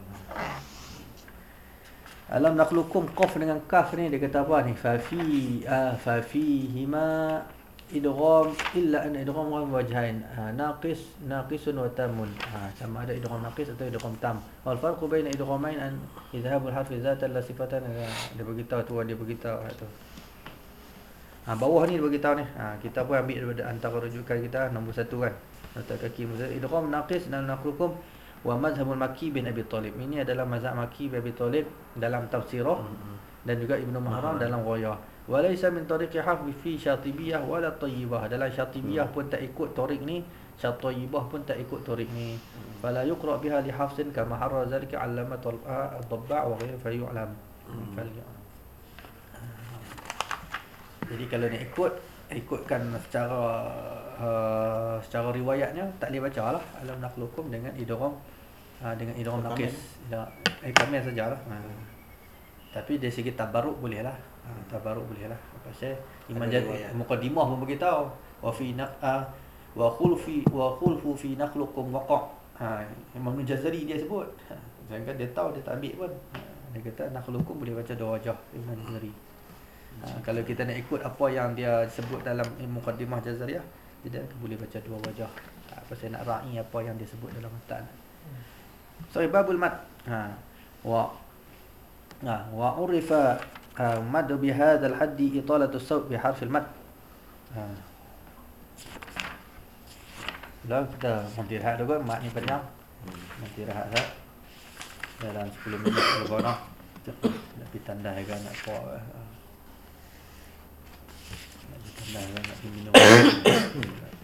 Alam nakhlukum qaf dengan kaf ni dia kata apa ni? Fa fi ah fa fihima idgham illa an idgham wa wajhain. Ha, naqis naqisun wa tamun. Ha, sama ada idgham naqis atau idgham tam. Wal farqu baina idghamain an idhabul harf zatan la sifatan. Dia beritahu tu, dia beritahu tu. Ha, bawah ni dia beritahu ni. Ha, kita pun ambil daripada antara rujukan kita nombor satu kan. Nota kaki idgham naqis dan nakhlukum wa mazhabul Makki bin Abi Talib. Ini adalah mazhab Makki bin Abi Talib dalam tafsirah dan juga Ibnu Mahram dalam Ghayah. Wa laysa min tariqi hafz fi Syatibiyah wala Thayyibah. Dalam Syatibiyah pun tak ikut tarik ni, Syatibiyah pun tak ikut tarik ni. Fala yuqra biha li hafsin kama harra zalika 'allamat al-Dabba' wa ghayr fa yu'lam. Jadi kalau nak ikut, ikutkan secara uh, secara riwayatnya tak boleh bacalah alam nakhlukum dengan idgham uh, dengan idgham naqis. Eh kamil sajalah. Ha. Tapi dari segi tabarruk boleh lah. Ha, tabarruk boleh lah. Pasal Imam Jazari muqaddimah pun beritahu wa fi naqa wa khulfi wa khulfu fi nakhlukum waqa'. Ha, Imam Jazari dia sebut. Ha, jangan dia tahu dia tak ambil pun. Ha, dia kata nakhlukum boleh baca dua wajah Imam Jazari. Ha, kalau kita nak ikut apa yang dia sebut dalam Muqaddimah Jazariyah, dia boleh baca dua wajah. Ha, pasal nak ra'i apa yang dia sebut dalam matan. So babul mat. Ha, wa ha, wa urifa ha, mad bi hadzal haddi italatu as-sawt bi harf al-mad. Ha. Lalu kita nanti rehat dulu, mat ni panjang. Nanti rehat dah. Dalam sepuluh minit lebih dah. Nak pergi tanda kan nak kuat. Nak pergi tanda kan nak pergi minum.